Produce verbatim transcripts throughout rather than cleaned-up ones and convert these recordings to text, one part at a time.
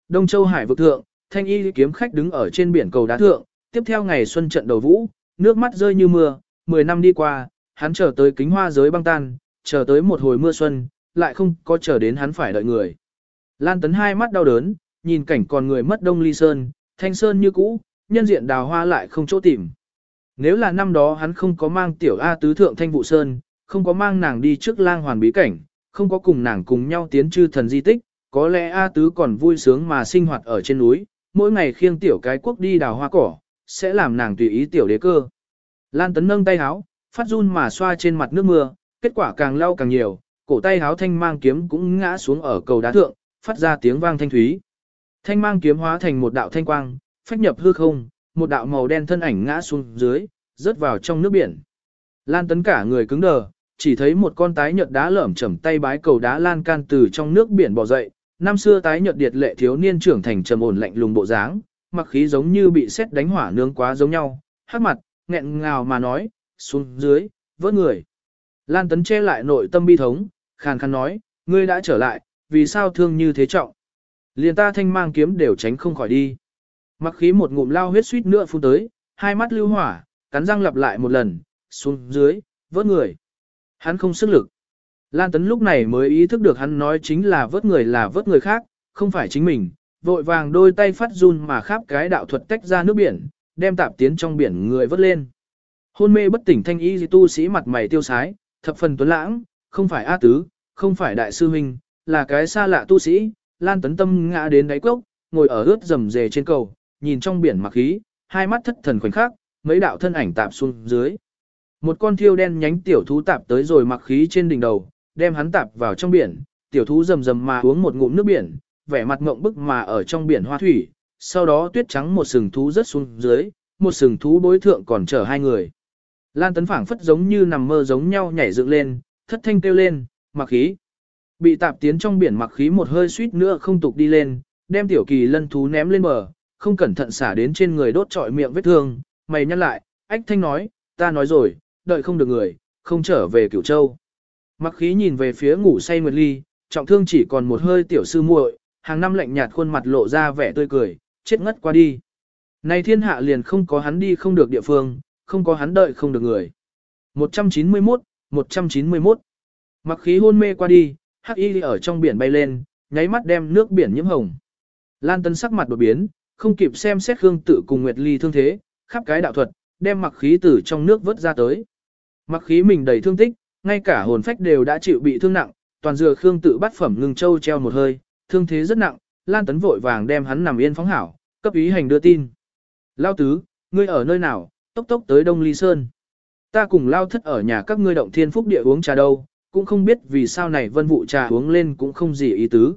Đông Châu Hải vực thượng, thanh y kiếm khách đứng ở trên biển cầu đá thượng, tiếp theo ngày xuân trận đầu vũ, nước mắt rơi như mưa, mười năm đi qua, hắn chờ tới kính hoa giới băng tan, chờ tới một hồi mưa xuân, lại không có chờ đến hắn phải đợi người. Lan Tấn hai mắt đau đớn, nhìn cảnh còn người mất Đông Ly Sơn, thanh sơn như cũ, nhân diện đào hoa lại không chỗ tìm. Nếu là năm đó hắn không có mang tiểu A tứ thượng thanh vụ sơn, không có mang nàng đi trước lang hoàn bí cảnh, không có cùng nàng cùng nhau tiến chư thần di tích, có lẽ A tứ còn vui sướng mà sinh hoạt ở trên núi, mỗi ngày khiêng tiểu cái quốc đi đào hoa cỏ, sẽ làm nàng tùy ý tiểu đế cơ. Lan Tấn nâng tay háo, phát run mà xoa trên mặt nước mưa, kết quả càng lau càng nhiều, cổ tay háo thanh mang kiếm cũng ngã xuống ở cầu đá thượng, phát ra tiếng vang thanh thúy. Thanh mang kiếm hóa thành một đạo thanh quang, phách nhập hư không, một đạo màu đen thân ảnh ngã xuống dưới, rớt vào trong nước biển. Lan Tấn cả người cứng đờ, chỉ thấy một con tái nhợt đá lởm chầm tay bái cầu đá lan can từ trong nước biển bò dậy, năm xưa tái nhợt điệt lệ thiếu niên trưởng thành trầm ổn lạnh lùng bộ dáng, mặc khí giống như bị sét đánh hỏa nướng quá giống nhau, hắc mặt, nghẹn ngào mà nói, xuống dưới, vớt người. Lan Tấn che lại nội tâm bi thống, khàn khàn nói, ngươi đã trở lại, vì sao thương như thế trọng? Liền ta thanh mang kiếm đều tránh không khỏi đi. Mặc khí một ngụm lao huyết suýt nữa phun tới, hai mắt lưu hỏa, cắn răng lặp lại một lần, xuống dưới, vớt người. Hắn không sức lực. Lan Tấn lúc này mới ý thức được hắn nói chính là vớt người là vớt người khác, không phải chính mình, vội vàng đôi tay phát run mà khắp cái đạo thuật tách ra nước biển, đem tạp tiến trong biển người vớt lên. Hôn mê bất tỉnh thanh y tu sĩ mặt mày tiêu sái, thập phần tuấn lãng, không phải A Tứ, không phải đại sư huynh, là cái xa lạ tu sĩ. Lan Tấn tâm ngã đến đáy cốc, ngồi ở ướt rầm rề trên cầu, nhìn trong biển mặc khí, hai mắt thất thần khoảnh khắc, mấy đạo thân ảnh tạp xuống dưới. Một con thiêu đen nhánh tiểu thú tạp tới rồi mặc khí trên đỉnh đầu, đem hắn tạp vào trong biển, tiểu thú rầm rầm mà uống một ngụm nước biển, vẻ mặt ngộng bức mà ở trong biển hoa thủy, sau đó tuyết trắng một sừng thú rớt xuống dưới, một sừng thú đối thượng còn chở hai người. Lan Tấn phảng phất giống như nằm mơ giống nhau nhảy dựng lên, thất thanh kêu lên, mặc khí. Bị tạp tiến trong biển mặc khí một hơi suýt nữa không tục đi lên, đem tiểu kỳ lân thú ném lên bờ, không cẩn thận xả đến trên người đốt trọi miệng vết thương, mày nhăn lại, ách thanh nói, ta nói rồi, đợi không được người, không trở về Cửu Châu. Mặc khí nhìn về phía ngủ say Nguyệt Ly, trọng thương chỉ còn một hơi tiểu sư muội, hàng năm lạnh nhạt khuôn mặt lộ ra vẻ tươi cười, chết ngất qua đi. Này thiên hạ liền không có hắn đi không được địa phương, không có hắn đợi không được người. một trăm chín mươi mốt, một trăm chín mươi mốt. Mặc khí hôn mê qua đi, hắc y ở trong biển bay lên, nháy mắt đem nước biển nhiễm hồng. Lan Tấn sắc mặt đột biến, không kịp xem xét Khương Tự cùng Nguyệt Ly thương thế, khắp cái đạo thuật, đem mặc khí từ trong nước vớt ra tới. Mặc khí mình đầy thương tích, ngay cả hồn phách đều đã chịu bị thương nặng, toàn dựa Khương Tự bắt phẩm ngưng châu treo một hơi, thương thế rất nặng. Lan Tấn vội vàng đem hắn nằm yên phóng hảo, cấp ý hành đưa tin. Lao tứ, ngươi ở nơi nào, tốc tốc tới Đông Ly Sơn. Ta cùng Lao thất ở nhà các ngươi động thiên phúc địa uống trà đâu, cũng không biết vì sao này vân vụ trà uống lên cũng không gì ý tứ.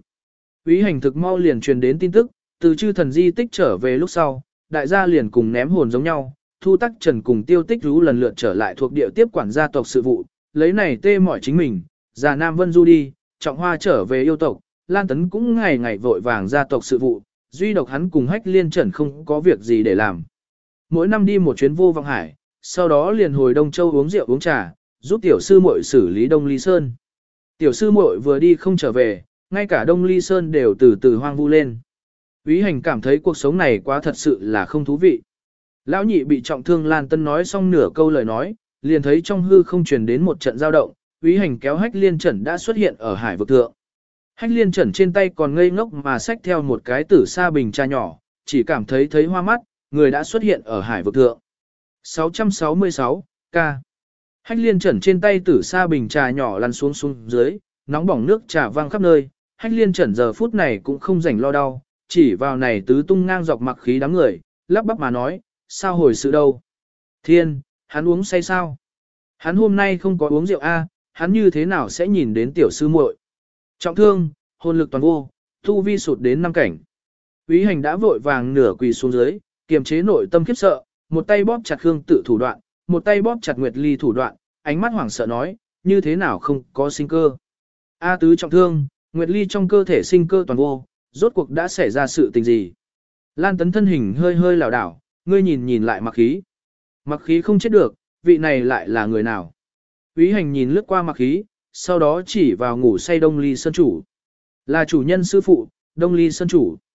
Ý hành thực mau liền truyền đến tin tức, từ chư thần di tích trở về lúc sau, đại gia liền cùng ném hồn giống nhau, Thu Tắc Trần cùng Tiêu Tích Rú lần lượt trở lại thuộc địa tiếp quản gia tộc sự vụ, lấy này tê mỏi chính mình, già Nam Vân Du đi, Trọng Hoa trở về yêu tộc, Lan Tấn cũng ngày ngày vội vàng gia tộc sự vụ, duy độc hắn cùng Hách Liên Trần không có việc gì để làm. Mỗi năm đi một chuyến vô vọng hải, sau đó liền hồi Đông Châu uống rượu uống trà, giúp tiểu sư muội xử lý Đông Ly Sơn. Tiểu sư muội vừa đi không trở về, ngay cả Đông Ly Sơn đều từ từ hoang vu lên. Úy hành cảm thấy cuộc sống này quá thật sự là không thú vị. Lão nhị bị trọng thương Lan Tân nói xong nửa câu lời nói, liền thấy trong hư không truyền đến một trận giao động, Úy hành kéo Hách Liên Trần đã xuất hiện ở hải vực thượng. Hách Liên Trần trên tay còn ngây ngốc mà xách theo một cái tử sa bình trà nhỏ, chỉ cảm thấy thấy hoa mắt, người đã xuất hiện ở hải vực thượng. sáu trăm sáu mươi sáu ca. Hách Liên Trần trên tay tử sa bình trà nhỏ lăn xuống xuống dưới, nóng bỏng nước trà văng khắp nơi. Hách Liên Trần giờ phút này cũng không rảnh lo đau, chỉ vào này tứ tung ngang dọc mặc khí đám người, lắp bắp mà nói, sao hồi sự đâu? Thiên, hắn uống say sao? Hắn hôm nay không có uống rượu a, hắn như thế nào sẽ nhìn đến tiểu sư muội? Trọng thương, hồn lực toàn vô, tu vi sụt đến năm cảnh. Úy hành đã vội vàng nửa quỳ xuống dưới, kiềm chế nội tâm khiếp sợ, một tay bóp chặt Khương Tự thủ đoạn, một tay bóp chặt Nguyệt Ly thủ đoạn, ánh mắt hoảng sợ nói, như thế nào không có sinh cơ. A tứ trọng thương, Nguyệt Ly trong cơ thể sinh cơ toàn vô, rốt cuộc đã xảy ra sự tình gì? Lan Tấn thân hình hơi hơi lảo đảo, ngươi nhìn nhìn lại mặc khí. Mặc khí không chết được, vị này lại là người nào? Úy hành nhìn lướt qua mặc khí, sau đó chỉ vào ngủ say Đông Ly Sơn chủ. Là chủ nhân sư phụ, Đông Ly Sơn chủ.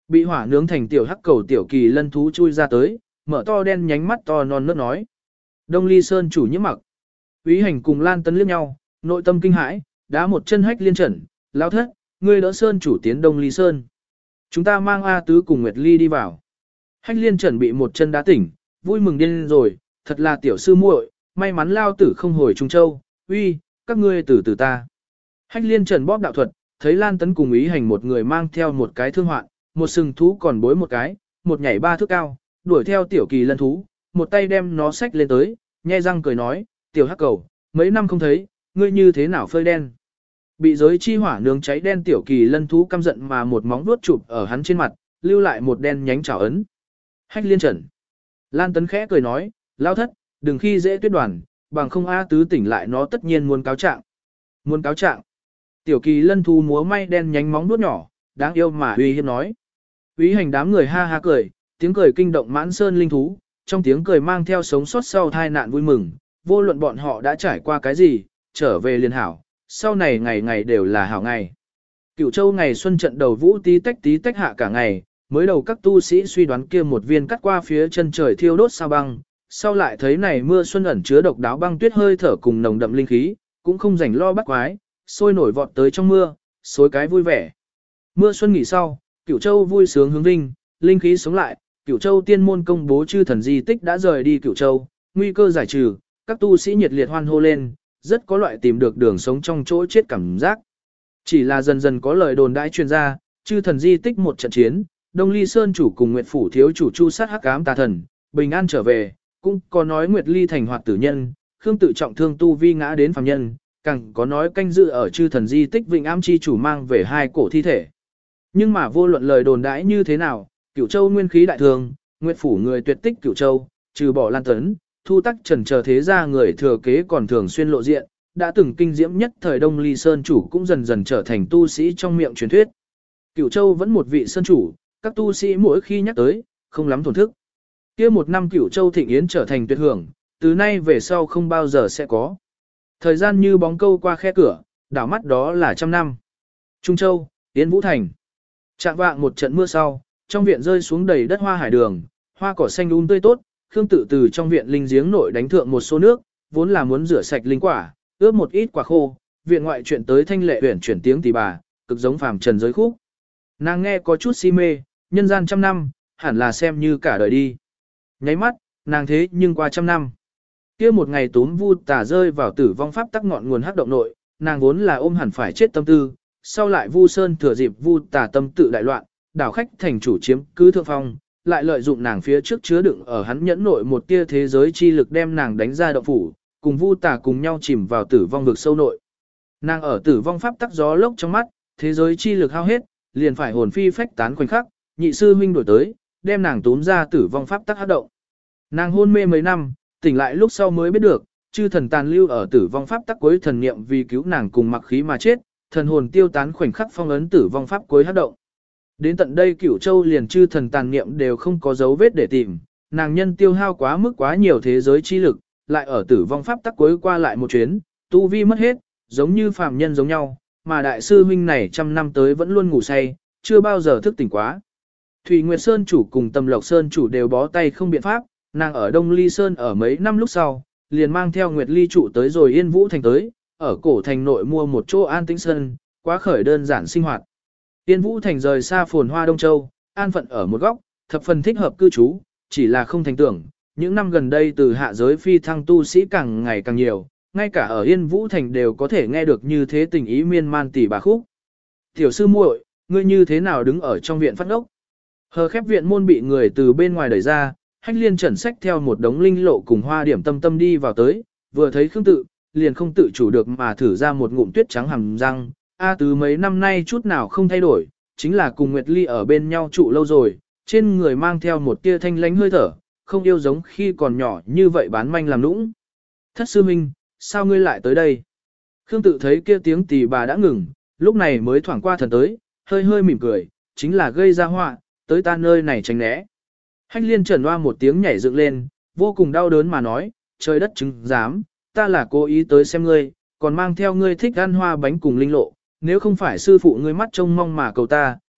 bị hỏa nướng thành tiểu hắc cầu tiểu kỳ lân thú chui ra tới, mở to đen nhánh mắt to non nớt nói. Đông Ly Sơn chủ nhiễm mặc. Úy Hành cùng Lan Tấn liếc nhau, nội tâm kinh hãi, đá một chân Hách Liên Trần, lão thất, ngươi đỡ Sơn chủ tiến Đông Ly Sơn. Chúng ta mang A Tứ cùng Nguyệt Ly đi vào. Hách Liên Trần bị một chân đá tỉnh, vui mừng điên rồi, thật là tiểu sư muội, may mắn lao tử không hồi Trung Châu, uy, các ngươi từ từ ta. Hách Liên Trần bóp đạo thuật, thấy Lan Tấn cùng Úy Hành một người mang theo một cái thương hoạn, một sừng thú còn bối một cái, một nhảy ba thước cao, đuổi theo tiểu kỳ lân thú, một tay đem nó xách lên tới, nhe răng cười nói, tiểu hắc cầu, mấy năm không thấy, ngươi như thế nào phơi đen. Bị giới chi hỏa nướng cháy đen tiểu kỳ lân thú căm giận mà một móng vuốt chụp ở hắn trên mặt, lưu lại một đen nhánh trảo ấn. Hách Liên Trần. Lan Tấn khẽ cười nói, lao thất, đừng khi dễ tuyết đoàn, bằng không A Tứ tỉnh lại nó tất nhiên muốn cáo trạng. Muốn cáo trạng. Tiểu kỳ lân thú múa may đen nhánh móng vuốt nhỏ, đáng yêu mà uy hiếp nói. Úy Hành đám người ha ha cười, tiếng cười kinh động mãn sơn linh thú, trong tiếng cười mang theo sống sót sau tai nạn vui mừng, vô luận bọn họ đã trải qua cái gì, trở về liền hảo, sau này ngày ngày đều là hảo ngày. Cửu Châu ngày xuân trận đầu vũ tí tách tí tách hạ cả ngày, mới đầu các tu sĩ suy đoán kia một viên cắt qua phía chân trời thiêu đốt sao băng, sau lại thấy này mưa xuân ẩn chứa độc đáo băng tuyết hơi thở cùng nồng đậm linh khí, cũng không rảnh lo bắt quái, sôi nổi vọt tới trong mưa, xối cái vui vẻ. Mưa xuân nghỉ sau, Cửu Châu vui sướng hướng vinh, linh khí sống lại, Cửu Châu tiên môn công bố chư thần di tích đã rời đi Cửu Châu, nguy cơ giải trừ, các tu sĩ nhiệt liệt hoan hô lên, rất có loại tìm được đường sống trong chỗ chết cảm giác. Chỉ là dần dần có lời đồn đãi truyền ra, chư thần di tích một trận chiến, Đông Ly Sơn chủ cùng Nguyệt Phủ thiếu chủ chu sát hắc ám tà thần, bình an trở về, cũng có nói Nguyệt Ly thành hoạt tử nhân, Khương tự trọng thương tu vi ngã đến phàm nhân, càng có nói canh dự ở chư thần di tích Vịnh Am chi chủ mang về hai cổ thi thể. Nhưng mà vô luận lời đồn đãi như thế nào, Cửu Châu nguyên khí đại thường, Nguyệt Phủ người tuyệt tích Cửu Châu, trừ bỏ Lan Tấn, Thu Tắc Trần chờ thế gia người thừa kế còn thường xuyên lộ diện, đã từng kinh diễm nhất thời Đông Ly Sơn chủ cũng dần dần trở thành tu sĩ trong miệng truyền thuyết. Cửu Châu vẫn một vị sơn chủ, các tu sĩ mỗi khi nhắc tới, không lắm thổn thức. Kia một năm Cửu Châu thịnh yến trở thành tuyệt hưởng, từ nay về sau không bao giờ sẽ có. Thời gian như bóng câu qua khe cửa, đảo mắt đó là trăm năm. Trung Châu, Yến Vũ Thành. Trạng vạng một trận mưa sau, trong viện rơi xuống đầy đất hoa hải đường, hoa cỏ xanh um tươi tốt, Khương tự từ trong viện linh giếng nội đánh thượng một số nước, vốn là muốn rửa sạch linh quả, ướp một ít quả khô, viện ngoại chuyện tới thanh lệ uyển chuyển tiếng tỷ bà, cực giống phàm trần giới khúc. Nàng nghe có chút si mê, nhân gian trăm năm, hẳn là xem như cả đời đi. Nháy mắt, nàng thế nhưng qua trăm năm. Kia một ngày túm Vu Tà rơi vào tử vong pháp tắc ngọn nguồn hắc động nội, nàng vốn là ôm hẳn phải chết tâm tư, sau lại Vu Sơn thừa dịp Vu Tà tâm tự đại loạn, đảo khách thành chủ chiếm cứ thượng phong, lại lợi dụng nàng phía trước chứa đựng ở hắn nhẫn nội một tia thế giới chi lực đem nàng đánh ra động phủ, cùng Vu Tà cùng nhau chìm vào tử vong vực sâu nội. Nàng ở tử vong pháp tắc gió lốc trong mắt, thế giới chi lực hao hết, liền phải hồn phi phách tán khoảnh khắc, nhị sư huynh đổi tới, đem nàng túm ra tử vong pháp tắc hắc động. Nàng hôn mê mấy năm, tỉnh lại lúc sau mới biết được, chư thần tàn lưu ở tử vong pháp tắc cuối thần niệm vì cứu nàng cùng mặc khí mà chết, thần hồn tiêu tán khoảnh khắc phong ấn tử vong pháp cuối hắc động. Đến tận đây Cửu Châu liền chư thần tàn niệm đều không có dấu vết để tìm, nàng nhân tiêu hao quá mức quá nhiều thế giới chi lực, lại ở tử vong pháp tắc cuối qua lại một chuyến, tu vi mất hết, giống như phàm nhân giống nhau, mà đại sư huynh này trăm năm tới vẫn luôn ngủ say, chưa bao giờ thức tỉnh quá. Thủy Nguyệt Sơn chủ cùng Tâm Lộc Sơn chủ đều bó tay không biện pháp, nàng ở Đông Ly Sơn ở mấy năm lúc sau, liền mang theo Nguyệt Ly trụ tới rồi Yên Vũ Thành tới, ở cổ thành nội mua một chỗ an tĩnh sơn, quá khởi đơn giản sinh hoạt. Yên Vũ Thành rời xa phồn hoa Đông Châu, an phận ở một góc, thập phần thích hợp cư trú, chỉ là không thành tưởng, những năm gần đây từ hạ giới phi thăng tu sĩ càng ngày càng nhiều, ngay cả ở Yên Vũ Thành đều có thể nghe được như thế tình ý miên man tỷ bà khúc. Tiểu sư muội, ngươi như thế nào đứng ở trong viện phát ốc? Hờ khép viện môn bị người từ bên ngoài đẩy ra, Hách Liên Trần xách theo một đống linh lộ cùng hoa điểm tâm tâm đi vào tới, vừa thấy Khương tự, liền không tự chủ được mà thử ra một ngụm tuyết trắng hàm răng. A Tứ mấy năm nay chút nào không thay đổi, chính là cùng Nguyệt Ly ở bên nhau trụ lâu rồi, trên người mang theo một tia thanh lánh hơi thở, không yêu giống khi còn nhỏ như vậy bán manh làm nũng. Thất sư minh, sao ngươi lại tới đây? Khương tự thấy kia tiếng tỳ bà đã ngừng, lúc này mới thoảng qua thần tới, hơi hơi mỉm cười, chính là gây ra họa, tới ta nơi này tránh né. Hách Liên Trần hoa một tiếng nhảy dựng lên, vô cùng đau đớn mà nói, trời đất chứng giám, ta là cố ý tới xem ngươi, còn mang theo ngươi thích ăn hoa bánh cùng linh lộ, nếu không phải sư phụ ngươi mắt trông mong mà cầu ta,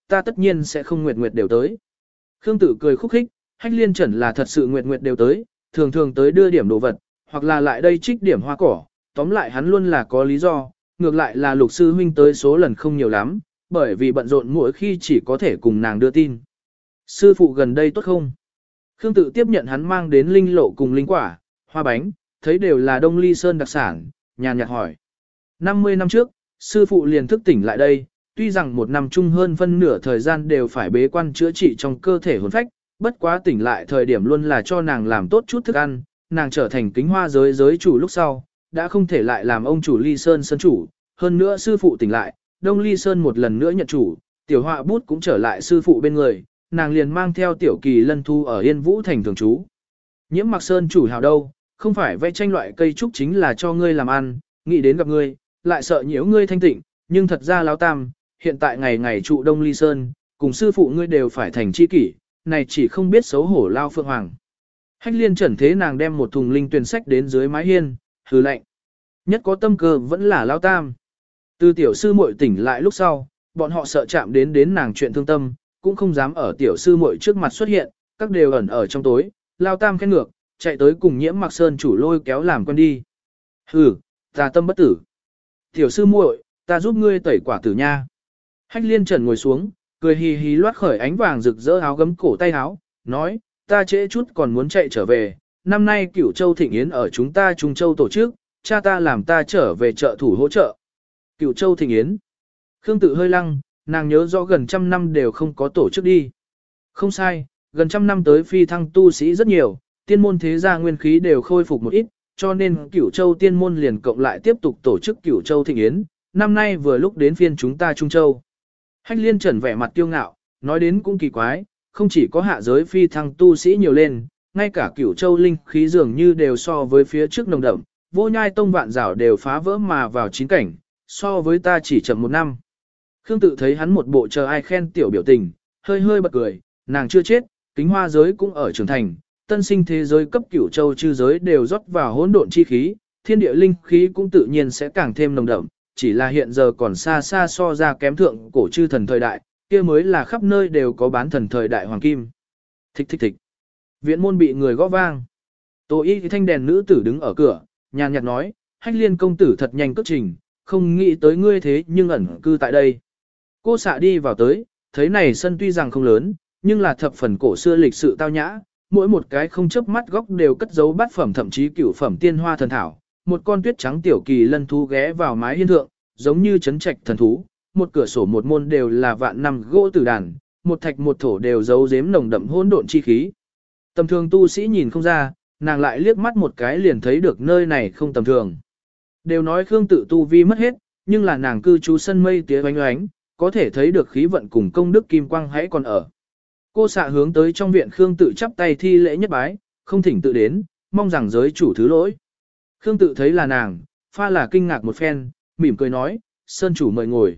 ta tất nhiên sẽ không nguyệt nguyệt đều tới. Khương Tự cười khúc khích, Hách Liên Trần là thật sự nguyệt nguyệt đều tới, thường thường tới đưa điểm đồ vật, hoặc là lại đây trích điểm hoa cỏ, tóm lại hắn luôn là có lý do, ngược lại là Lục sư huynh tới số lần không nhiều lắm, bởi vì bận rộn mỗi khi chỉ có thể cùng nàng đưa tin. Sư phụ gần đây tốt không? Khương Tự tiếp nhận hắn mang đến linh lộ cùng linh quả, hoa bánh, thấy đều là Đông Ly Sơn đặc sản, nhàn nhạt hỏi. năm mươi năm trước, sư phụ liền thức tỉnh lại đây, tuy rằng một năm chung hơn phân nửa thời gian đều phải bế quan chữa trị trong cơ thể hồn phách, bất quá tỉnh lại thời điểm luôn là cho nàng làm tốt chút thức ăn, nàng trở thành kính hoa giới giới chủ lúc sau, đã không thể lại làm ông chủ Ly Sơn Sơn chủ, hơn nữa sư phụ tỉnh lại, Đông Ly Sơn một lần nữa nhận chủ, tiểu họa bút cũng trở lại sư phụ bên người, nàng liền mang theo tiểu kỳ lân thu ở Yên Vũ thành thường trú. Nhiễm Mặc Sơn chủ hào đâu, không phải vẽ tranh loại cây trúc chính là cho ngươi làm ăn, nghĩ đến gặp ngươi, lại sợ nhiễu ngươi thanh tịnh, nhưng thật ra Lão Tam, hiện tại ngày ngày trụ Đông Ly Sơn, cùng sư phụ ngươi đều phải thành chi kỷ, này chỉ không biết xấu hổ lao Phượng Hoàng. Hách Liên Trần thế nàng đem một thùng linh tuyển sách đến dưới mái hiên, hừ lạnh. Nhất có tâm cơ vẫn là Lão Tam. Từ tiểu sư muội tỉnh lại lúc sau, bọn họ sợ chạm đến đến nàng chuyện thương tâm, cũng không dám ở tiểu sư muội trước mặt xuất hiện, các đều ẩn ở trong tối. Lão Tam khen ngược, chạy tới cùng Nhiễm Mặc Sơn chủ lôi kéo làm con đi. Hừ, ta tâm bất tử. Tiểu sư muội, ta giúp ngươi tẩy quả tử nha. Hách Liên Trần ngồi xuống, cười hì hì loát khởi ánh vàng rực rỡ áo gấm cổ tay áo, nói, ta trễ chút còn muốn chạy trở về, năm nay Cửu Châu Thịnh Yến ở chúng ta Trung Châu tổ chức, cha ta làm ta trở về trợ thủ hỗ trợ. Cửu Châu Thịnh Yến. Khương Tự hơi lăng, nàng nhớ rõ gần trăm năm đều không có tổ chức đi. Không sai, gần trăm năm tới phi thăng tu sĩ rất nhiều, tiên môn thế gia nguyên khí đều khôi phục một ít, cho nên Cửu Châu tiên môn liền cộng lại tiếp tục tổ chức Cửu Châu Thịnh Yến, năm nay vừa lúc đến phiên chúng ta Trung Châu. Hách Liên Trần vẻ mặt tiêu ngạo, nói đến cũng kỳ quái, không chỉ có hạ giới phi thăng tu sĩ nhiều lên, ngay cả Cửu Châu linh khí dường như đều so với phía trước nồng đậm, vô nhai tông vạn rảo đều phá vỡ mà vào chín cảnh, so với ta chỉ chậm một năm. Khương Tự thấy hắn một bộ chờ ai khen tiểu biểu tình, hơi hơi bật cười, nàng chưa chết, kính hoa giới cũng ở trưởng thành, tân sinh thế giới cấp Cửu Châu chư giới đều rót vào hỗn độn chi khí, thiên địa linh khí cũng tự nhiên sẽ càng thêm nồng đậm, chỉ là hiện giờ còn xa xa so ra kém thượng cổ chư thần thời đại, kia mới là khắp nơi đều có bán thần thời đại hoàng kim. Thích thích thích. Viện môn bị người gõ vang. Tô Y thanh đèn nữ tử đứng ở cửa, nhàn nhạt nói, Hách Liên công tử thật nhanh cất trình, không nghĩ tới ngươi thế nhưng ẩn cư tại đây. Cô xạ đi vào tới, thấy này sân tuy rằng không lớn, nhưng là thập phần cổ xưa lịch sự tao nhã, mỗi một cái không chớp mắt góc đều cất giấu bát phẩm thậm chí cửu phẩm tiên hoa thần thảo. Một con tuyết trắng tiểu kỳ lân thú ghé vào mái hiên thượng, giống như chấn trạch thần thú, một cửa sổ một môn đều là vạn năm gỗ tử đàn, một thạch một thổ đều giấu giếm nồng đậm hỗn độn chi khí. Tầm thường tu sĩ nhìn không ra, nàng lại liếc mắt một cái liền thấy được nơi này không tầm thường. Đều nói Khương Tự tu vi mất hết, nhưng là nàng cư trú sân mây tía oánh oánh, có thể thấy được khí vận cùng công đức kim quang hãy còn ở. Cô xạ hướng tới trong viện Khương Tự chắp tay thi lễ nhất bái, không thỉnh tự đến, mong rằng giới chủ thứ lỗi. Khương Tự thấy là nàng, pha là kinh ngạc một phen, mỉm cười nói, Sơn chủ mời ngồi.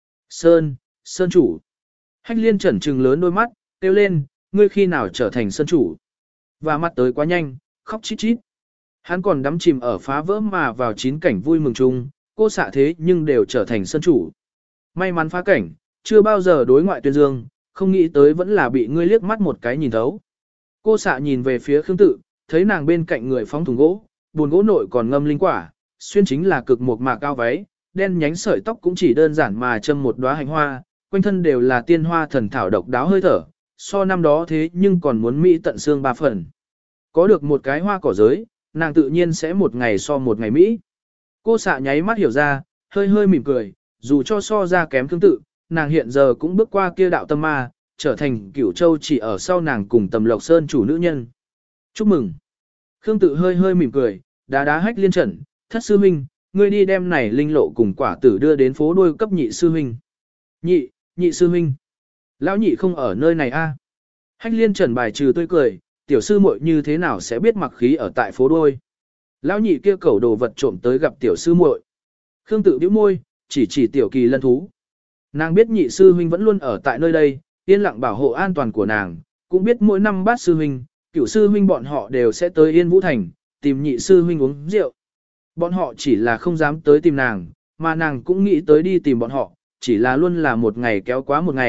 Sơn, Sơn chủ. Hách Liên Trần trừng lớn đôi mắt, kêu lên, ngươi khi nào trở thành Sơn chủ. Và mặt tới quá nhanh, khóc chít chít. Hắn còn đắm chìm ở phá vỡ mà vào chín cảnh vui mừng chung, cô xạ thế nhưng đều trở thành Sơn chủ. May mắn phá cảnh, chưa bao giờ đối ngoại tuyên dương, không nghĩ tới vẫn là bị ngươi liếc mắt một cái nhìn thấu. Cô xạ nhìn về phía Khương Tự, thấy nàng bên cạnh người phóng thùng gỗ, buồn gỗ nội còn ngâm linh quả, xuyên chính là cực một mạc cao váy, đen nhánh sợi tóc cũng chỉ đơn giản mà châm một đóa hành hoa, quanh thân đều là tiên hoa thần thảo độc đáo hơi thở, so năm đó thế nhưng còn muốn mỹ tận xương ba phần. Có được một cái hoa cỏ giới, nàng tự nhiên sẽ một ngày so một ngày mỹ. Cô xạ nháy mắt hiểu ra, hơi hơi mỉm cười, dù cho so ra kém Khương Tự, nàng hiện giờ cũng bước qua kia đạo tâm ma, trở thành Cửu Châu chỉ ở sau nàng cùng Tầm Lộc Sơn chủ nữ nhân. Chúc mừng. Khương Tự hơi hơi mỉm cười, đá đá Hách Liên Trần, thất sư huynh, ngươi đi đem này linh lộ cùng quả tử đưa đến phố đôi cấp nhị sư huynh. Nhị, nhị sư huynh. Lão nhị không ở nơi này a. Hách Liên Trần bài trừ tươi cười, tiểu sư muội như thế nào sẽ biết mặc khí ở tại phố đôi. Lão nhị kia cẩu đồ vật trộm tới gặp tiểu sư muội. Khương Tự bĩu môi, chỉ chỉ tiểu kỳ lân thú. Nàng biết nhị sư huynh vẫn luôn ở tại nơi đây, yên lặng bảo hộ an toàn của nàng, cũng biết mỗi năm bát sư huynh, cửu sư huynh bọn họ đều sẽ tới Yên Vũ Thành, tìm nhị sư huynh uống rượu. Bọn họ chỉ là không dám tới tìm nàng, mà nàng cũng nghĩ tới đi tìm bọn họ, chỉ là luôn là một ngày kéo quá một ngày,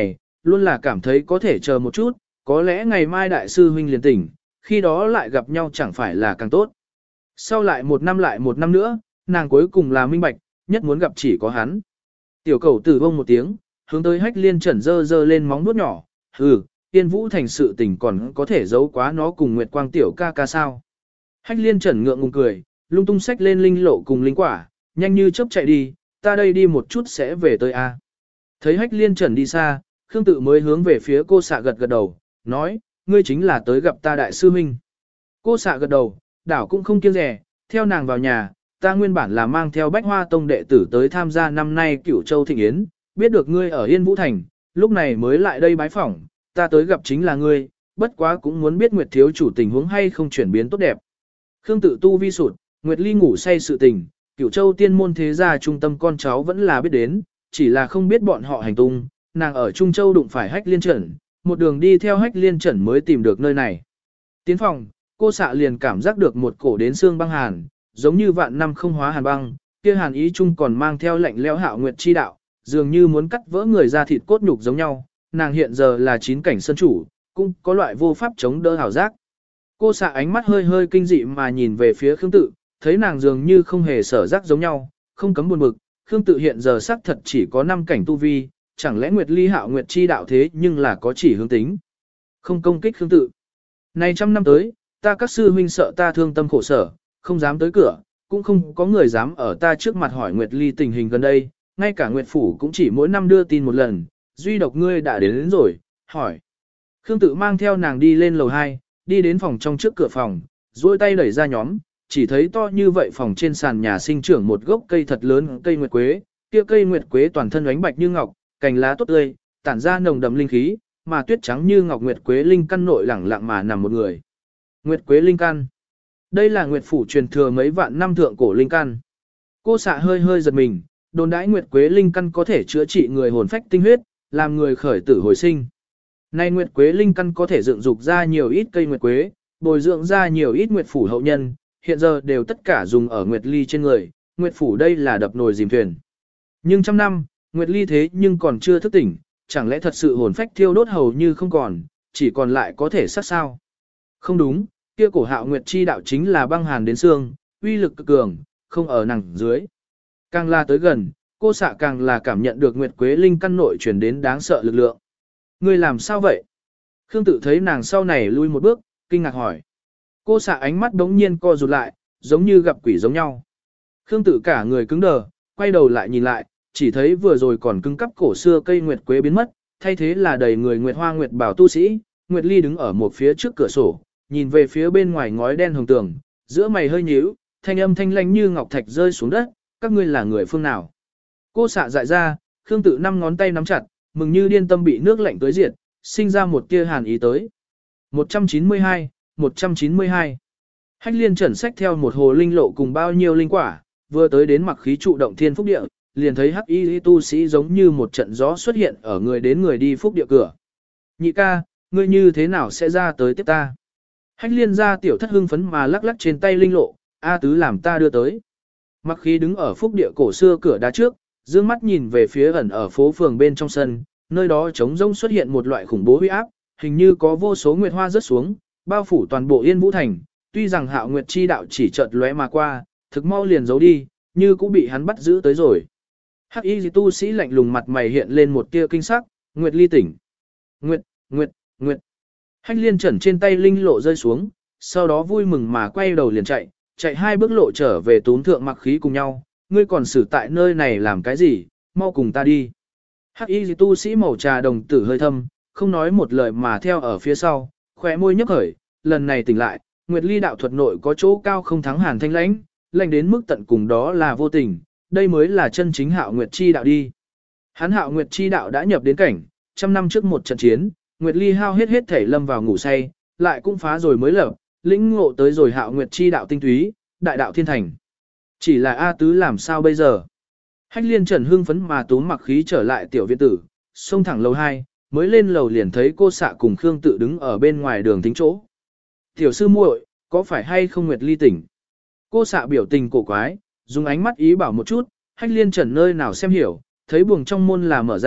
luôn là cảm thấy có thể chờ một chút, có lẽ ngày mai đại sư huynh liền tỉnh, khi đó lại gặp nhau chẳng phải là càng tốt. Sau lại một năm lại một năm nữa, nàng cuối cùng là minh bạch, nhất muốn gặp chỉ có hắn. Tiểu cầu tử bông một tiếng, hướng tới Hách Liên Trần dơ dơ lên móng nuốt nhỏ, hừ, Tiên Vũ thành sự tình còn có thể giấu quá nó cùng Nguyệt Quang tiểu ca ca sao. Hách Liên Trần ngượng ngùng cười, lung tung xách lên linh lộ cùng linh quả, nhanh như chớp chạy đi, ta đây đi một chút sẽ về tới a. Thấy Hách Liên Trần đi xa, Khương Tự mới hướng về phía cô xạ gật gật đầu, nói, ngươi chính là tới gặp ta đại sư huynh. Cô xạ gật đầu, đảo cũng không kiêng rẻ, theo nàng vào nhà, ta nguyên bản là mang theo Bách Hoa Tông đệ tử tới tham gia năm nay Cửu Châu Thịnh Yến, biết được ngươi ở Yên Vũ Thành, lúc này mới lại đây bái phỏng, ta tới gặp chính là ngươi, bất quá cũng muốn biết Nguyệt thiếu chủ tình huống hay không chuyển biến tốt đẹp. Khương Tự tu vi sụt, Nguyệt Ly ngủ say sự tình, Cửu Châu tiên môn thế gia trung tâm con cháu vẫn là biết đến, chỉ là không biết bọn họ hành tung, nàng ở Trung Châu đụng phải Hách Liên Trần, một đường đi theo Hách Liên Trần mới tìm được nơi này. Tiến phòng, cô xạ liền cảm giác được một cổ đến xương băng hàn, giống như vạn năm không hóa hàn băng, kia hàn ý chung còn mang theo lạnh lẽo Hạo Nguyệt chi đạo, dường như muốn cắt vỡ người ra thịt cốt nhục giống nhau. Nàng hiện giờ là chín cảnh sơn chủ, cũng có loại vô pháp chống đỡ hảo giác. Cô xạ ánh mắt hơi hơi kinh dị mà nhìn về phía Khương Tự, thấy nàng dường như không hề sở giác giống nhau, không cấm buồn bực. Khương Tự hiện giờ xác thật chỉ có năm cảnh tu vi, chẳng lẽ Nguyệt Ly Hạo Nguyệt chi đạo thế nhưng là có chỉ hướng tính. Không công kích Khương Tự. Này trăm năm tới, ta các sư huynh sợ ta thương tâm khổ sở, không dám tới cửa, cũng không có người dám ở ta trước mặt hỏi Nguyệt Ly tình hình gần đây, ngay cả Nguyệt Phủ cũng chỉ mỗi năm đưa tin một lần, duy độc ngươi đã đến, đến rồi, hỏi. Khương Tự mang theo nàng đi lên lầu hai, đi đến phòng trong trước cửa phòng, duỗi tay đẩy ra nhóm, chỉ thấy to như vậy phòng trên sàn nhà sinh trưởng một gốc cây thật lớn cây nguyệt quế, kia cây nguyệt quế toàn thân ánh bạch như ngọc, cành lá tốt tươi, tản ra nồng đậm linh khí, mà tuyết trắng như ngọc nguyệt quế linh căn nội lẳng lặng mà nằm một người. Nguyệt quế linh căn. Đây là Nguyệt Phủ truyền thừa mấy vạn năm thượng cổ linh căn. Cô xạ hơi hơi giật mình, đồn đãi Nguyệt quế linh căn có thể chữa trị người hồn phách tinh huyết, làm người khởi tử hồi sinh. Nay Nguyệt quế linh căn có thể dựng dục ra nhiều ít cây Nguyệt quế, bồi dưỡng ra nhiều ít Nguyệt Phủ hậu nhân, hiện giờ đều tất cả dùng ở Nguyệt Ly trên người, Nguyệt Phủ đây là đập nồi dìm thuyền. Nhưng trăm năm, Nguyệt Ly thế nhưng còn chưa thức tỉnh, chẳng lẽ thật sự hồn phách thiêu đốt hầu như không còn, chỉ còn lại có thể sát sao? Không đúng, kia cổ Hạo Nguyệt chi đạo chính là băng hàn đến xương, uy lực cực cường, không ở nàng dưới. Càng la tới gần, cô xạ càng là cảm nhận được Nguyệt Quế linh căn nội truyền đến đáng sợ lực lượng. Ngươi làm sao vậy? Khương Tự thấy nàng sau này lui một bước, kinh ngạc hỏi. Cô xạ ánh mắt đống nhiên co rụt lại, giống như gặp quỷ giống nhau. Khương Tự cả người cứng đờ, quay đầu lại nhìn lại, chỉ thấy vừa rồi còn cứng cắp cổ xưa cây Nguyệt Quế biến mất, thay thế là đầy người Nguyệt Hoa Nguyệt Bảo tu sĩ. Nguyệt Ly đứng ở một phía trước cửa sổ, nhìn về phía bên ngoài ngói đen hồng tường, giữa mày hơi nhíu, thanh âm thanh lãnh như ngọc thạch rơi xuống đất, các ngươi là người phương nào? Cô xạ dại ra, Khương Tự năm ngón tay nắm chặt, mừng như điên tâm bị nước lạnh tới diệt, sinh ra một tia hàn ý tới. một trăm chín mươi hai, một trăm chín mươi hai. Hách Liên Trần xách theo một hồ linh lộ cùng bao nhiêu linh quả, vừa tới đến mặc khí trụ động thiên phúc địa, liền thấy Hắc Y tu sĩ giống như một trận gió xuất hiện ở người đến người đi phúc địa cửa. Nhị ca, ngươi như thế nào sẽ ra tới tiếp ta? Hách Liên ra tiểu thất hưng phấn mà lắc lắc trên tay linh lộ, A tứ làm ta đưa tới. Mặc khí đứng ở phúc địa cổ xưa cửa đá trước, dương mắt nhìn về phía ẩn ở phố phường bên trong sân, nơi đó trống rỗng xuất hiện một loại khủng bố uy áp, hình như có vô số nguyệt hoa rớt xuống, bao phủ toàn bộ Yên Vũ thành. Tuy rằng Hạo Nguyệt chi đạo chỉ chợt lóe mà qua, thực mau liền giấu đi, như cũng bị hắn bắt giữ tới rồi. Hắc Y tu sĩ lạnh lùng mặt mày hiện lên một tia kinh sắc, Nguyệt Ly tỉnh. Nguyệt, Nguyệt, Nguyệt. Hách Liên Trần trên tay linh lộ rơi xuống, sau đó vui mừng mà quay đầu liền chạy, chạy hai bước lộ trở về túm thượng mặc khí cùng nhau, ngươi còn xử tại nơi này làm cái gì, mau cùng ta đi. Hắc Y tu sĩ màu trà đồng tử hơi thâm, không nói một lời mà theo ở phía sau, khóe môi nhấp khởi, lần này tỉnh lại, Nguyệt Ly đạo thuật nội có chỗ cao không thắng Hàn Thanh lãnh, lạnh đến mức tận cùng đó là vô tình, đây mới là chân chính Hạo Nguyệt chi đạo đi. Hắn Hạo Nguyệt chi đạo đã nhập đến cảnh, trăm năm trước một trận chiến, Nguyệt Ly hao hết hết thể lâm vào ngủ say, lại cũng phá rồi mới lập, lĩnh ngộ tới rồi Hạo Nguyệt chi đạo tinh túy, đại đạo thiên thành. Chỉ là A tứ làm sao bây giờ? Hách Liên Trần hưng phấn mà túm mặc khí trở lại tiểu viện tử, xông thẳng lầu hai, mới lên lầu liền thấy cô xạ cùng Khương Tự đứng ở bên ngoài đường tính chỗ. Tiểu sư muội, có phải hay không Nguyệt Ly tỉnh? Cô xạ biểu tình cổ quái, dùng ánh mắt ý bảo một chút, Hách Liên Trần nơi nào xem hiểu, thấy buồng trong môn là mở ra,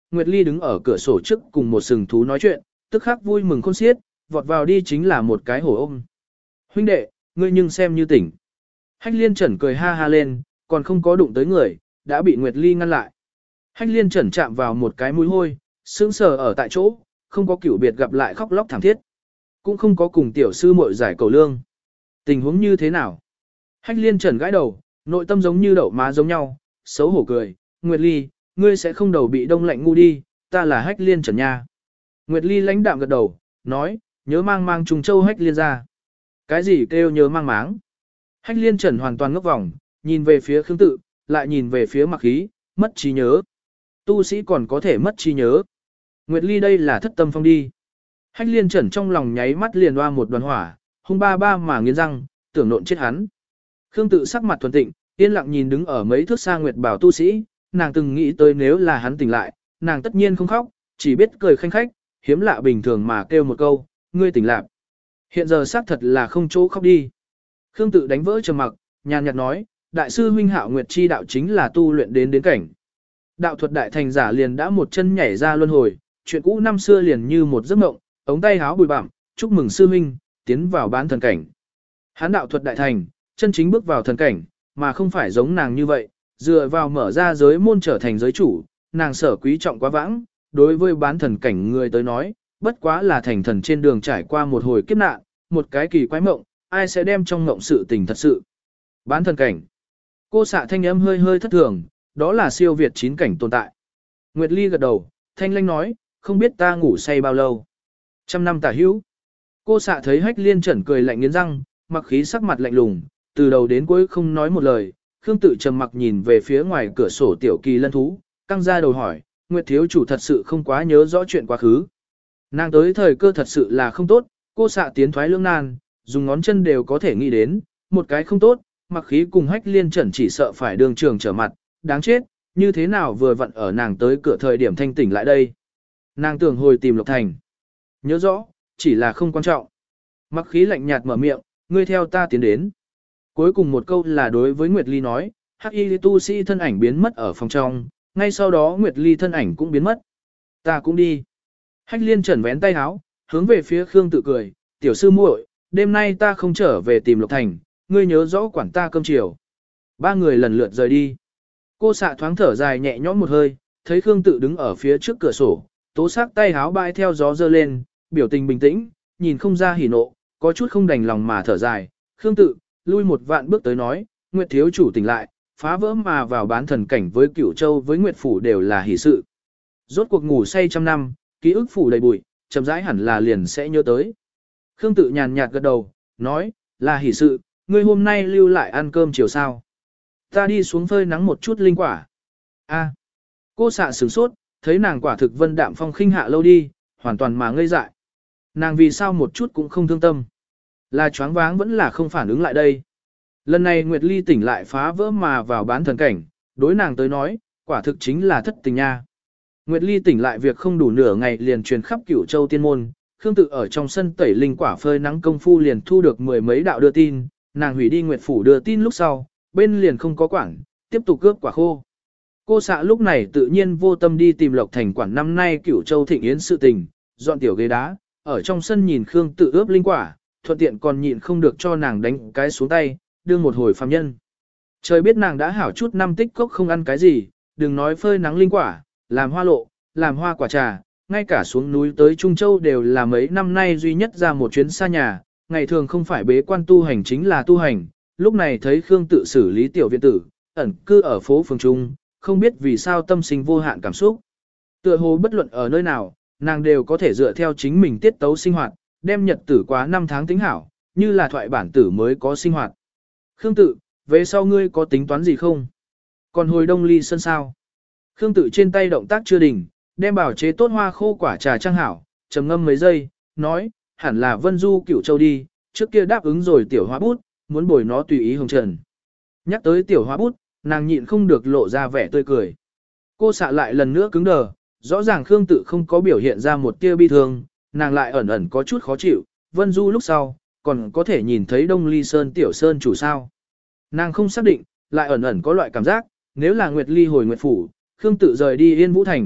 Nguyệt Ly đứng ở cửa sổ trước cùng một sừng thú nói chuyện, tức khắc vui mừng khôn xiết, vọt vào đi chính là một cái hổ ôm. Huynh đệ, ngươi nhưng xem như tỉnh. Hách liên chẩn cười ha ha lên, còn không có đụng tới người, đã bị Nguyệt Ly ngăn lại. Hách liên chẩn chạm vào một cái mũi hôi, sững sờ ở tại chỗ, không có cửu biệt gặp lại khóc lóc thảm thiết. Cũng không có cùng tiểu sư muội giải cầu lương. Tình huống như thế nào? Hách liên chẩn gãi đầu, nội tâm giống như đậu má giống nhau, xấu hổ cười. Nguyệt Ly, ngươi sẽ không đầu bị đông lạnh ngu đi, ta là hách liên chẩn nha. Nguyệt Ly lãnh đạm gật đầu, nói, nhớ mang mang trùng châu hách liên ra. Cái gì kêu nhớ mang máng? Hách liên chẩn hoàn toàn ngốc vòng, nhìn về phía Khương Tự, lại nhìn về phía Mặc Khí, mất trí nhớ. Tu sĩ còn có thể mất trí nhớ. Nguyệt Ly đây là thất tâm phong đi. Hách liên chẩn trong lòng nháy mắt liền hoa một đoàn hỏa, hung ba ba mà nghiến răng, tưởng nộn chết hắn. Khương Tự sắc mặt thuần tịnh, yên lặng nhìn đứng ở mấy thước xa Nguyệt Bảo tu sĩ, nàng từng nghĩ tới nếu là hắn tỉnh lại, nàng tất nhiên không khóc, chỉ biết cười khanh khách, hiếm lạ bình thường mà kêu một câu, ngươi tỉnh lạc. Hiện giờ xác thật là không chỗ khóc đi. Khương Tự đánh vỡ trầm mặc, nhàn nhạt nói, đại sư huynh Hạo Nguyệt chi đạo chính là tu luyện đến đến cảnh. Đạo thuật đại thành giả liền đã một chân nhảy ra luân hồi, chuyện cũ năm xưa liền như một giấc mộng, ống tay háo bùi bặm, chúc mừng sư huynh, tiến vào bán thần cảnh. Hán đạo thuật đại thành, chân chính bước vào thần cảnh, mà không phải giống nàng như vậy, dựa vào mở ra giới môn trở thành giới chủ, nàng sở quý trọng quá vãng, đối với bán thần cảnh người tới nói, bất quá là thành thần trên đường trải qua một hồi kiếp nạn, một cái kỳ quái mộng, ai sẽ đem trong mộng sự tình thật sự. Bán thần cảnh. Cô xạ thanh âm hơi hơi thất thường, đó là siêu việt chín cảnh tồn tại. Nguyệt Ly gật đầu, thanh lanh nói, không biết ta ngủ say bao lâu. Trăm năm tả hữu. Cô xạ thấy hách liên chẩn cười lạnh nghiến răng, Mặc Khí sắc mặt lạnh lùng, từ đầu đến cuối không nói một lời. Khương Tự trầm mặc nhìn về phía ngoài cửa sổ tiểu kỳ lân thú, căng ra đầu hỏi, Nguyệt thiếu chủ thật sự không quá nhớ rõ chuyện quá khứ. Nàng tới thời cơ thật sự là không tốt, cô xạ tiến thoái lưỡng nan, dùng ngón chân đều có thể nghĩ đến, một cái không tốt, Mặc Khí cùng hách liên chẩn chỉ sợ phải đường trường trở mặt, đáng chết, như thế nào vừa vặn ở nàng tới cửa thời điểm thanh tỉnh lại đây. Nàng tưởng hồi tìm Lộc Thành. Nhớ rõ, chỉ là không quan trọng. Mặc Khí lạnh nhạt mở miệng, ngươi theo ta tiến đến. Cuối cùng một câu là đối với Nguyệt Ly nói, hắc y tu sĩ thân ảnh biến mất ở phòng trong, ngay sau đó Nguyệt Ly thân ảnh cũng biến mất. Ta cũng đi. Hách liên chẩn vén tay áo, hướng về phía Khương Tự cười, tiểu sư muội, đêm nay ta không trở về tìm Lộc Thành, ngươi nhớ rõ quản ta cơm chiều. Ba người lần lượt rời đi. Cô xạ thoáng thở dài nhẹ nhõm một hơi, thấy Khương Tự đứng ở phía trước cửa sổ, tố sắc tay háo bay theo gió dơ lên, biểu tình bình tĩnh, nhìn không ra hỉ nộ, có chút không đành lòng mà thở dài. Khương Tự, lui một vạn bước tới nói, Nguyệt thiếu chủ tỉnh lại, phá vỡ mà vào bán thần cảnh với Cửu Châu với Nguyệt phủ đều là hỷ sự. Rốt cuộc ngủ say trăm năm, ký ức phủ đầy bụi, chậm rãi hẳn là liền sẽ nhớ tới. Khương Tự nhàn nhạt gật đầu, nói, là hỷ sự, ngươi hôm nay lưu lại ăn cơm chiều sao? Ta đi xuống phơi nắng một chút linh quả. A. Cô xạ sửng sốt, thấy nàng quả thực vân đạm phong khinh hạ lâu đi, hoàn toàn mà ngây dại. Nàng vì sao một chút cũng không thương tâm. Là choáng váng vẫn là không phản ứng lại đây. Lần này Nguyệt Ly tỉnh lại phá vỡ mà vào bán thần cảnh, đối nàng tới nói, quả thực chính là thất tình nha. Nguyệt Ly tỉnh lại việc không đủ nửa ngày liền truyền khắp Cửu Châu tiên môn, Khương Tự ở trong sân tẩy linh quả phơi nắng công phu liền thu được mười mấy đạo đưa tin, nàng hủy đi Nguyệt phủ đưa tin lúc sau, bên liền không có quản, tiếp tục cướp quả khô. Cô xạ lúc này tự nhiên vô tâm đi tìm Lộc Thành quản năm nay Cửu Châu thịnh yến sự tình, dọn tiểu ghế đá, ở trong sân nhìn Khương Tự ướp linh quả, thuận tiện còn nhịn không được cho nàng đánh cái xuống tay, đưa một hồi phàm nhân. Trời biết nàng đã hảo chút năm tích cốc không ăn cái gì, đừng nói phơi nắng linh quả, làm hoa lộ, làm hoa quả trà, ngay cả xuống núi tới Trung Châu đều là mấy năm nay duy nhất ra một chuyến xa nhà, ngày thường không phải bế quan tu hành chính là tu hành, lúc này thấy Khương Tự xử lý tiểu viện tử, ẩn cư ở phố phường Trung, không biết vì sao tâm sinh vô hạn cảm xúc. Tựa hồ bất luận ở nơi nào, nàng đều có thể dựa theo chính mình tiết tấu sinh hoạt, đem nhật tử quá năm tháng tính hảo, như là thoại bản tử mới có sinh hoạt. Khương Tự, về sau ngươi có tính toán gì không? Còn hồi Đông Ly Sơn sao? Khương Tự trên tay động tác chưa đình, đem bảo chế tốt hoa khô quả trà trang hảo, trầm ngâm mấy giây, nói, hẳn là Vân Du Cửu Châu đi, trước kia đáp ứng rồi tiểu hóa bút, muốn bồi nó tùy ý hồng trần. Nhắc tới tiểu hóa bút, nàng nhịn không được lộ ra vẻ tươi cười. Cô xạ lại lần nữa cứng đờ, rõ ràng Khương Tự không có biểu hiện ra một tia bi thương, nàng lại ẩn ẩn có chút khó chịu, Vân Du lúc sau, còn có thể nhìn thấy Đông Ly Sơn tiểu sơn chủ sao. Nàng không xác định, lại ẩn ẩn có loại cảm giác, nếu là Nguyệt Ly hồi Nguyệt Phủ, Khương Tự rời đi Yên Vũ Thành,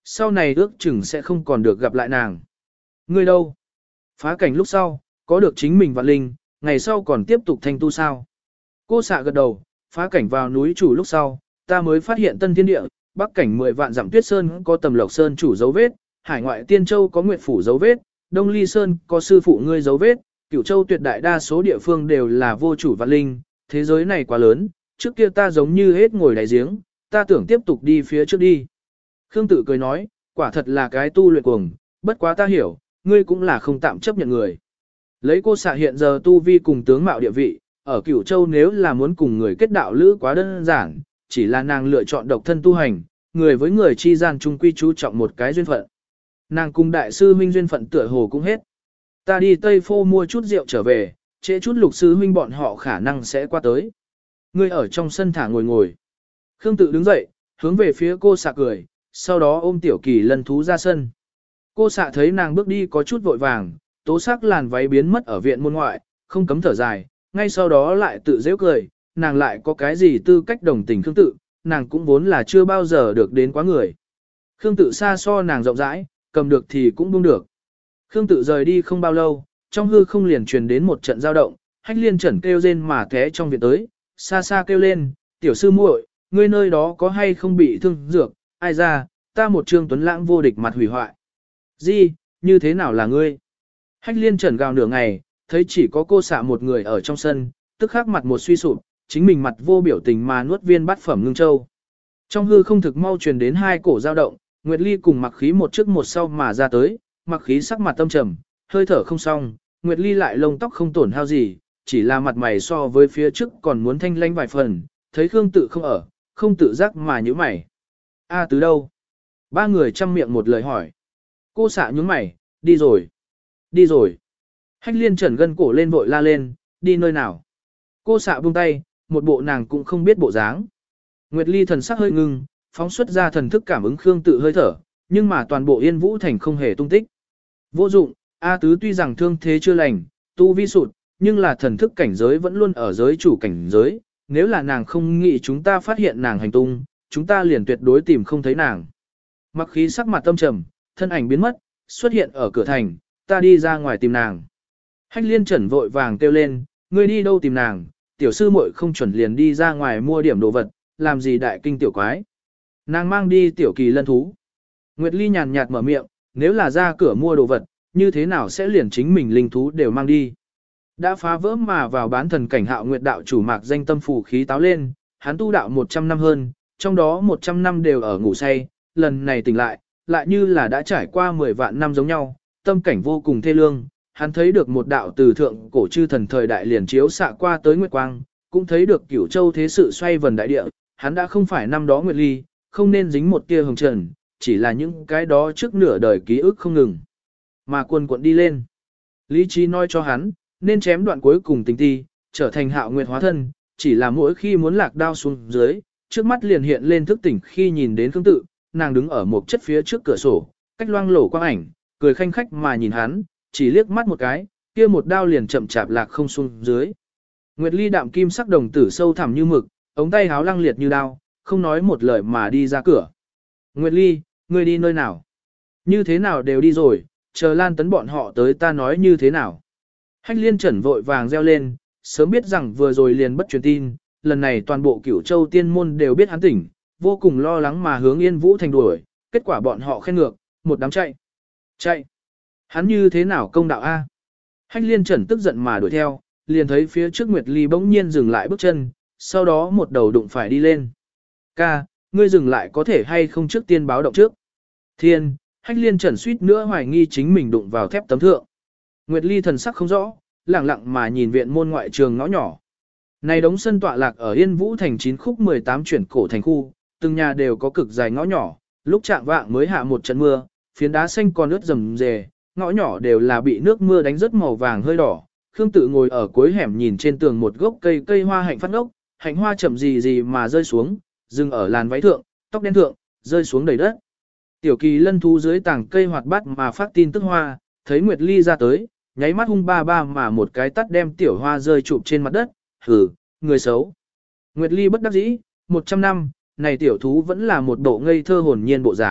sau này ước chừng sẽ không còn được gặp lại nàng. Ngươi đâu? Phá cảnh lúc sau, có được chính mình vạn linh, ngày sau còn tiếp tục thanh tu sao? Cô xạ gật đầu, phá cảnh vào núi chủ lúc sau, ta mới phát hiện tân thiên địa, bắc cảnh mười vạn dặm tuyết sơn có tầm lộc sơn chủ dấu vết, hải ngoại tiên châu có nguyệt phủ dấu vết, đông ly sơn có sư phụ ngươi dấu vết, cửu châu tuyệt đại đa số địa phương đều là vô chủ vạn linh, thế giới này quá lớn, trước kia ta giống như hết ngồi đáy giếng, ta tưởng tiếp tục đi phía trước đi. Khương Tự cười nói, quả thật là cái tu luyện cuồng, bất quá ta hiểu, ngươi cũng là không tạm chấp nhận người. Lấy cô xạ hiện giờ tu vi cùng tướng mạo địa vị, ở Cửu Châu nếu là muốn cùng người kết đạo lữ quá đơn giản, chỉ là nàng lựa chọn độc thân tu hành, người với người chi gian chung quy chú trọng một cái duyên phận. Nàng cùng đại sư huynh duyên phận tựa hồ cũng hết. Ta đi Tây Phô mua chút rượu trở về, trễ chút lục sư huynh bọn họ khả năng sẽ qua tới. Ngươi ở trong sân thả ngồi ngồi. Khương Tự đứng dậy, hướng về phía cô xạ cười, sau đó ôm Tiểu Kỳ Lân thú ra sân. Cô xạ thấy nàng bước đi có chút vội vàng, tố sắc làn váy biến mất ở viện môn ngoại, không cấm thở dài, ngay sau đó lại tự dễ cười, nàng lại có cái gì tư cách đồng tình Khương Tự, nàng cũng vốn là chưa bao giờ được đến quá người. Khương Tự xa so nàng rộng rãi, cầm được thì cũng buông được. Khương Tự rời đi không bao lâu, trong hư không liền truyền đến một trận dao động, Hách Liên Trần kêu rên mà té trong viện tới, xa xa kêu lên, tiểu sư muội, ngươi nơi đó có hay không bị thương dược, ai ra, ta một trương tuấn lãng vô địch mặt hủy hoại. Gì, như thế nào là ngươi? Hách Liên Trần gào nửa ngày, thấy chỉ có cô xạ một người ở trong sân, tức khắc mặt một suy sụp, chính mình mặt vô biểu tình mà nuốt viên bát phẩm ngưng châu. Trong hư không thực mau truyền đến hai cổ dao động, Nguyệt Ly cùng Mặc Khí một trước một sau mà ra tới, Mặc Khí sắc mặt tâm trầm, hơi thở không xong, Nguyệt Ly lại lông tóc không tổn hao gì, chỉ là mặt mày so với phía trước còn muốn thanh lanh vài phần, thấy Khương Tự không ở, không tự giác mà nhíu mày. A Tứ đâu? Ba người chăm miệng một lời hỏi. Cô xạ nhướng mày, đi rồi. Đi rồi. Hách Liên Trần gân cổ lên vội la lên, đi nơi nào? Cô xạ buông tay, một bộ nàng cũng không biết bộ dáng. Nguyệt Ly thần sắc hơi ngưng, phóng xuất ra thần thức cảm ứng Khương Tự hơi thở, nhưng mà toàn bộ Yên Vũ Thành không hề tung tích. Vô dụng, A Tứ tuy rằng thương thế chưa lành, tu vi sụt, nhưng là thần thức cảnh giới vẫn luôn ở giới chủ cảnh giới, nếu là nàng không nghĩ chúng ta phát hiện nàng hành tung, chúng ta liền tuyệt đối tìm không thấy nàng. Mặc Khí sắc mặt tâm trầm, thân ảnh biến mất, xuất hiện ở cửa thành, ta đi ra ngoài tìm nàng. Hách Liên Trần vội vàng kêu lên, ngươi đi đâu tìm nàng, tiểu sư muội không chuẩn liền đi ra ngoài mua điểm đồ vật, làm gì đại kinh tiểu quái. Nàng mang đi Tiểu Kỳ Lân thú. Nguyệt Ly nhàn nhạt mở miệng, nếu là ra cửa mua đồ vật, như thế nào sẽ liền chính mình linh thú đều mang đi. Đã phá vỡ mà vào bán thần cảnh Hạo Nguyệt đạo chủ Mạc Danh tâm phủ khí táo lên, hắn tu đạo một trăm năm hơn, trong đó một trăm năm đều ở ngủ say, lần này tỉnh lại, lại như là đã trải qua mười vạn năm giống nhau, tâm cảnh vô cùng thê lương. Hắn thấy được một đạo từ thượng cổ chư thần thời đại liền chiếu xạ qua tới Nguyệt Quang, cũng thấy được Cửu Châu thế sự xoay vần đại địa, hắn đã không phải năm đó Nguyệt Ly, không nên dính một tia hồng trần, chỉ là những cái đó trước nửa đời ký ức không ngừng. Mà cuồn cuộn đi lên. Lý trí nói cho hắn, nên chém đoạn cuối cùng tình ti, trở thành Hạo Nguyệt hóa thân, chỉ là mỗi khi muốn lạc đao xuống dưới, trước mắt liền hiện lên thức tỉnh khi nhìn đến Khương Tự, nàng đứng ở một chất phía trước cửa sổ, cách loang lổ quang ảnh, cười khanh khách mà nhìn hắn, chỉ liếc mắt một cái, kia một đao liền chậm chạp lạc không xuống dưới. Nguyệt Ly đạm kim sắc đồng tử sâu thẳm như mực, ống tay háo lăng liệt như đao, không nói một lời mà đi ra cửa. Nguyệt Ly, ngươi đi nơi nào? Như thế nào đều đi rồi, chờ Lan Tấn bọn họ tới ta nói như thế nào? Hách Liên Trần vội vàng reo lên, sớm biết rằng vừa rồi liền bất truyền tin, lần này toàn bộ Cửu Châu tiên môn đều biết hắn tỉnh, vô cùng lo lắng mà hướng Yên Vũ Thành đuổi, kết quả bọn họ khen ngược, một đám chạy. Chạy! Hắn như thế nào công đạo a? Hách Liên Trần tức giận mà đuổi theo, liền thấy phía trước Nguyệt Ly bỗng nhiên dừng lại bước chân, sau đó một đầu đụng phải đi lên. Ca, ngươi dừng lại có thể hay không trước tiên báo động trước? Thiên, Hách Liên Trần suýt nữa hoài nghi chính mình đụng vào thép tấm thượng. Nguyệt Ly thần sắc không rõ, lặng lặng mà nhìn viện môn ngoại trường ngõ nhỏ. Này đống sân tọa lạc ở Yên Vũ Thành chín khúc mười tám chuyển cổ thành khu, từng nhà đều có cực dài ngõ nhỏ, lúc trạng vạng mới hạ một trận mưa, phiến đá xanh còn ướt rầm rề, ngõ nhỏ đều là bị nước mưa đánh rất màu vàng hơi đỏ. Khương Tự ngồi ở cuối hẻm nhìn trên tường một gốc cây cây hoa hạnh phát ngốc, hạnh hoa chậm gì gì mà rơi xuống, dừng ở làn váy thượng, tóc đen thượng, rơi xuống đầy đất. Tiểu Kỳ Lân thú dưới tảng cây hoạt bát mà phát tin tức hoa, thấy Nguyệt Ly ra tới, nháy mắt hung ba ba mà một cái tắt đem tiểu hoa rơi chụp trên mặt đất, hừ, người xấu. Nguyệt Ly bất đắc dĩ, một trăm năm, này tiểu thú vẫn là một bộ ngây thơ hồn nhiên bộ dáng,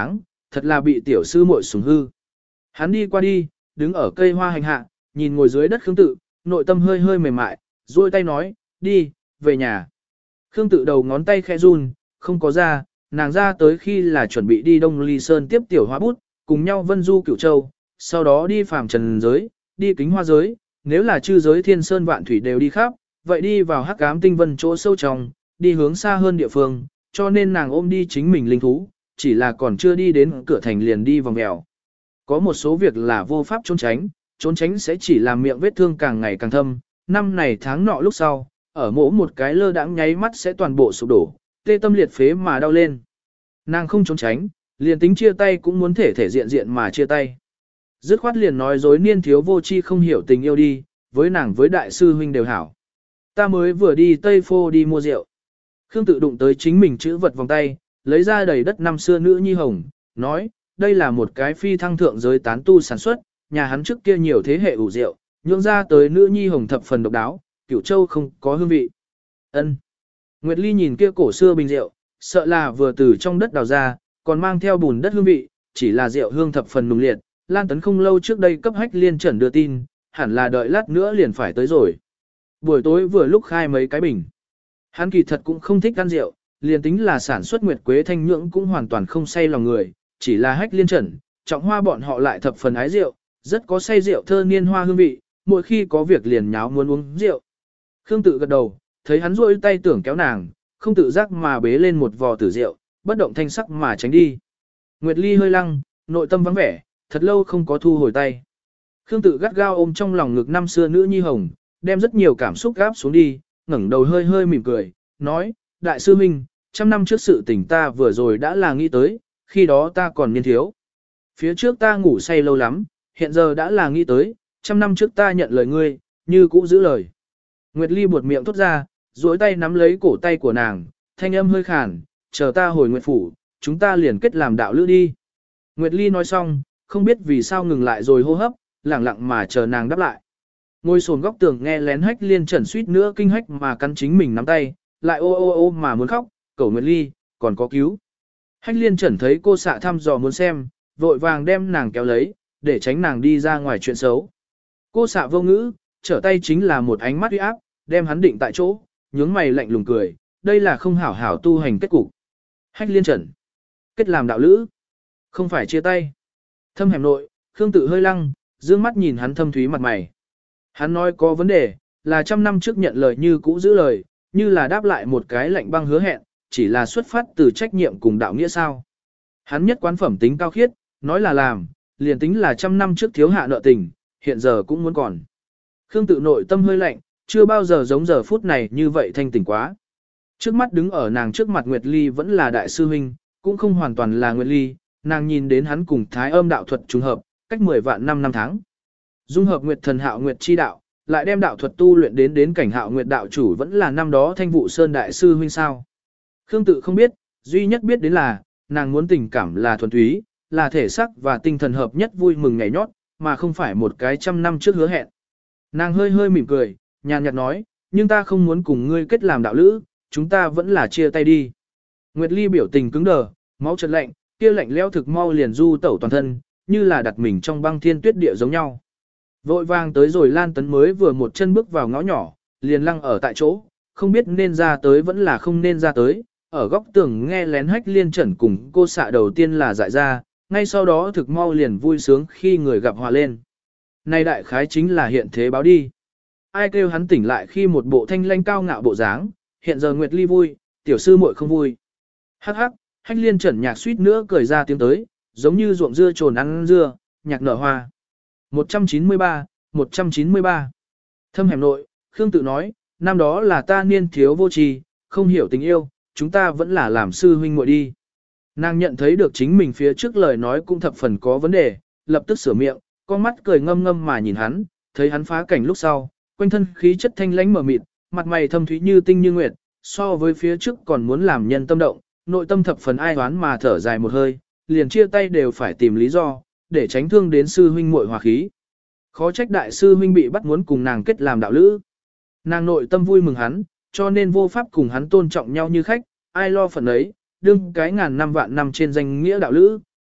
thật là bị tiểu sư muội sủng hư. Hắn đi qua đi, đứng ở cây hoa hành hạ, nhìn ngồi dưới đất Khương Tự, nội tâm hơi hơi mềm mại, duỗi tay nói, đi, về nhà. Khương Tự đầu ngón tay khẽ run, không có ra, nàng ra tới khi là chuẩn bị đi Đông Ly Sơn tiếp tiểu hoa bút, cùng nhau vân du cửu châu, sau đó đi phàm trần giới, đi kính hoa giới, nếu là chư giới thiên sơn vạn thủy đều đi khắp, vậy đi vào hắc ám tinh vân chỗ sâu trong, đi hướng xa hơn địa phương, cho nên nàng ôm đi chính mình linh thú, chỉ là còn chưa đi đến cửa thành liền đi vòng mèo. Có một số việc là vô pháp trốn tránh, trốn tránh sẽ chỉ làm miệng vết thương càng ngày càng thâm, năm này tháng nọ lúc sau, ở mỗi một cái lơ đãng nháy mắt sẽ toàn bộ sụp đổ, tê tâm liệt phế mà đau lên. Nàng không trốn tránh, liền tính chia tay cũng muốn thể thể diện diện mà chia tay. Dứt khoát liền nói dối niên thiếu vô tri không hiểu tình yêu đi, với nàng với đại sư huynh đều hảo. Ta mới vừa đi Tây Phô đi mua rượu. Khương Tự đụng tới chính mình chữ vật vòng tay, lấy ra đầy đất năm xưa nữ nhi hồng, nói, đây là một cái phi thăng thượng giới tán tu sản xuất, nhà hắn trước kia nhiều thế hệ ủ rượu, nhượng ra tới nữ nhi hồng thập phần độc đáo, Cửu Châu không có hương vị. Ân. Nguyệt Ly nhìn kia cổ xưa bình rượu, sợ là vừa từ trong đất đào ra, còn mang theo bùn đất hương vị, chỉ là rượu hương thập phần nùng liệt. Lan Tấn không lâu trước đây cấp Hách Liên Trần đưa tin, hẳn là đợi lát nữa liền phải tới rồi. Buổi tối vừa lúc khai mấy cái bình. Hắn kỳ thật cũng không thích ăn rượu, liền tính là sản xuất nguyệt quế thanh nhưỡng cũng hoàn toàn không say lòng người, chỉ là Hách Liên Trần, Trọng Hoa bọn họ lại thập phần ái rượu, rất có say rượu thơ niên hoa hương vị, mỗi khi có việc liền nháo muốn uống rượu. Khương Tự gật đầu, thấy hắn rôi tay tưởng kéo nàng, không tự giác mà bế lên một vò tử rượu, bất động thanh sắc mà tránh đi. Nguyệt Ly hơi lăng, nội tâm vắng vẻ, thật lâu không có thu hồi tay. Khương Tự gắt gao ôm trong lòng ngực năm xưa nữ nhi hồng, đem rất nhiều cảm xúc gáp xuống đi, ngẩng đầu hơi hơi mỉm cười, nói, đại sư huynh, trăm năm trước sự tình ta vừa rồi đã là nghĩ tới, khi đó ta còn niên thiếu. Phía trước ta ngủ say lâu lắm, hiện giờ đã là nghĩ tới, trăm năm trước ta nhận lời ngươi, như cũ giữ lời. Nguyệt Ly buột miệng thốt ra, duỗi tay nắm lấy cổ tay của nàng, thanh âm hơi khàn, chờ ta hồi Nguyệt phủ, chúng ta liền kết làm đạo lữ đi. Nguyệt Ly nói xong, không biết vì sao ngừng lại rồi hô hấp, lặng lặng mà chờ nàng đáp lại. Ngồi sồn góc tường nghe lén Hách Liên Trần suýt nữa kinh hách mà cắn chính mình nắm tay, lại ô ô ô mà muốn khóc, cầu Nguyệt Ly, còn có cứu. Hách Liên Trần thấy cô xạ thăm dò muốn xem, vội vàng đem nàng kéo lấy, để tránh nàng đi ra ngoài chuyện xấu. Cô xạ vô ngữ, trở tay chính là một ánh mắt uy áp, đem hắn định tại chỗ, nhướng mày lạnh lùng cười, đây là không hảo hảo tu hành kết cục. Hách Liên Trần, kết làm đạo lữ, không phải chia tay. Thâm hẻm nội, Khương Tự hơi lăng, dương mắt nhìn hắn thâm thúy mặt mày. Hắn nói có vấn đề, là trăm năm trước nhận lời như cũ giữ lời, như là đáp lại một cái lạnh băng hứa hẹn, chỉ là xuất phát từ trách nhiệm cùng đạo nghĩa sao. Hắn nhất quán phẩm tính cao khiết, nói là làm, liền tính là trăm năm trước thiếu hạ nợ tình, hiện giờ cũng muốn còn. Khương Tự nội tâm hơi lạnh, chưa bao giờ giống giờ phút này như vậy thanh tỉnh quá. Trước mắt đứng ở nàng trước mặt Nguyệt Ly vẫn là đại sư huynh, cũng không hoàn toàn là Nguyệt Ly, nàng nhìn đến hắn cùng thái âm đạo thuật trùng hợp, cách mười vạn năm năm tháng. Dung hợp Nguyệt thần hạo Nguyệt chi đạo, lại đem đạo thuật tu luyện đến đến cảnh hạo Nguyệt đạo chủ vẫn là năm đó Thanh Vụ Sơn đại sư huynh sao. Khương Tự không biết, duy nhất biết đến là, nàng muốn tình cảm là thuần túy, là thể sắc và tinh thần hợp nhất vui mừng ngày nhót, mà không phải một cái trăm năm trước hứa hẹn. Nàng hơi hơi mỉm cười, nhàn nhạt nói, nhưng ta không muốn cùng ngươi kết làm đạo lữ, chúng ta vẫn là chia tay đi. Nguyệt Ly biểu tình cứng đờ, máu chợt lạnh, kia lạnh lẽo thực mau liền du tẩu toàn thân, như là đặt mình trong băng thiên tuyết địa giống nhau. Vội vàng tới rồi Lan Tấn mới vừa một chân bước vào ngõ nhỏ, liền lăng ở tại chỗ, không biết nên ra tới vẫn là không nên ra tới, ở góc tường nghe lén Hách Liên Trần cùng cô xạ đầu tiên là dại ra, ngay sau đó thực mau liền vui sướng khi người gặp hòa lên. Này đại khái chính là hiện thế báo đi. Ai kêu hắn tỉnh lại khi một bộ thanh lanh cao ngạo bộ dáng, hiện giờ Nguyệt Ly vui, tiểu sư muội không vui. Hắc hắc, Hách Liên Trần nhạc suýt nữa cười ra tiếng tới, giống như ruộng dưa trồn ăn dưa, nhạc nở hoa. một trăm chín mươi ba, một trăm chín mươi ba. Thâm hẻm nội, Khương Tự nói, năm đó là ta niên thiếu vô tri, không hiểu tình yêu, chúng ta vẫn là làm sư huynh muội đi. Nàng nhận thấy được chính mình phía trước lời nói cũng thập phần có vấn đề, lập tức sửa miệng, con mắt cười ngâm ngâm mà nhìn hắn, thấy hắn phá cảnh lúc sau, quanh thân khí chất thanh lãnh mờ mịt, mặt mày thâm thúy như tinh như nguyệt, so với phía trước còn muốn làm nhân tâm động, nội tâm thập phần ai oán mà thở dài một hơi, liền chia tay đều phải tìm lý do, để tránh thương đến sư huynh muội hòa khí. Khó trách đại sư huynh bị bắt muốn cùng nàng kết làm đạo lữ. Nàng nội tâm vui mừng hắn, cho nên vô pháp cùng hắn tôn trọng nhau như khách, ai lo phần ấy, đương cái ngàn năm vạn năm trên danh nghĩa đạo lữ,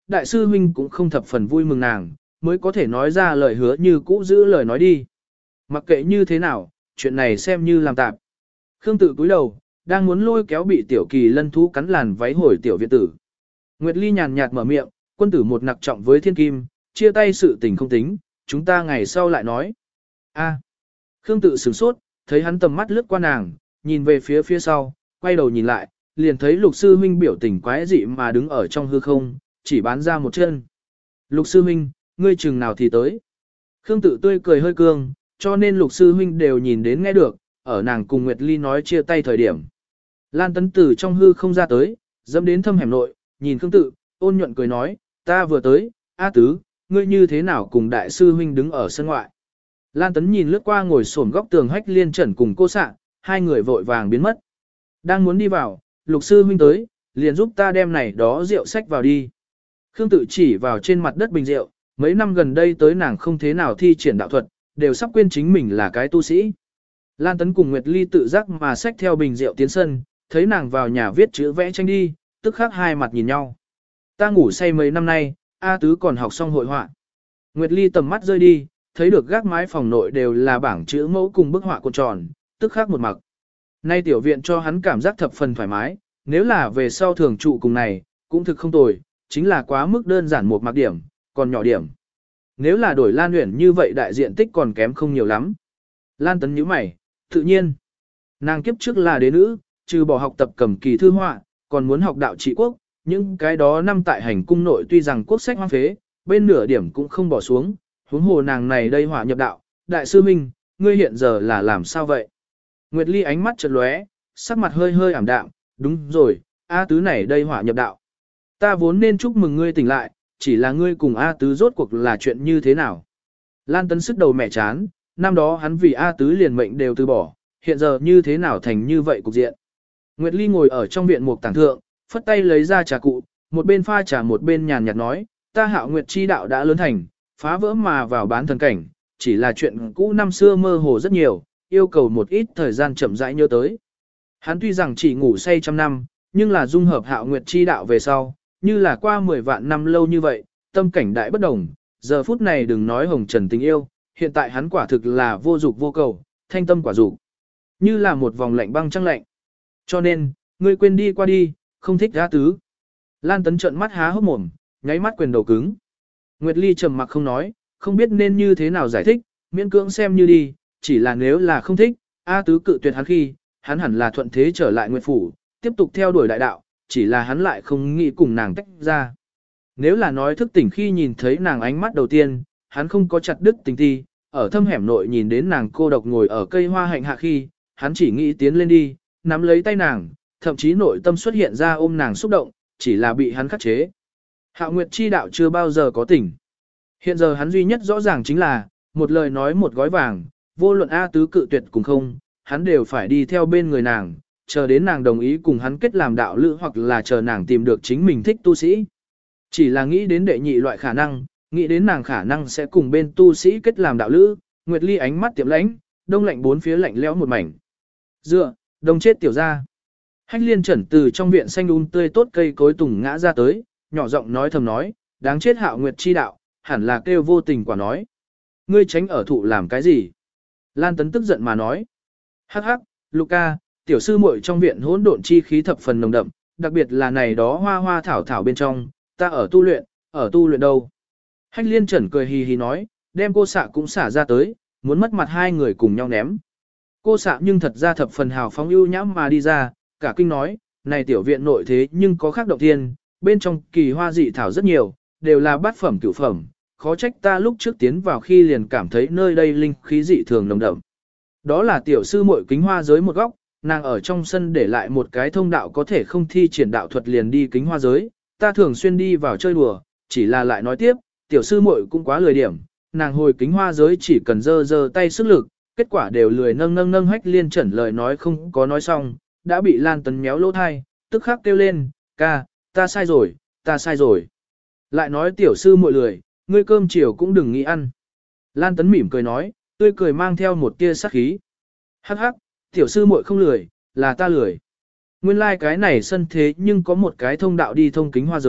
đại sư huynh cũng không thập phần vui mừng nàng, mới có thể nói ra lời hứa như cũ giữ lời nói đi. Mặc kệ như thế nào, chuyện này xem như làm tạm. Khương Tự cúi đầu, đang muốn lôi kéo bị tiểu kỳ lân thú cắn làn váy hồi tiểu viện tử. Nguyệt Ly nhàn nhạt mở miệng, quân tử một nặc trọng với thiên kim, chia tay sự tình không tính, chúng ta ngày sau lại nói. A. Khương Tự sửng sốt, thấy hắn tầm mắt lướt qua nàng, nhìn về phía phía sau, quay đầu nhìn lại, liền thấy Lục sư huynh biểu tình quái dị mà đứng ở trong hư không, chỉ bán ra một chân. Lục sư huynh, ngươi chừng nào thì tới. Khương Tự tươi cười hơi cương, cho nên Lục sư huynh đều nhìn đến nghe được, ở nàng cùng Nguyệt Ly nói chia tay thời điểm. Lan Tấn Tử trong hư không ra tới, dẫm đến thâm hẻm nội, nhìn Khương Tự, ôn nhuận cười nói, ta vừa tới, A Tứ, ngươi như thế nào cùng đại sư huynh đứng ở sân ngoại. Lan Tấn nhìn lướt qua ngồi xổm góc tường Hách Liên Trần cùng cô Sạ, hai người vội vàng biến mất. Đang muốn đi vào, Lục sư huynh tới, liền giúp ta đem này đó rượu sách vào đi. Khương Tự chỉ vào trên mặt đất bình rượu, mấy năm gần đây tới nàng không thế nào thi triển đạo thuật, đều sắp quên chính mình là cái tu sĩ. Lan Tấn cùng Nguyệt Ly tự giác mà xách theo bình rượu tiến sân, thấy nàng vào nhà viết chữ vẽ tranh đi, tức khắc hai mặt nhìn nhau. Ta ngủ say mấy năm nay, A Tứ còn học xong hội họa. Nguyệt Ly tầm mắt rơi đi, thấy được gác mái phòng nội đều là bảng chữ mẫu cùng bức họa cuộn tròn, tức khắc một mặc. Nay tiểu viện cho hắn cảm giác thập phần thoải mái, nếu là về sau thường trụ cùng này, cũng thực không tồi, chính là quá mức đơn giản một mặc điểm, còn nhỏ điểm. Nếu là đổi Lan Uyển như vậy đại diện tích còn kém không nhiều lắm. Lan Tấn nhíu mày, tự nhiên. Nàng kiếp trước là đế nữ, trừ bỏ học tập cầm kỳ thư họa, còn muốn học đạo trị quốc, những cái đó năm tại hành cung nội tuy rằng quốc sách hoang phế, bên nửa điểm cũng không bỏ xuống, huống hồ nàng này đây họa nhập đạo, đại sư minh, ngươi hiện giờ là làm sao vậy? Nguyệt Ly ánh mắt chợt lóe, sắc mặt hơi hơi ảm đạm, đúng rồi, A Tứ này đây họa nhập đạo. Ta vốn nên chúc mừng ngươi tỉnh lại, chỉ là ngươi cùng A Tứ rốt cuộc là chuyện như thế nào? Lan Tấn sức đầu mẹ chán, năm đó hắn vì A Tứ liền mệnh đều từ bỏ, hiện giờ như thế nào thành như vậy cục diện. Nguyệt Ly ngồi ở trong viện một tảng thượng, phất tay lấy ra trà cụ, một bên pha trà một bên nhàn nhạt nói, ta Hạo Nguyệt chi đạo đã lớn thành, phá vỡ mà vào bán thần cảnh, chỉ là chuyện cũ năm xưa mơ hồ rất nhiều, yêu cầu một ít thời gian chậm rãi nhớ tới. Hắn tuy rằng chỉ ngủ say trăm năm, nhưng là dung hợp Hạo Nguyệt chi đạo về sau, như là qua mười vạn năm lâu như vậy, tâm cảnh đại bất đồng, giờ phút này đừng nói hồng trần tình yêu, hiện tại hắn quả thực là vô dục vô cầu, thanh tâm quả dục, như là một vòng lạnh băng trăng lạnh. Cho nên, ngươi quên đi qua đi, không thích A Tứ. Lan Tấn trợn mắt há hốc mồm, nháy mắt quyền đầu cứng. Nguyệt Ly trầm mặc không nói, không biết nên như thế nào giải thích, miễn cưỡng xem như đi, chỉ là nếu là không thích, A Tứ cự tuyệt hắn khi, hắn hẳn là thuận thế trở lại Nguyệt Phủ, tiếp tục theo đuổi đại đạo, chỉ là hắn lại không nghĩ cùng nàng tách ra. Nếu là nói thức tỉnh khi nhìn thấy nàng ánh mắt đầu tiên, hắn không có chặt đứt tình ti, ở thâm hẻm nội nhìn đến nàng cô độc ngồi ở cây hoa hạnh hạ khi, hắn chỉ nghĩ tiến lên đi, nắm lấy tay nàng, thậm chí nội tâm xuất hiện ra ôm nàng xúc động, chỉ là bị hắn khắc chế. Hạo Nguyệt chi đạo chưa bao giờ có tỉnh. Hiện giờ hắn duy nhất rõ ràng chính là, một lời nói một gói vàng, vô luận A Tứ cự tuyệt cùng không, hắn đều phải đi theo bên người nàng, chờ đến nàng đồng ý cùng hắn kết làm đạo lữ hoặc là chờ nàng tìm được chính mình thích tu sĩ. Chỉ là nghĩ đến đệ nhị loại khả năng, nghĩ đến nàng khả năng sẽ cùng bên tu sĩ kết làm đạo lữ, Nguyệt Ly ánh mắt tiệm lãnh, đông lạnh bốn phía lạnh lẽo một mảnh. Dựa, đông chết tiểu ra. Hách Liên Trần từ trong viện xanh um tươi tốt cây cối tùng ngã ra tới, nhỏ giọng nói thầm nói, đáng chết Hạo Nguyệt chi đạo, hẳn là kêu vô tình quả nói. Ngươi tránh ở thụ làm cái gì? Lan Tấn tức giận mà nói. Hắc hắc, Luca, tiểu sư muội trong viện hỗn độn chi khí thập phần nồng đậm, đặc biệt là này đó hoa hoa thảo thảo bên trong, ta ở tu luyện, ở tu luyện đâu? Hách Liên Trần cười hì hì nói, đem cô xạ cũng xả ra tới, muốn mất mặt hai người cùng nhau ném. Cô xạ nhưng thật ra thập phần hào phóng ưu nhãm mà đi ra, cả kinh nói, này tiểu viện nội thế nhưng có khác động thiên, bên trong kỳ hoa dị thảo rất nhiều, đều là bát phẩm cửu phẩm, khó trách ta lúc trước tiến vào khi liền cảm thấy nơi đây linh khí dị thường nồng đậm. Đó là tiểu sư muội kính hoa giới một góc, nàng ở trong sân để lại một cái thông đạo có thể không thi triển đạo thuật liền đi kính hoa giới, ta thường xuyên đi vào chơi đùa, chỉ là lại nói tiếp, tiểu sư muội cũng quá lười điểm, nàng hồi kính hoa giới chỉ cần giơ giơ tay sức lực, kết quả đều lười nâng nâng nâng. Hách Liên Trần lời nói không có nói xong, đã bị Lan Tấn méo lỗ thai, tức khắc kêu lên, ca, ta sai rồi, ta sai rồi. Lại nói tiểu sư muội lười, ngươi cơm chiều cũng đừng nghĩ ăn. Lan Tấn mỉm cười nói, tươi cười mang theo một tia sát khí. Hắc hắc, tiểu sư muội không lười, là ta lười. Nguyên lai like cái này sân thế nhưng có một cái thông đạo đi thông kính hoa giới,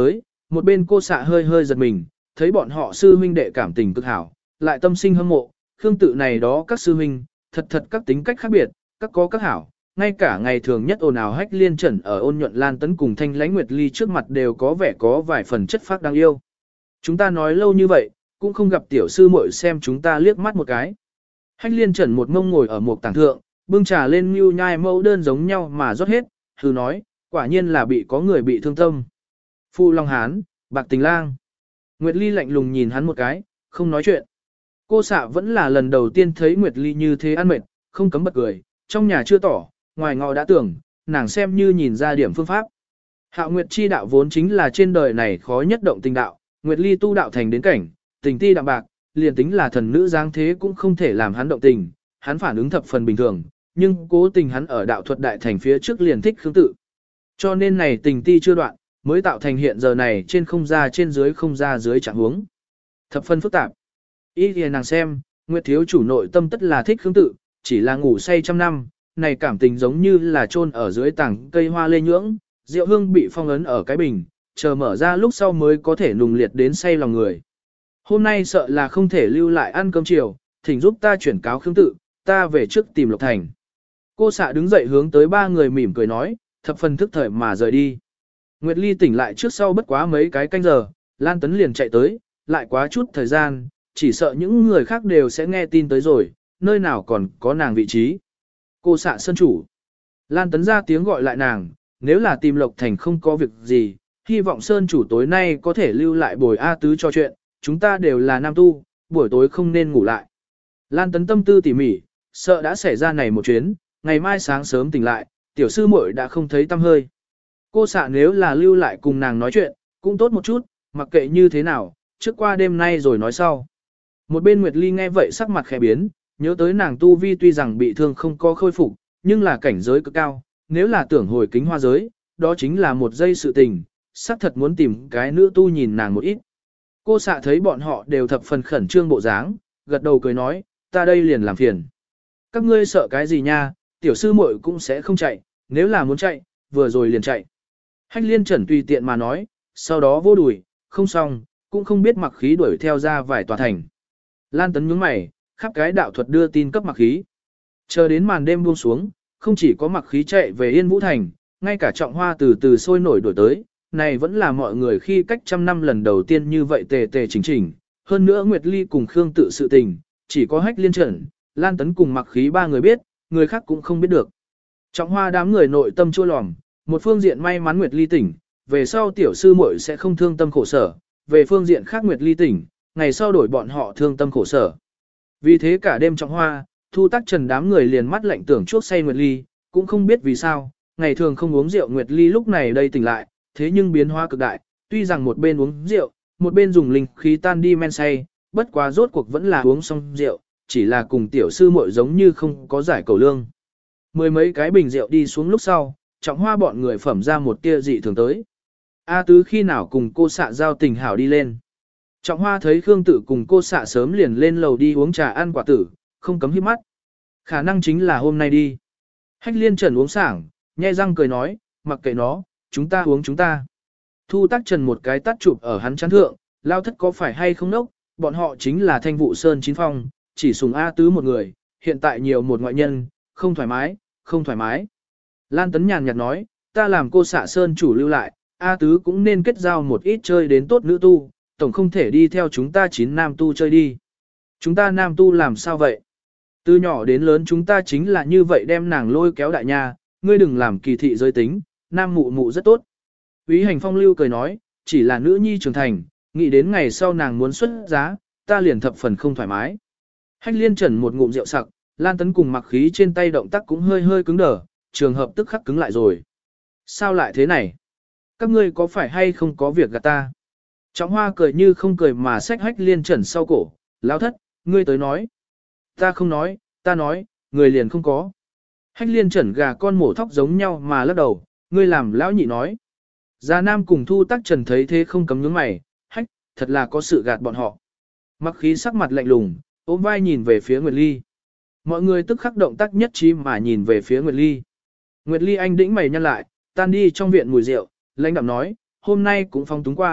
một bên cô xạ hơi hơi giật mình, thấy bọn họ sư huynh đệ cảm tình cực hảo, lại tâm sinh hâm mộ, Khương tự này đó các sư huynh, thật thật các tính cách khác biệt, các có các hảo, ngay cả ngày thường nhất ồn ào Hách Liên Trần ở Ôn Nhuận Lan Tấn cùng Thanh Lãnh Nguyệt Ly trước mặt đều có vẻ có vài phần chất phác đáng yêu. Chúng ta nói lâu như vậy, cũng không gặp tiểu sư muội xem chúng ta liếc mắt một cái. Hách Liên Trần một ngông ngồi ở một tảng thượng, bưng trà lên nhu nhai mẫu đơn giống nhau mà rót hết, hừ nói, quả nhiên là bị có người bị thương tâm. Phu Long Hán, Bạc Tình Lang. Nguyệt Ly lạnh lùng nhìn hắn một cái, không nói chuyện. Cô xạ vẫn là lần đầu tiên thấy Nguyệt Ly như thế ăn mệt, không cấm bật cười, trong nhà chưa tỏ, ngoài ngọ đã tưởng, nàng xem như nhìn ra điểm phương pháp. Hạo Nguyệt chi đạo vốn chính là trên đời này khó nhất động tình đạo, Nguyệt Ly tu đạo thành đến cảnh, tình ti đạm bạc, liền tính là thần nữ giáng thế cũng không thể làm hắn động tình, hắn phản ứng thập phần bình thường, nhưng cố tình hắn ở đạo thuật đại thành phía trước liền thích Khương tự. Cho nên này tình ti chưa đoạn, mới tạo thành hiện giờ này trên không ra trên dưới không ra dưới trạng huống. Thập phân phức tạp. Ý thì nàng xem, Nguyệt thiếu chủ nội tâm tất là thích Khương tự, chỉ là ngủ say trăm năm, này cảm tình giống như là chôn ở dưới tảng cây hoa lê nhưỡng, rượu hương bị phong ấn ở cái bình, chờ mở ra lúc sau mới có thể nùng liệt đến say lòng người. Hôm nay sợ là không thể lưu lại ăn cơm chiều, thỉnh giúp ta chuyển cáo Khương tự, ta về trước tìm Lộc Thành. Cô xạ đứng dậy hướng tới ba người mỉm cười nói, thập phần thức thời mà rời đi. Nguyệt Ly tỉnh lại trước sau bất quá mấy cái canh giờ, Lan Tấn liền chạy tới, lại quá chút thời gian, chỉ sợ những người khác đều sẽ nghe tin tới rồi, nơi nào còn có nàng vị trí. Cô xạ sơn chủ. Lan Tấn ra tiếng gọi lại nàng, nếu là tìm Lộc Thành không có việc gì, hy vọng sơn chủ tối nay có thể lưu lại bồi A Tứ cho chuyện, chúng ta đều là nam tu, buổi tối không nên ngủ lại. Lan Tấn tâm tư tỉ mỉ, sợ đã xảy ra này một chuyến, ngày mai sáng sớm tỉnh lại, tiểu sư muội đã không thấy tâm hơi. Cô xạ nếu là lưu lại cùng nàng nói chuyện, cũng tốt một chút, mặc kệ như thế nào, trước qua đêm nay rồi nói sau. Một bên Nguyệt Ly nghe vậy sắc mặt khẽ biến, nhớ tới nàng tu vi tuy rằng bị thương không có khôi phục, nhưng là cảnh giới cực cao, nếu là tưởng hồi kính hoa giới, đó chính là một giây sự tình, xác thật muốn tìm cái nữ tu nhìn nàng một ít. Cô xạ thấy bọn họ đều thập phần khẩn trương bộ dáng, gật đầu cười nói, ta đây liền làm phiền. Các ngươi sợ cái gì nha, tiểu sư muội cũng sẽ không chạy, nếu là muốn chạy, vừa rồi liền chạy. Hách Liên Trần tùy tiện mà nói, sau đó vô đùi, không xong, cũng không biết mặc khí đuổi theo ra vài tòa thành. Lan Tấn nhướng mày, khắp cái đạo thuật đưa tin cấp mặc khí. Chờ đến màn đêm buông xuống, không chỉ có mặc khí chạy về Yên Vũ Thành, ngay cả Trọng Hoa từ từ sôi nổi đổi tới, này vẫn là mọi người khi cách trăm năm lần đầu tiên như vậy tề tề chỉnh chỉnh. Hơn nữa Nguyệt Ly cùng Khương tự sự tình, chỉ có Hách Liên Trần, Lan Tấn cùng mặc khí ba người biết, người khác cũng không biết được. Trọng Hoa đám người nội tâm chua lòm, một phương diện may mắn Nguyệt Ly tỉnh, về sau tiểu sư muội sẽ không thương tâm khổ sở, về phương diện khác Nguyệt Ly tỉnh, ngày sau đổi bọn họ thương tâm khổ sở. Vì thế cả đêm Trọng Hoa, Thu Tắc Trần đám người liền mắt lạnh tưởng chuốc say Nguyệt Ly, cũng không biết vì sao, ngày thường không uống rượu Nguyệt Ly lúc này đây tỉnh lại, thế nhưng biến hóa cực đại, tuy rằng một bên uống rượu, một bên dùng linh khí tan đi men say, bất quá rốt cuộc vẫn là uống xong rượu, chỉ là cùng tiểu sư muội giống như không có giải cầu lương. Mười mấy cái bình rượu đi xuống lúc sau, Trọng Hoa bọn người phẩm ra một tia dị thường tới. A Tứ khi nào cùng cô xạ giao tình hảo đi lên. Trọng Hoa thấy Khương Tự cùng cô xạ sớm liền lên lầu đi uống trà ăn quả tử, không cấm hít mắt. Khả năng chính là hôm nay đi. Hách Liên Trần uống sảng, nhe răng cười nói, mặc kệ nó, chúng ta uống chúng ta. Thu Tắc Trần một cái tắt chụp ở hắn chán thượng, lao thất có phải hay không nốc, bọn họ chính là Thanh Vụ Sơn chín phong, chỉ sùng A Tứ một người, hiện tại nhiều một ngoại nhân, không thoải mái, không thoải mái. Lan Tấn nhàn nhạt nói, ta làm cô xạ Sơn chủ lưu lại, A Tứ cũng nên kết giao một ít chơi đến tốt nữ tu, tổng không thể đi theo chúng ta chín nam tu chơi đi. Chúng ta nam tu làm sao vậy? Từ nhỏ đến lớn chúng ta chính là như vậy đem nàng lôi kéo đại nha, ngươi đừng làm kỳ thị giới tính, nam mụ mụ rất tốt. Úy Hành Phong lưu cười nói, chỉ là nữ nhi trưởng thành, nghĩ đến ngày sau nàng muốn xuất giá, ta liền thập phần không thoải mái. Hách Liên Trần một ngụm rượu sặc, Lan Tấn cùng mặc khí trên tay động tác cũng hơi hơi cứng đờ, trường hợp tức khắc cứng lại rồi. Sao lại thế này? Các ngươi có phải hay không có việc gạt ta? Trọng Hoa cười như không cười mà xách Hách Liên Trần sau cổ, lão thất, ngươi tới nói. Ta không nói, ta nói, người liền không có. Hách Liên Trần gà con mổ thóc giống nhau mà lắc đầu, ngươi làm lão nhị nói. Già Nam cùng Thu Tắc Trần thấy thế không cấm nhướng mày, hách, thật là có sự gạt bọn họ. Mặc khí sắc mặt lạnh lùng, ôm vai nhìn về phía Nguyệt Ly. Mọi người tức khắc động tác nhất trí mà nhìn về phía Nguyệt Ly. Nguyệt Ly anh đĩnh mày nhăn lại, tan đi trong viện mùi rượu, lãnh đạm nói, hôm nay cũng phong túng qua,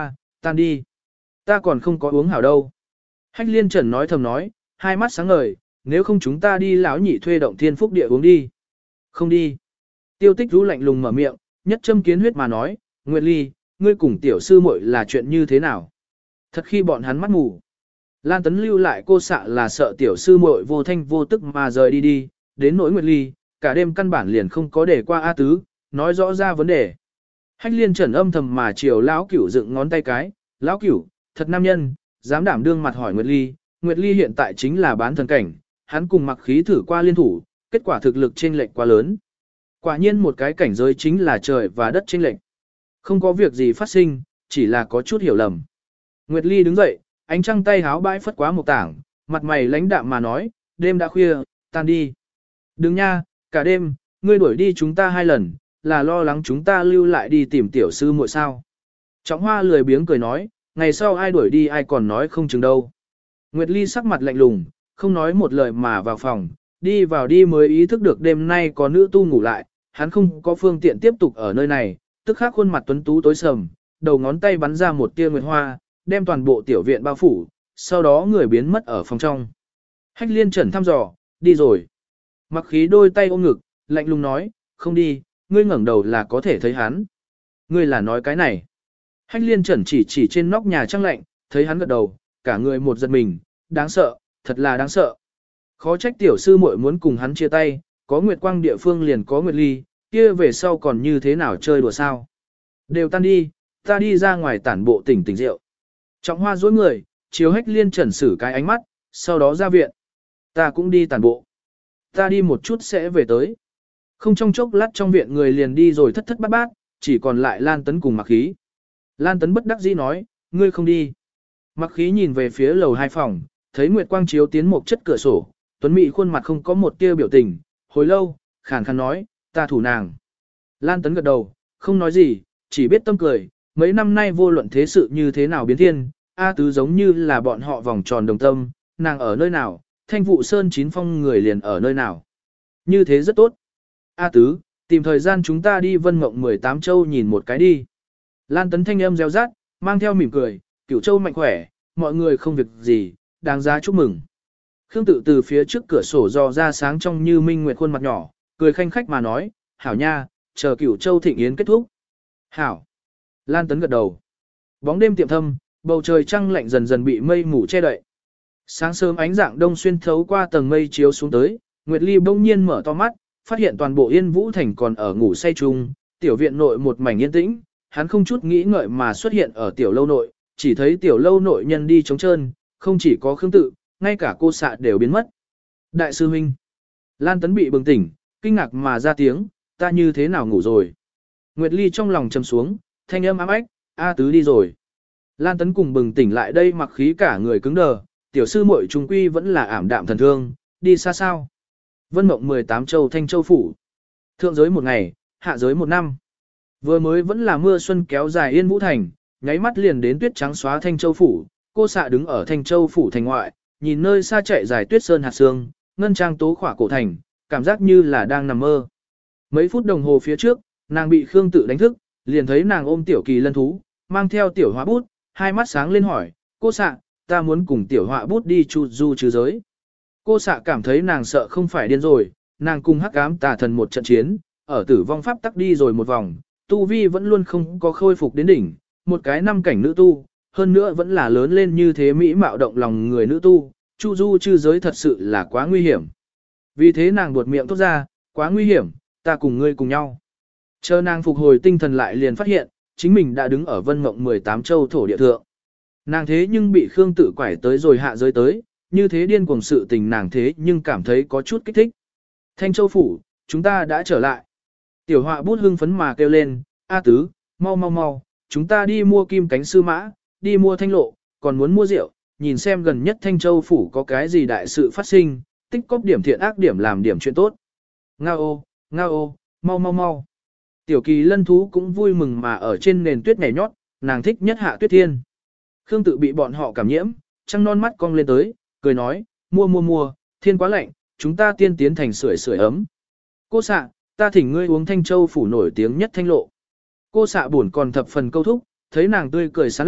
tan đi. Ta còn không có uống hảo đâu. Hách liên trần nói thầm nói, hai mắt sáng ngời, nếu không chúng ta đi lão nhị thuê động thiên phúc địa uống đi. Không đi. Tiêu tích rú lạnh lùng mở miệng, nhất châm kiến huyết mà nói, Nguyệt Ly, ngươi cùng tiểu sư muội là chuyện như thế nào? Thật khi bọn hắn mắt mù. Lan Tấn lưu lại cô xạ là sợ tiểu sư muội vô thanh vô tức mà rời đi đi, đến nỗi Nguyệt Ly, cả đêm căn bản liền không có để qua A Tứ, nói rõ ra vấn đề. Hách liên trần âm thầm mà chiều lão cửu dựng ngón tay cái, lão cửu, thật nam nhân, dám đảm đương mặt hỏi Nguyệt Ly, Nguyệt Ly hiện tại chính là bán thần cảnh, hắn cùng mặc khí thử qua liên thủ, kết quả thực lực chênh lệch quá lớn. Quả nhiên một cái cảnh giới chính là trời và đất chênh lệch. Không có việc gì phát sinh, chỉ là có chút hiểu lầm. Nguyệt Ly đứng dậy, ánh trăng tay háo bãi phất quá một tảng, mặt mày lãnh đạm mà nói, đêm đã khuya, tan đi. Đừng nha, cả đêm, ngươi đuổi đi chúng ta hai lần, là lo lắng chúng ta lưu lại đi tìm tiểu sư muội sao. Trọng Hoa lười biếng cười nói, ngày sau ai đuổi đi ai còn nói không chừng đâu. Nguyệt Ly sắc mặt lạnh lùng, không nói một lời mà vào phòng, đi vào đi mới ý thức được đêm nay có nữ tu ngủ lại, hắn không có phương tiện tiếp tục ở nơi này, tức khắc khuôn mặt tuấn tú tối sầm, đầu ngón tay bắn ra một tia nguyệt hoa, đem toàn bộ tiểu viện bao phủ, sau đó người biến mất ở phòng trong. Hách liên trần thăm dò, đi rồi. Mặc khí đôi tay ôm ngực, lạnh lùng nói, không đi, ngươi ngẩng đầu là có thể thấy hắn. Ngươi là nói cái này. Hách liên trần chỉ chỉ trên nóc nhà trăng lạnh, thấy hắn gật đầu, cả người một giật mình, đáng sợ, thật là đáng sợ. Khó trách tiểu sư muội muốn cùng hắn chia tay, có nguyệt quang địa phương liền có nguyệt ly, kia về sau còn như thế nào chơi đùa sao. Đều tan đi, ta đi ra ngoài tản bộ tỉnh tỉnh rượu. Trọng Hoa dối người, chiếu hách liên trần xử cái ánh mắt, sau đó ra viện. Ta cũng đi tản bộ. Ta đi một chút sẽ về tới. Không trong chốc lát trong viện người liền đi rồi thất thất bát bát, chỉ còn lại Lan Tấn cùng Mặc Khí. Lan Tấn bất đắc dĩ nói, ngươi không đi. Mặc Khí nhìn về phía lầu hai phòng, thấy nguyệt quang chiếu tiến một chất cửa sổ, Tuấn Mỹ khuôn mặt không có một tia biểu tình, hồi lâu, khàn khàn nói, ta thủ nàng. Lan Tấn gật đầu, không nói gì, chỉ biết tâm cười, mấy năm nay vô luận thế sự như thế nào biến thiên, A Tứ giống như là bọn họ vòng tròn đồng tâm, nàng ở nơi nào, thanh vụ sơn chín phong người liền ở nơi nào. Như thế rất tốt. A Tứ, tìm thời gian chúng ta đi Vân Mộng mười tám châu nhìn một cái đi. Lan Tấn thanh âm reo rát, mang theo mỉm cười, Cửu Châu mạnh khỏe, mọi người không việc gì, đáng giá chúc mừng. Khương Tự từ phía trước cửa sổ dò ra sáng trong như minh nguyệt khuôn mặt nhỏ, cười khanh khách mà nói, hảo nha, chờ Cửu Châu thịnh yến kết thúc. Hảo. Lan Tấn gật đầu. Bóng đêm tiệm thâm, bầu trời trăng lạnh dần dần bị mây mù che đậy. Sáng sớm ánh dạng đông xuyên thấu qua tầng mây chiếu xuống tới, Nguyệt Ly bỗng nhiên mở to mắt, phát hiện toàn bộ Yên Vũ Thành còn ở ngủ say chung, tiểu viện nội một mảnh yên tĩnh, hắn không chút nghĩ ngợi mà xuất hiện ở tiểu lâu nội, chỉ thấy tiểu lâu nội nhân đi trống trơn, không chỉ có Khương Tự, ngay cả cô xạ đều biến mất. Đại sư huynh. Lan Tấn bị bừng tỉnh, kinh ngạc mà ra tiếng, ta như thế nào ngủ rồi. Nguyệt Ly trong lòng trầm xuống, thanh âm ám ách, A Tứ đi rồi. Lan Tấn cùng bừng tỉnh lại đây mặc khí cả người cứng đờ, tiểu sư muội trung quy vẫn là ảm đạm thần thương, đi xa sao. Vân Mộng mười tám châu Thanh Châu Phủ. Thượng giới một ngày, hạ giới một năm. Vừa mới vẫn là mưa xuân kéo dài Yên Vũ Thành, nháy mắt liền đến tuyết trắng xóa Thanh Châu Phủ. Cô xạ đứng ở Thanh Châu Phủ thành ngoại, nhìn nơi xa chạy dài tuyết sơn hạt sương, ngân trang tố khỏa cổ thành, cảm giác như là đang nằm mơ. Mấy phút đồng hồ phía trước, nàng bị Khương Tự đánh thức, liền thấy nàng ôm tiểu kỳ lân thú, mang theo tiểu hóa bút, hai mắt sáng lên hỏi, cô xạ, ta muốn cùng tiểu họa bút đi chu du trừ giới. Cô xạ cảm thấy nàng sợ không phải điên rồi, nàng cùng hắc ám tà thần một trận chiến, ở tử vong pháp tắc đi rồi một vòng, tu vi vẫn luôn không có khôi phục đến đỉnh, một cái năm cảnh nữ tu, hơn nữa vẫn là lớn lên như thế mỹ mạo động lòng người nữ tu, chu du trừ giới thật sự là quá nguy hiểm. Vì thế nàng buột miệng thốt ra, quá nguy hiểm, ta cùng ngươi cùng nhau. Chờ nàng phục hồi tinh thần lại liền phát hiện, chính mình đã đứng ở Vân Mộng mười tám châu thổ địa thượng. Nàng thế nhưng bị Khương Tự quải tới rồi hạ giới tới, như thế điên cuồng sự tình nàng thế nhưng cảm thấy có chút kích thích. Thanh Châu Phủ, chúng ta đã trở lại. Tiểu họa bút hưng phấn mà kêu lên, A Tứ, mau mau mau, chúng ta đi mua kim cánh sư mã, đi mua thanh lộ, còn muốn mua rượu, nhìn xem gần nhất Thanh Châu Phủ có cái gì đại sự phát sinh, tích cóp điểm thiện ác điểm làm điểm chuyện tốt. Ngao ô, ngao ô, mau mau mau. Tiểu kỳ lân thú cũng vui mừng mà ở trên nền tuyết nhảy nhót, nàng thích nhất hạ tuyết thiên. Khương Tự bị bọn họ cảm nhiễm, trăng non mắt cong lên tới, cười nói, mua mua mua, thiên quá lạnh, chúng ta tiên tiến thành sưởi sưởi ấm. Cô xạ, ta thỉnh ngươi uống Thanh Châu Phủ nổi tiếng nhất thanh lộ. Cô xạ buồn còn thập phần câu thúc, thấy nàng tươi cười sán lạ,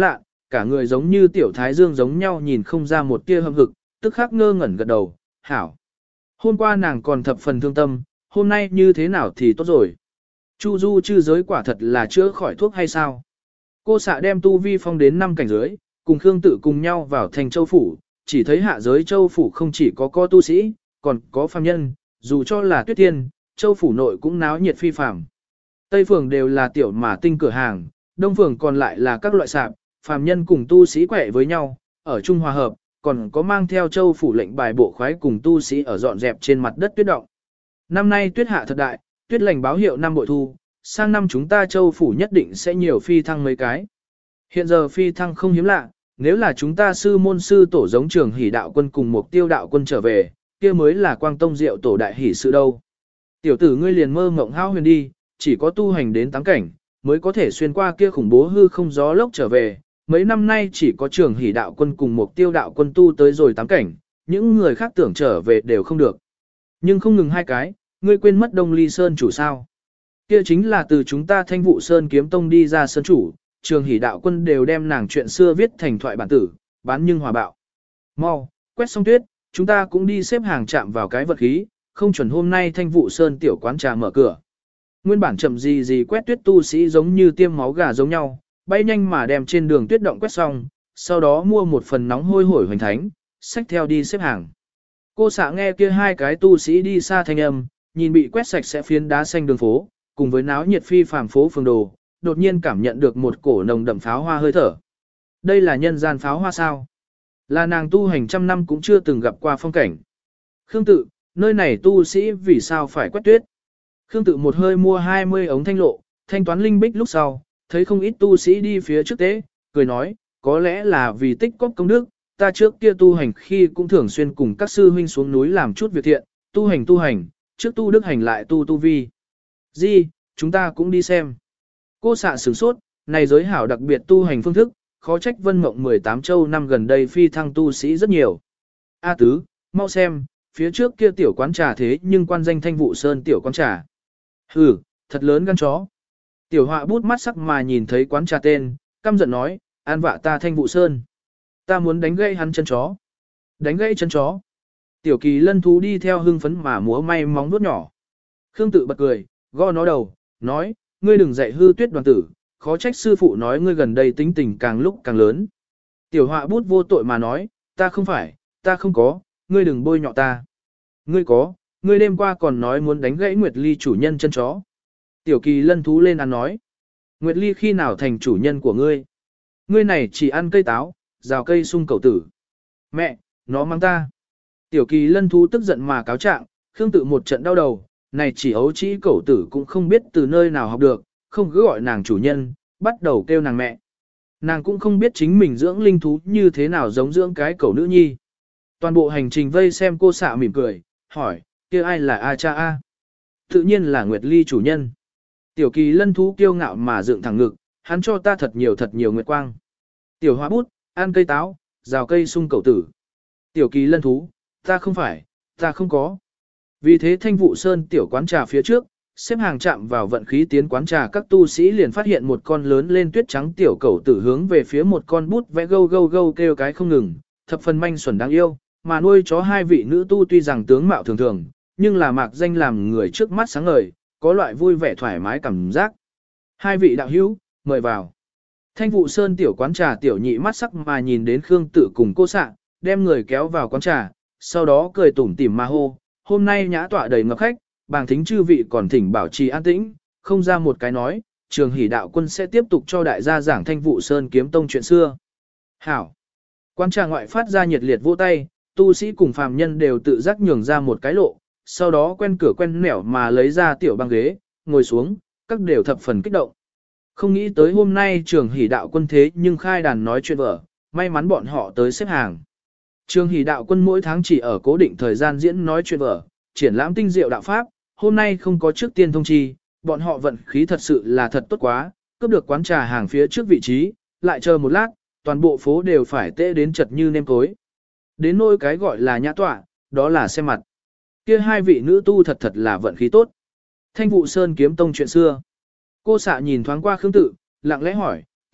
cả người giống như tiểu thái dương giống nhau nhìn không ra một tia hâm hực, tức khắc ngơ ngẩn gật đầu, hảo. Hôm qua nàng còn thập phần thương tâm, hôm nay như thế nào thì tốt rồi. Chu du chư giới quả thật là chữa khỏi thuốc hay sao? Cô xạ đem tu vi phong đến năm cảnh giới, cùng Khương Tự cùng nhau vào thành châu phủ, chỉ thấy hạ giới châu phủ không chỉ có co tu sĩ, còn có phàm nhân, dù cho là tuyết tiên, châu phủ nội cũng náo nhiệt phi phàm. Tây phường đều là tiểu mà tinh cửa hàng, đông phường còn lại là các loại sạp, phàm nhân cùng tu sĩ quẹ với nhau, ở chung hòa hợp, còn có mang theo châu phủ lệnh bài bộ khoái cùng tu sĩ ở dọn dẹp trên mặt đất tuyết động. Năm nay tuyết hạ thật đại, tuyết lành báo hiệu năm bội thu, sang năm chúng ta châu phủ nhất định sẽ nhiều phi thăng mấy cái. Hiện giờ phi thăng không hiếm lạ, nếu là chúng ta sư môn sư tổ giống trường hỷ đạo quân cùng mục tiêu đạo quân trở về, kia mới là quang tông diệu tổ đại hỷ sự đâu. Tiểu tử ngươi liền mơ mộng hao huyền đi, chỉ có tu hành đến tám cảnh, mới có thể xuyên qua kia khủng bố hư không gió lốc trở về. Mấy năm nay chỉ có trường hỷ đạo quân cùng mục tiêu đạo quân tu tới rồi tám cảnh, những người khác tưởng trở về đều không được. Nhưng không ngừng hai cái, ngươi quên mất Đông Ly Sơn chủ sao. Kia chính là từ chúng ta Thanh Vụ Sơn kiếm tông đi ra sơn chủ, trường hỷ đạo quân đều đem nàng chuyện xưa viết thành thoại bản tử, bán nhưng hòa bạo. Mau, quét xong tuyết, chúng ta cũng đi xếp hàng chạm vào cái vật khí, không chuẩn hôm nay Thanh Vụ Sơn tiểu quán trà mở cửa. Nguyên bản chậm gì gì quét tuyết tu sĩ giống như tiêm máu gà giống nhau, bay nhanh mà đem trên đường tuyết động quét xong, sau đó mua một phần nóng hôi hổi hoành thánh, xách theo đi xếp hàng. Cô xạ nghe kia hai cái tu sĩ đi xa thanh âm, nhìn bị quét sạch sẽ phiến đá xanh đường phố, cùng với náo nhiệt phi phàm phố phường đồ, đột nhiên cảm nhận được một cổ nồng đậm pháo hoa hơi thở. Đây là nhân gian pháo hoa sao? Là nàng tu hành trăm năm cũng chưa từng gặp qua phong cảnh. Khương Tự, nơi này tu sĩ vì sao phải quét tuyết? Khương Tự một hơi mua hai mươi ống thanh lộ, thanh toán linh bích lúc sau, thấy không ít tu sĩ đi phía trước tế, cười nói, có lẽ là vì tích cóp công đức, ta trước kia tu hành khi cũng thường xuyên cùng các sư huynh xuống núi làm chút việc thiện, tu hành tu hành, trước tu đức hành lại tu tu vi. Gì, chúng ta cũng đi xem. Cô xạ sửng sốt, này giới hảo đặc biệt tu hành phương thức, khó trách vân mộng mười tám châu năm gần đây phi thăng tu sĩ rất nhiều. A tứ, mau xem, phía trước kia tiểu quán trà thế nhưng quan danh Thanh Vụ Sơn tiểu quán trà. Hừ, thật lớn gan chó. Tiểu họa bút mắt sắc mà nhìn thấy quán trà tên, căm giận nói, an vạ ta Thanh Vụ Sơn. Ta muốn đánh gãy hắn chân chó. Đánh gãy chân chó. Tiểu kỳ lân thú đi theo hưng phấn mà múa may móng vuốt nhỏ. Khương Tự bật cười, gõ nó đầu, nói, ngươi đừng dạy hư tuyết đoàn tử, khó trách sư phụ nói ngươi gần đây tính tình càng lúc càng lớn. Tiểu họa bút vô tội mà nói, ta không phải, ta không có, ngươi đừng bôi nhọ ta. Ngươi có, ngươi đêm qua còn nói muốn đánh gãy Nguyệt Ly chủ nhân chân chó. Tiểu kỳ lân thú lên ăn nói, Nguyệt Ly khi nào thành chủ nhân của ngươi? Ngươi này chỉ ăn cây táo, rào cây sung cẩu tử. Mẹ, nó mang ta. Tiểu kỳ lân thú tức giận mà cáo trạng, Khương Tự một trận đau đầu, này chỉ ấu trĩ cẩu tử cũng không biết từ nơi nào học được, không cứ gọi nàng chủ nhân, bắt đầu kêu nàng mẹ. Nàng cũng không biết chính mình dưỡng linh thú như thế nào giống dưỡng cái cẩu nữ nhi. Toàn bộ hành trình vây xem cô xạ mỉm cười, hỏi, kia ai là A cha A? Tự nhiên là Nguyệt Ly chủ nhân. Tiểu kỳ lân thú kiêu ngạo mà dựng thẳng ngực, hắn cho ta thật nhiều thật nhiều nguyệt quang. Tiểu hóa bút, ăn cây táo, rào cây sung cẩu tử. Tiểu kỳ lân thú, ta không phải, ta không có. Vì thế Thanh Vụ Sơn tiểu quán trà phía trước, xếp hàng chạm vào vận khí tiến quán trà các tu sĩ liền phát hiện một con lớn lên tuyết trắng tiểu cẩu tử hướng về phía một con bút vẽ gâu gâu gâu kêu cái không ngừng, thập phần manh xuẩn đáng yêu, mà nuôi chó hai vị nữ tu tuy rằng tướng mạo thường thường, nhưng là mạc danh làm người trước mắt sáng ngời, có loại vui vẻ thoải mái cảm giác. Hai vị đạo hữu, mời vào. Thanh Vụ Sơn tiểu quán trà tiểu nhị mắt sắc mà nhìn đến Khương Tự cùng cô xạ, đem người kéo vào quán trà, sau đó cười tủm tỉm mà hô, hôm nay nhã tọa đầy ngập khách, bàng thính chư vị còn thỉnh bảo trì an tĩnh, không ra một cái nói, trường hỷ đạo quân sẽ tiếp tục cho đại gia giảng Thanh Vụ Sơn kiếm tông chuyện xưa. Hảo. Quán trà ngoại phát ra nhiệt liệt vỗ tay, tu sĩ cùng phàm nhân đều tự giác nhường ra một cái lộ, sau đó quen cửa quen nẻo mà lấy ra tiểu băng ghế, ngồi xuống, các đều thập phần kích động. Không nghĩ tới hôm nay trường hỷ đạo quân thế nhưng khai đàn nói chuyện vở, may mắn bọn họ tới xếp hàng. Trường hỷ đạo quân mỗi tháng chỉ ở cố định thời gian diễn nói chuyện vở, triển lãm tinh diệu đạo pháp, hôm nay không có trước tiên thông chi, bọn họ vận khí thật sự là thật tốt quá, cướp được quán trà hàng phía trước vị trí, lại chờ một lát, toàn bộ phố đều phải tê đến chật như nêm cối. Đến nỗi cái gọi là nhã tọa, đó là xem mặt. Kia hai vị nữ tu thật thật là vận khí tốt. Thanh Vụ Sơn kiếm tông chuyện xưa. Cô xạ nhìn thoáng qua Khương Tự, lặng lẽ hỏi,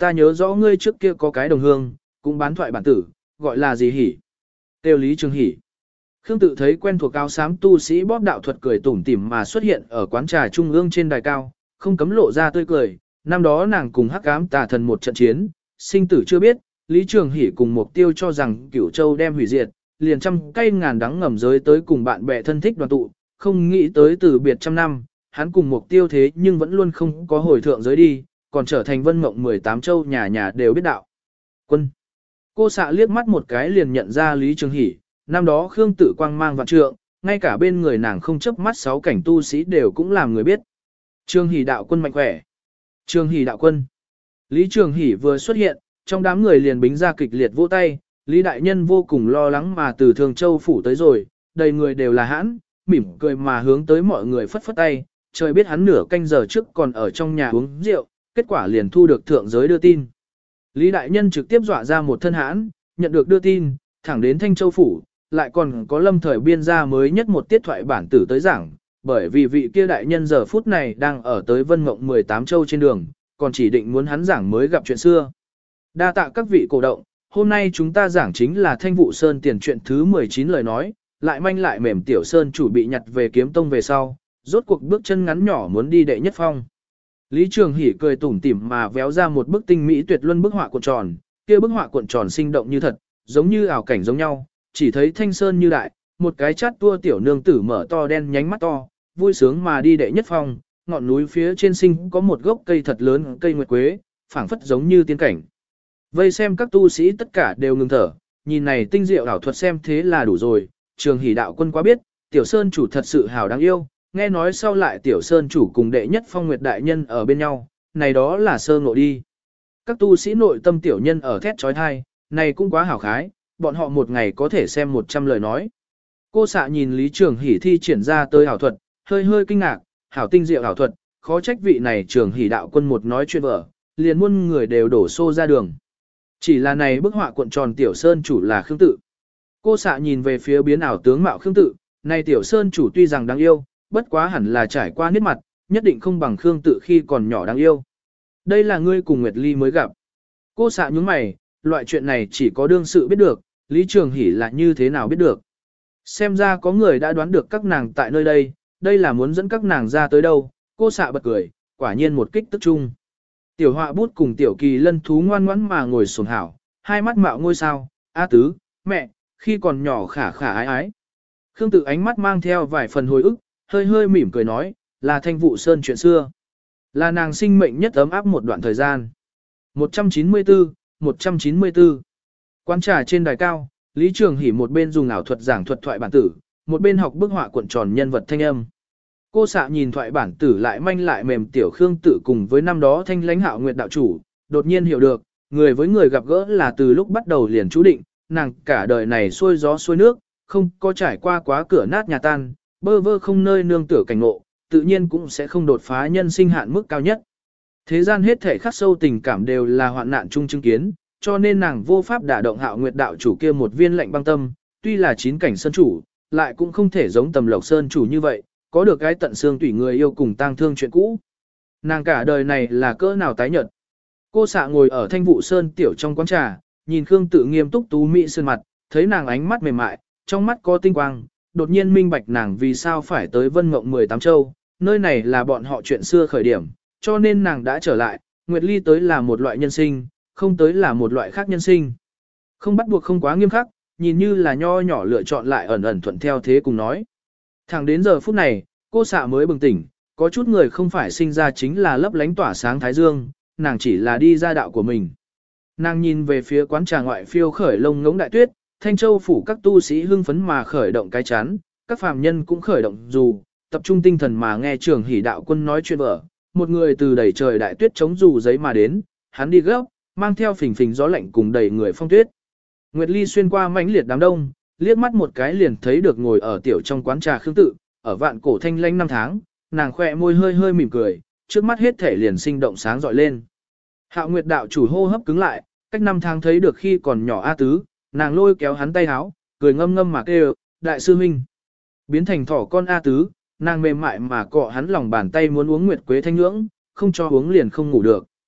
ta nhớ rõ ngươi trước kia có cái đồng hương, cũng bán thoại bản tử, gọi là gì hỉ? Tiêu Lý Trường Hỉ. Khương Tự thấy quen thuộc áo xám tu sĩ bóp đạo thuật cười tủm tỉm mà xuất hiện ở quán trà trung ương trên đài cao, không cấm lộ ra tươi cười. Năm đó nàng cùng Hắc Ám Tà Thần một trận chiến, sinh tử chưa biết, Lý Trường Hỉ cùng mục tiêu cho rằng Cửu Châu đem hủy diệt, liền trăm cây ngàn đắng ngầm giới tới cùng bạn bè thân thích đoàn tụ, không nghĩ tới từ biệt trăm năm, hắn cùng mục tiêu thế nhưng vẫn luôn không có hồi thượng giới đi, còn trở thành vân mộng mười tám châu nhà nhà đều biết đạo. Quân. Cô xạ liếc mắt một cái liền nhận ra Lý Trường Hỉ, năm đó Khương Tự quang mang vạn trượng, ngay cả bên người nàng không chớp mắt sáu cảnh tu sĩ đều cũng làm người biết. Trường Hỉ đạo quân mạnh khỏe. Trường Hỉ đạo quân. Lý Trường Hỉ vừa xuất hiện, trong đám người liền bính ra kịch liệt vỗ tay, Lý đại nhân vô cùng lo lắng mà từ Thường Châu phủ tới rồi, đầy người đều là hãn, mỉm cười mà hướng tới mọi người phất phất tay, trời biết hắn nửa canh giờ trước còn ở trong nhà uống rượu, kết quả liền thu được thượng giới đưa tin. Lý đại nhân trực tiếp dọa ra một thân hãn, nhận được đưa tin, thẳng đến Thanh Châu phủ, lại còn có lâm thời biên ra mới nhất một tiết thoại bản tử tới giảng, bởi vì vị kia đại nhân giờ phút này đang ở tới Vân Mộng mười tám châu trên đường, còn chỉ định muốn hắn giảng mới gặp chuyện xưa. Đa tạ các vị cổ động, hôm nay chúng ta giảng chính là Thanh Vụ Sơn tiền chuyện thứ mười chín lời nói, lại manh lại mềm tiểu sơn chủ bị nhặt về kiếm tông về sau, rốt cuộc bước chân ngắn nhỏ muốn đi đệ nhất phong. Lý Trường Hỉ cười tủm tỉm mà véo ra một bức tinh mỹ tuyệt luân bức họa cuộn tròn, kia bức họa cuộn tròn sinh động như thật, giống như ảo cảnh giống nhau, chỉ thấy thanh sơn như đại, một cái chát tua tiểu nương tử mở to đen nhánh mắt to, vui sướng mà đi đệ nhất phong, ngọn núi phía trên sinh có một gốc cây thật lớn, cây nguyệt quế, phảng phất giống như tiên cảnh. Vây xem các tu sĩ tất cả đều ngừng thở, nhìn này tinh diệu ảo thuật xem thế là đủ rồi, Trường Hỉ đạo quân quá biết, tiểu sơn chủ thật sự hảo đáng yêu, nghe nói sau lại tiểu sơn chủ cùng đệ nhất phong nguyệt đại nhân ở bên nhau, này đó là sơ ngộ đi. Các tu sĩ nội tâm tiểu nhân ở thét trói thai, này cũng quá hảo khái, bọn họ một ngày có thể xem một trăm lời nói. Cô xạ nhìn Lý Trường Hỉ thi triển ra tới ảo thuật, hơi hơi kinh ngạc, hảo tinh diệu ảo thuật, khó trách vị này Trường Hỉ đạo quân một nói chuyện vở, liền muôn người đều đổ xô ra đường. Chỉ là này bức họa cuộn tròn tiểu sơn chủ là Khương Tự. Cô xạ nhìn về phía biến ảo tướng mạo Khương Tự, này tiểu sơn chủ tuy rằng đáng yêu, bất quá hẳn là trải qua niết mặt, nhất định không bằng Khương Tự khi còn nhỏ đáng yêu. Đây là ngươi cùng Nguyệt Ly mới gặp. Cô xạ nhướng mày, loại chuyện này chỉ có đương sự biết được, Lý Trường Hỉ là như thế nào biết được. Xem ra có người đã đoán được các nàng tại nơi đây, đây là muốn dẫn các nàng ra tới đâu, cô xạ bật cười, quả nhiên một kích tức chung. Tiểu họa bút cùng tiểu kỳ lân thú ngoan ngoãn mà ngồi sồn hảo, hai mắt mạo ngôi sao, A tứ, mẹ, khi còn nhỏ khả khả ái ái. Khương Tự ánh mắt mang theo vài phần hồi ức, hơi hơi mỉm cười nói, là Thanh Vụ Sơn chuyện xưa. Là nàng sinh mệnh nhất ấm áp một đoạn thời gian. một trăm chín mươi tư, một trăm chín mươi tư. Quán trà trên đài cao, Lý Trường Hỉ một bên dùng ảo thuật giảng thuật thoại bản tử, một bên học bức họa cuộn tròn nhân vật thanh âm. Cô xạ nhìn thoại bản tử lại manh lại mềm tiểu Khương Tự cùng với năm đó Thanh Lãnh Hạo Nguyệt đạo chủ, đột nhiên hiểu được, người với người gặp gỡ là từ lúc bắt đầu liền chú định, nàng cả đời này xuôi gió xuôi nước, không có trải qua quá cửa nát nhà tan, bơ vơ không nơi nương tựa cảnh ngộ, tự nhiên cũng sẽ không đột phá nhân sinh hạn mức cao nhất. Thế gian hết thể khắc sâu tình cảm đều là hoạn nạn chung chứng kiến, cho nên nàng vô pháp đả động Hạo Nguyệt đạo chủ kia một viên lạnh băng tâm, tuy là chín cảnh sơn chủ, lại cũng không thể giống Tầm Lộc sơn chủ như vậy, có được cái tận xương tủy người yêu cùng tang thương chuyện cũ. Nàng cả đời này là cỡ nào tái nhợt. Cô xạ ngồi ở Thanh Vụ Sơn tiểu trong quán trà, nhìn Khương Tự nghiêm túc tú mỹ sơn mặt, thấy nàng ánh mắt mềm mại, trong mắt có tinh quang, đột nhiên minh bạch nàng vì sao phải tới Vân Mộng mười tám châu, nơi này là bọn họ chuyện xưa khởi điểm, cho nên nàng đã trở lại, Nguyệt Ly tới là một loại nhân sinh, không tới là một loại khác nhân sinh. Không bắt buộc không quá nghiêm khắc, nhìn như là nho nhỏ lựa chọn lại ẩn ẩn thuận theo thế cùng nói. Thẳng đến giờ phút này, cô xạ mới bừng tỉnh, có chút người không phải sinh ra chính là lấp lánh tỏa sáng thái dương, nàng chỉ là đi ra đạo của mình. Nàng nhìn về phía quán trà ngoại phiêu khởi lông ngỗng đại tuyết, Thanh Châu phủ các tu sĩ hưng phấn mà khởi động cái chán, các phàm nhân cũng khởi động dù, tập trung tinh thần mà nghe Trường Hỉ đạo quân nói chuyện vở. Một người từ đầy trời đại tuyết chống dù giấy mà đến, hắn đi gấp, mang theo phình phình gió lạnh cùng đầy người phong tuyết. Nguyệt Ly xuyên qua mãnh liệt đám đông, liếc mắt một cái liền thấy được ngồi ở tiểu trong quán trà Khương Tự, ở vạn cổ thanh lãnh năm tháng, nàng khỏe môi hơi hơi mỉm cười, trước mắt hết thể liền sinh động sáng rọi lên. Hạo Nguyệt đạo chủ hô hấp cứng lại, cách năm tháng thấy được khi còn nhỏ A Tứ, nàng lôi kéo hắn tay háo, cười ngâm ngâm mà kêu, đại sư huynh. Biến thành thỏ con A Tứ, nàng mềm mại mà cọ hắn lòng bàn tay muốn uống nguyệt quế thanh nhưỡng, không cho uống liền không ngủ được.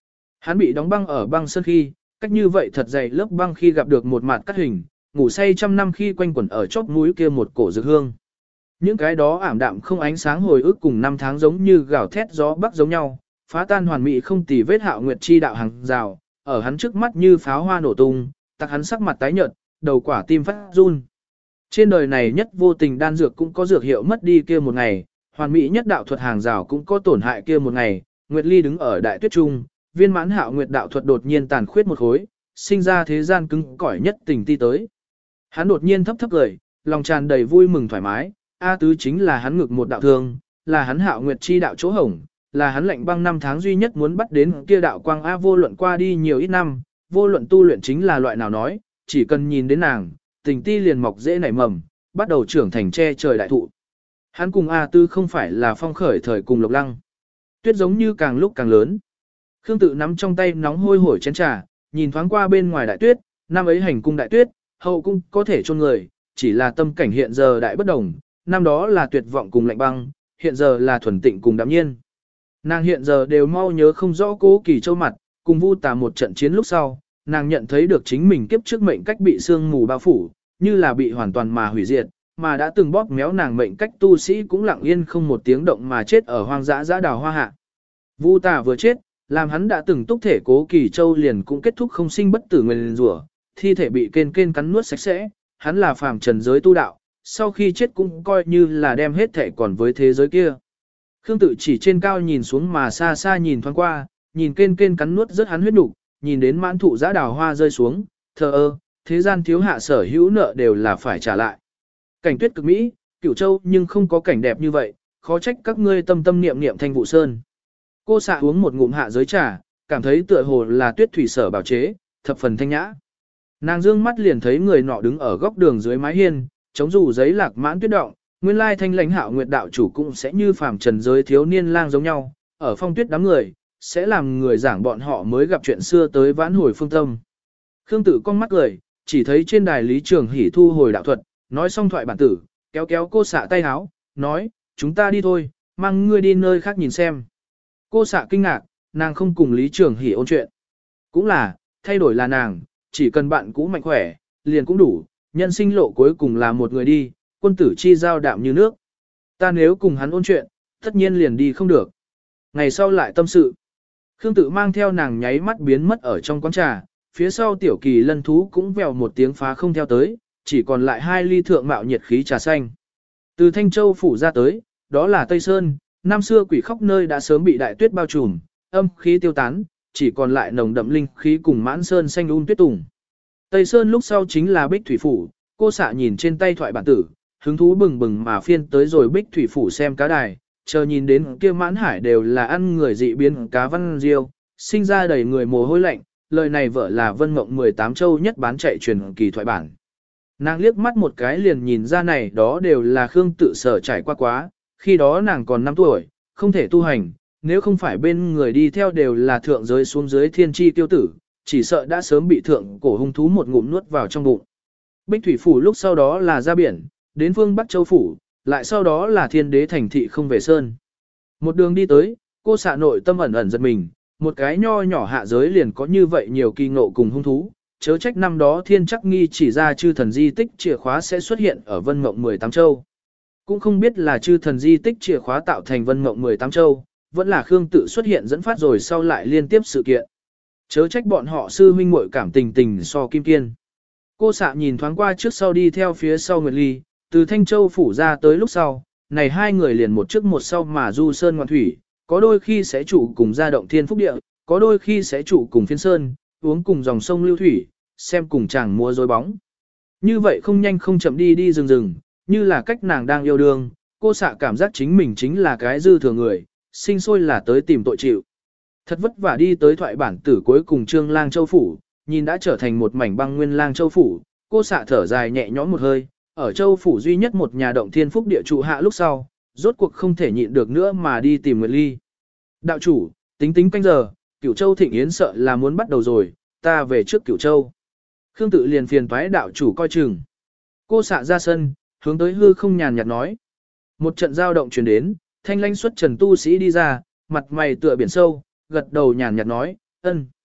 Hắn bị đóng băng ở băng sơn khi, cách như vậy thật dày lớp băng khi gặp được một mặt cắt hình, ngủ say trăm năm khi quanh quẩn ở chóp mũi kia một cổ dược hương. Những cái đó ảm đạm không ánh sáng hồi ức cùng năm tháng giống như gào thét gió bắc giống nhau, phá tan hoàn mỹ không tì vết Hạo Nguyệt chi đạo hàng rào, ở hắn trước mắt như pháo hoa nổ tung, tặc hắn sắc mặt tái nhợt, đầu quả tim phát run. Trên đời này nhất vô tình đan dược cũng có dược hiệu mất đi kia một ngày, hoàn mỹ nhất đạo thuật hàng rào cũng có tổn hại kia một ngày. Nguyệt Ly đứng ở đại tuyết trung, viên mãn Hạo Nguyệt đạo thuật đột nhiên tàn khuyết một khối, sinh ra thế gian cứng cỏi nhất tình ti tới. Hắn đột nhiên thấp thấp cười, lòng tràn đầy vui mừng thoải mái, A tứ chính là hắn ngực một đạo thương, là hắn Hạo Nguyệt chi đạo chỗ hổng, là hắn lệnh băng năm tháng duy nhất muốn bắt đến kia đạo quang A vô luận qua đi nhiều ít năm, vô luận tu luyện chính là loại nào nói, chỉ cần nhìn đến nàng, tình ti liền mọc dễ nảy mầm, bắt đầu trưởng thành che trời đại thụ. Hắn cùng A Tư không phải là phong khởi thời cùng Lộc Lăng. Tuyết giống như càng lúc càng lớn. Khương Tự nắm trong tay nóng hôi hổi chén trà, nhìn thoáng qua bên ngoài đại tuyết, năm ấy hành cung đại tuyết, hậu cung có thể chôn người, chỉ là tâm cảnh hiện giờ đại bất đồng, năm đó là tuyệt vọng cùng lạnh băng, hiện giờ là thuần tịnh cùng đạm nhiên. Nàng hiện giờ đều mau nhớ không rõ Cố Kỳ Châu mặt, cùng Vu Tà một trận chiến lúc sau, nàng nhận thấy được chính mình kiếp trước mệnh cách bị sương mù bao phủ, như là bị hoàn toàn mà hủy diệt, mà đã từng bóp méo nàng mệnh cách tu sĩ cũng lặng yên không một tiếng động mà chết ở hoang dã dã đào hoa hạ. Vu Tà vừa chết, làm hắn đã từng túc thể Cố Kỳ Châu liền cũng kết thúc không sinh bất tử nguyên rủa, thi thể bị kên kên cắn nuốt sạch sẽ, hắn là phàm trần giới tu đạo, sau khi chết cũng coi như là đem hết thể còn với thế giới kia. Khương Tự chỉ trên cao nhìn xuống mà xa xa nhìn thoáng qua, nhìn kên kên cắn nuốt rất hắn huyết nục, nhìn đến mãn thụ giã đào hoa rơi xuống, thờ ơ, thế gian thiếu hạ sở hữu nợ đều là phải trả lại. Cảnh tuyết cực mỹ, Cửu Châu nhưng không có cảnh đẹp như vậy, khó trách các ngươi tâm tâm niệm niệm Thanh Vụ Sơn. Cô xạ uống một ngụm hạ giới trà, cảm thấy tựa hồ là tuyết thủy sở bảo chế, thập phần thanh nhã. Nàng dương mắt liền thấy người nọ đứng ở góc đường dưới mái hiên, chống dù giấy lạc mãn tuyết động, nguyên lai Thanh Lãnh Hạo Nguyệt đạo chủ cũng sẽ như phàm trần giới thiếu niên lang giống nhau, ở phong tuyết đám người, sẽ làm người giảng bọn họ mới gặp chuyện xưa tới vãn hồi phương tâm. Khương Tự con mắt cười, chỉ thấy trên đài Lý Trường Hỷ thu hồi đạo thuật, nói xong thoại bản tử, kéo kéo cô xạ tay háo, nói, chúng ta đi thôi, mang ngươi đi nơi khác nhìn xem. Cô xạ kinh ngạc, nàng không cùng Lý Trường Hỷ ôn chuyện. Cũng là, thay đổi là nàng, chỉ cần bạn cũ mạnh khỏe, liền cũng đủ, nhân sinh lộ cuối cùng là một người đi, quân tử chi giao đạm như nước. Ta nếu cùng hắn ôn chuyện, tất nhiên liền đi không được. Ngày sau lại tâm sự. Khương Tự mang theo nàng nháy mắt biến mất ở trong quán trà, phía sau tiểu kỳ lân thú cũng vèo một tiếng phá không theo tới, chỉ còn lại hai ly thượng mạo nhiệt khí trà xanh. Từ Thanh Châu phủ ra tới, đó là Tây Sơn, năm xưa quỷ khóc nơi đã sớm bị đại tuyết bao trùm, âm khí tiêu tán, chỉ còn lại nồng đậm linh khí cùng mãn sơn xanh um tuyết tùng. Tây Sơn lúc sau chính là Bích Thủy phủ, cô xạ nhìn trên tay thoại bản tử, hứng thú bừng bừng mà phiên tới rồi Bích Thủy phủ xem cá đài, chờ nhìn đến kia mãn hải đều là ăn người dị biến cá văn diêu, sinh ra đầy người mồ hôi lạnh, lời này vợ là Vân Mộng mười tám châu nhất bán chạy truyền kỳ thoại bản. Nàng liếc mắt một cái liền nhìn ra này đó đều là Khương Tự sở trải qua quá, khi đó nàng còn năm tuổi, không thể tu hành, nếu không phải bên người đi theo đều là thượng giới xuống dưới thiên tri tiêu tử, chỉ sợ đã sớm bị thượng cổ hung thú một ngụm nuốt vào trong bụng. Bích Thủy phủ lúc sau đó là ra biển, đến phương Bắc Châu phủ, lại sau đó là thiên đế thành thị không về sơn. Một đường đi tới, cô xạ nội tâm ẩn ẩn giật mình, một cái nho nhỏ hạ giới liền có như vậy nhiều kỳ ngộ cùng hung thú, chớ trách năm đó thiên chắc nghi chỉ ra chư thần di tích chìa khóa sẽ xuất hiện ở Vân Mộng mười tám châu. Cũng không biết là chư thần di tích chìa khóa tạo thành Vân Mộng mười tám châu, vẫn là Khương Tự xuất hiện dẫn phát rồi sau lại liên tiếp sự kiện. Chớ trách bọn họ sư huynh muội cảm tình tình so kim kiên. Cô xạ nhìn thoáng qua trước sau đi theo phía sau Nguyệt Ly, từ Thanh Châu phủ ra tới lúc sau, này hai người liền một trước một sau mà du sơn ngoạn thủy, có đôi khi sẽ trụ cùng ra động thiên phúc địa, có đôi khi sẽ trụ cùng phiên sơn, uống cùng dòng sông lưu thủy, xem cùng chàng múa rối bóng. Như vậy không nhanh không chậm đi đi rừng rừng, như là cách nàng đang yêu đương, cô xạ cảm giác chính mình chính là cái dư thừa người, sinh sôi là tới tìm tội chịu. Thật vất vả đi tới thoại bản tử cuối cùng Trương Lang Châu phủ, nhìn đã trở thành một mảnh băng nguyên Lang Châu phủ, cô xạ thở dài nhẹ nhõm một hơi, ở Châu phủ duy nhất một nhà động thiên phúc địa trụ hạ lúc sau, rốt cuộc không thể nhịn được nữa mà đi tìm Nguyệt Ly. Đạo chủ, tính tính canh giờ, Cửu Châu thịnh yến sợ là muốn bắt đầu rồi, ta về trước Cửu Châu. Khương Tự liền phiền toái đạo chủ coi chừng. Cô xạ ra sân, hướng tới hư không nhàn nhạt nói. Một trận giao động truyền đến, thanh lãnh xuất trần tu sĩ đi ra, mặt mày tựa biển sâu, gật đầu nhàn nhạt nói, ân.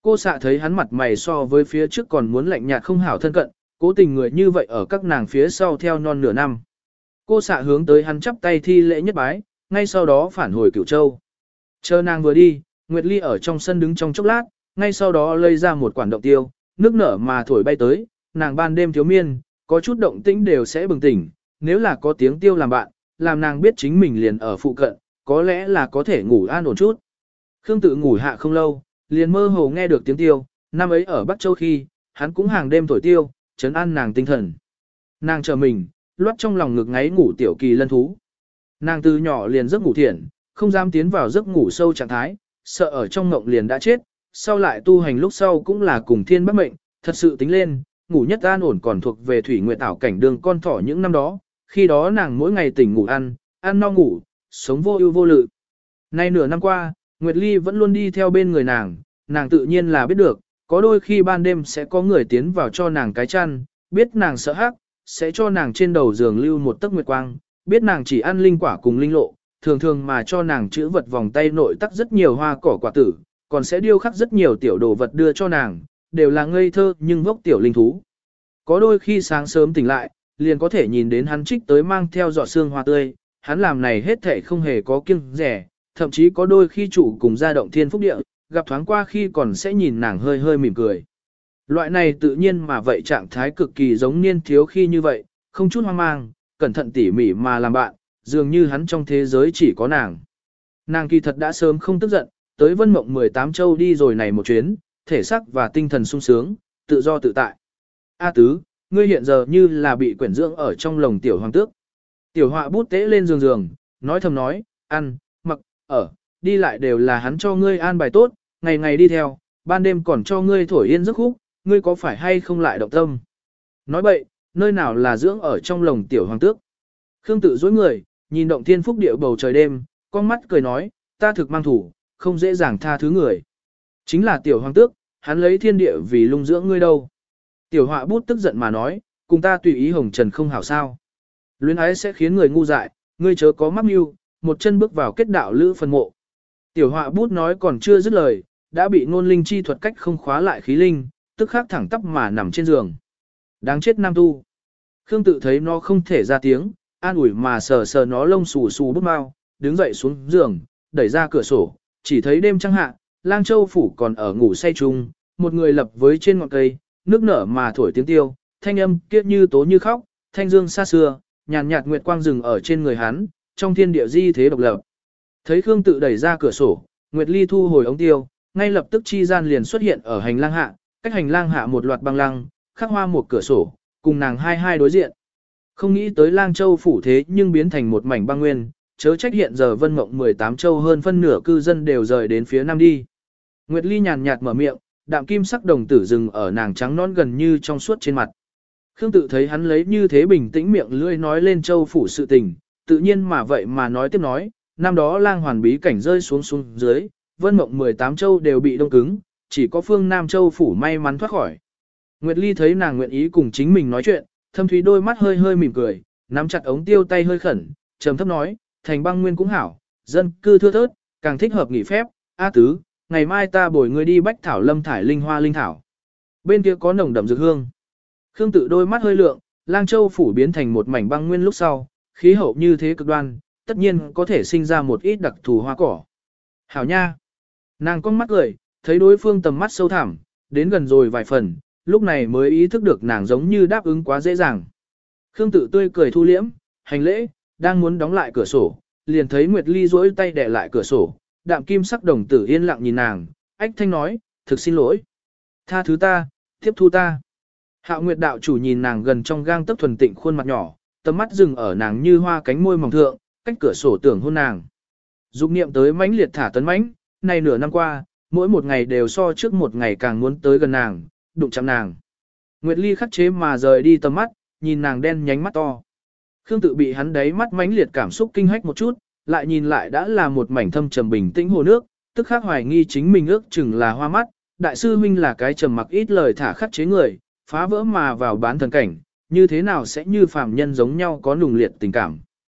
Cô xạ thấy hắn mặt mày so với phía trước còn muốn lạnh nhạt không hảo thân cận, cố tình người như vậy ở các nàng phía sau theo non nửa năm. Cô xạ hướng tới hắn chắp tay thi lễ nhất bái, ngay sau đó phản hồi Cửu Châu. Chờ nàng vừa đi, Nguyệt Ly ở trong sân đứng trong chốc lát, ngay sau đó lấy ra một quản động tiêu, nước nở mà thổi bay tới, nàng ban đêm thiếu miên, có chút động tĩnh đều sẽ bừng tỉnh, nếu là có tiếng tiêu làm bạn, làm nàng biết chính mình liền ở phụ cận, có lẽ là có thể ngủ an ổn chút. Khương Tự ngủ hạ không lâu, liền mơ hồ nghe được tiếng tiêu, năm ấy ở Bắc Châu khi, hắn cũng hàng đêm thổi tiêu, trấn an nàng tinh thần. Nàng chờ mình, loát trong lòng ngực ngáy ngủ tiểu kỳ lân thú. Nàng từ nhỏ liền giấc ngủ thiện, không dám tiến vào giấc ngủ sâu trạng thái, sợ ở trong ngộng liền đã chết, sau lại tu hành lúc sau cũng là cùng thiên bất mệnh, thật sự tính lên, ngủ nhất an ổn còn thuộc về thủy nguyệt ảo cảnh đường con thỏ những năm đó, khi đó nàng mỗi ngày tỉnh ngủ ăn, ăn no ngủ, sống vô ưu vô lự. Nay nửa năm qua, Nguyệt Ly vẫn luôn đi theo bên người nàng, nàng tự nhiên là biết được, có đôi khi ban đêm sẽ có người tiến vào cho nàng cái chăn, biết nàng sợ hắc, sẽ cho nàng trên đầu giường lưu một tấc nguyệt quang, biết nàng chỉ ăn linh quả cùng linh lộ, thường thường mà cho nàng chữ vật vòng tay nội tắc rất nhiều hoa cỏ quả tử, còn sẽ điêu khắc rất nhiều tiểu đồ vật đưa cho nàng, đều là ngây thơ nhưng vốc tiểu linh thú. Có đôi khi sáng sớm tỉnh lại, liền có thể nhìn đến hắn trích tới mang theo giọt sương hoa tươi, hắn làm này hết thảy không hề có kiêng rẻ, thậm chí có đôi khi chủ cùng ra động thiên phúc địa, gặp thoáng qua khi còn sẽ nhìn nàng hơi hơi mỉm cười. Loại này tự nhiên mà vậy trạng thái cực kỳ giống niên thiếu khi như vậy, không chút hoang mang, cẩn thận tỉ mỉ mà làm bạn, dường như hắn trong thế giới chỉ có nàng. Nàng kỳ thật đã sớm không tức giận, tới Vân Mộng mười tám châu đi rồi này một chuyến, thể xác và tinh thần sung sướng, tự do tự tại. A tứ, ngươi hiện giờ như là bị quyển dưỡng ở trong lồng tiểu hoàng tước. Tiểu họa bút tế lên giường giường, nói thầm nói, ăn, mặc, ở, đi lại đều là hắn cho ngươi an bài tốt, ngày ngày đi theo, ban đêm còn cho ngươi thổi yên giấc khúc, ngươi có phải hay không lại động tâm. Nói bậy, nơi nào là dưỡng ở trong lồng tiểu hoàng tước. Khương Tự dối người, nhìn động thiên phúc địa bầu trời đêm, con mắt cười nói, ta thực mang thủ, không dễ dàng tha thứ người. Chính là tiểu hoàng tước, hắn lấy thiên địa vì lung dưỡng ngươi đâu. Tiểu họa bút tức giận mà nói, cùng ta tùy ý hồng trần không hảo sao. Luyến ái sẽ khiến người ngu dại, ngươi chớ có mắc mưu, một chân bước vào kết đạo lữ phần mộ. Tiểu họa bút nói còn chưa dứt lời, đã bị ngôn linh chi thuật cách không khóa lại khí linh, tức khắc thẳng tắp mà nằm trên giường. Đáng chết nam tu. Khương Tự thấy nó không thể ra tiếng, an ủi mà sờ sờ nó lông xù xù bút mau, đứng dậy xuống giường, đẩy ra cửa sổ, chỉ thấy đêm trăng hạ, Lang Châu phủ còn ở ngủ say chung, một người lập với trên ngọn cây, nước nở mà thổi tiếng tiêu, thanh âm kiết như tố như khóc, thanh dương xa xưa, nhàn nhạt nguyệt quang rừng ở trên người hắn, trong thiên địa di thế độc lập. Thấy Khương Tự đẩy ra cửa sổ, Nguyệt Ly thu hồi ống tiêu, ngay lập tức chi gian liền xuất hiện ở hành lang hạ, cách hành lang hạ một loạt băng lăng, khắc hoa một cửa sổ, cùng nàng hai hai đối diện. Không nghĩ tới Lang Châu phủ thế nhưng biến thành một mảnh băng nguyên, chớ trách hiện giờ Vân Mộng mười tám châu hơn phân nửa cư dân đều rời đến phía nam đi. Nguyệt Ly nhàn nhạt mở miệng, đạm kim sắc đồng tử dừng ở nàng trắng non gần như trong suốt trên mặt. Khương Tự thấy hắn lấy như thế bình tĩnh miệng lưỡi nói lên châu phủ sự tình, tự nhiên mà vậy mà nói tiếp nói, năm đó Lang Hoàn bí cảnh rơi xuống xuống dưới, Vân Mộng mười tám châu đều bị đông cứng, chỉ có phương Nam châu phủ may mắn thoát khỏi. Nguyệt Ly thấy nàng nguyện ý cùng chính mình nói chuyện, thâm thúy đôi mắt hơi hơi mỉm cười, nắm chặt ống tiêu tay hơi khẩn, trầm thấp nói, thành băng nguyên cũng hảo, dân cư thưa thớt, càng thích hợp nghỉ phép, A tứ, ngày mai ta bồi ngươi đi bách thảo lâm thải linh hoa linh thảo. Bên kia có nồng đậm dược hương. Khương Tự đôi mắt hơi lượng, Lang Châu phủ biến thành một mảnh băng nguyên lúc sau, khí hậu như thế cực đoan, tất nhiên có thể sinh ra một ít đặc thù hoa cỏ. Hảo nha. Nàng con mắt cười, thấy đối phương tầm mắt sâu thẳm, đến gần rồi vài phần, lúc này mới ý thức được nàng giống như đáp ứng quá dễ dàng. Khương Tự tươi cười thu liễm, hành lễ, đang muốn đóng lại cửa sổ, liền thấy Nguyệt Ly duỗi tay đè lại cửa sổ, đạm kim sắc đồng tử yên lặng nhìn nàng, ách thanh nói, thực xin lỗi. Tha thứ ta, tiếp thu ta. Hạo Nguyệt đạo chủ nhìn nàng gần trong gang tấc thuần tịnh khuôn mặt nhỏ, tầm mắt dừng ở nàng như hoa cánh môi mỏng thượng, cách cửa sổ tưởng hôn nàng. Dục niệm tới mãnh liệt thả tấn mãnh, này nửa năm qua, mỗi một ngày đều so trước một ngày càng muốn tới gần nàng, đụng chạm nàng. Nguyệt Ly khắc chế mà rời đi tầm mắt, nhìn nàng đen nhánh mắt to. Khương Tự bị hắn đáy mắt mãnh liệt cảm xúc kinh hách một chút, lại nhìn lại đã là một mảnh thâm trầm bình tĩnh hồ nước, tức khắc hoài nghi chính mình ước chừng là hoa mắt, đại sư huynh là cái trầm mặc ít lời thả khắc chế người, phá vỡ mà vào bán thần cảnh, như thế nào sẽ như phàm nhân giống nhau có nùng liệt tình cảm.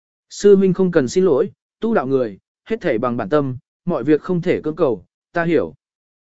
Sư huynh không cần xin lỗi, tu đạo người, hết thảy bằng bản tâm, mọi việc không thể cưỡng cầu, ta hiểu.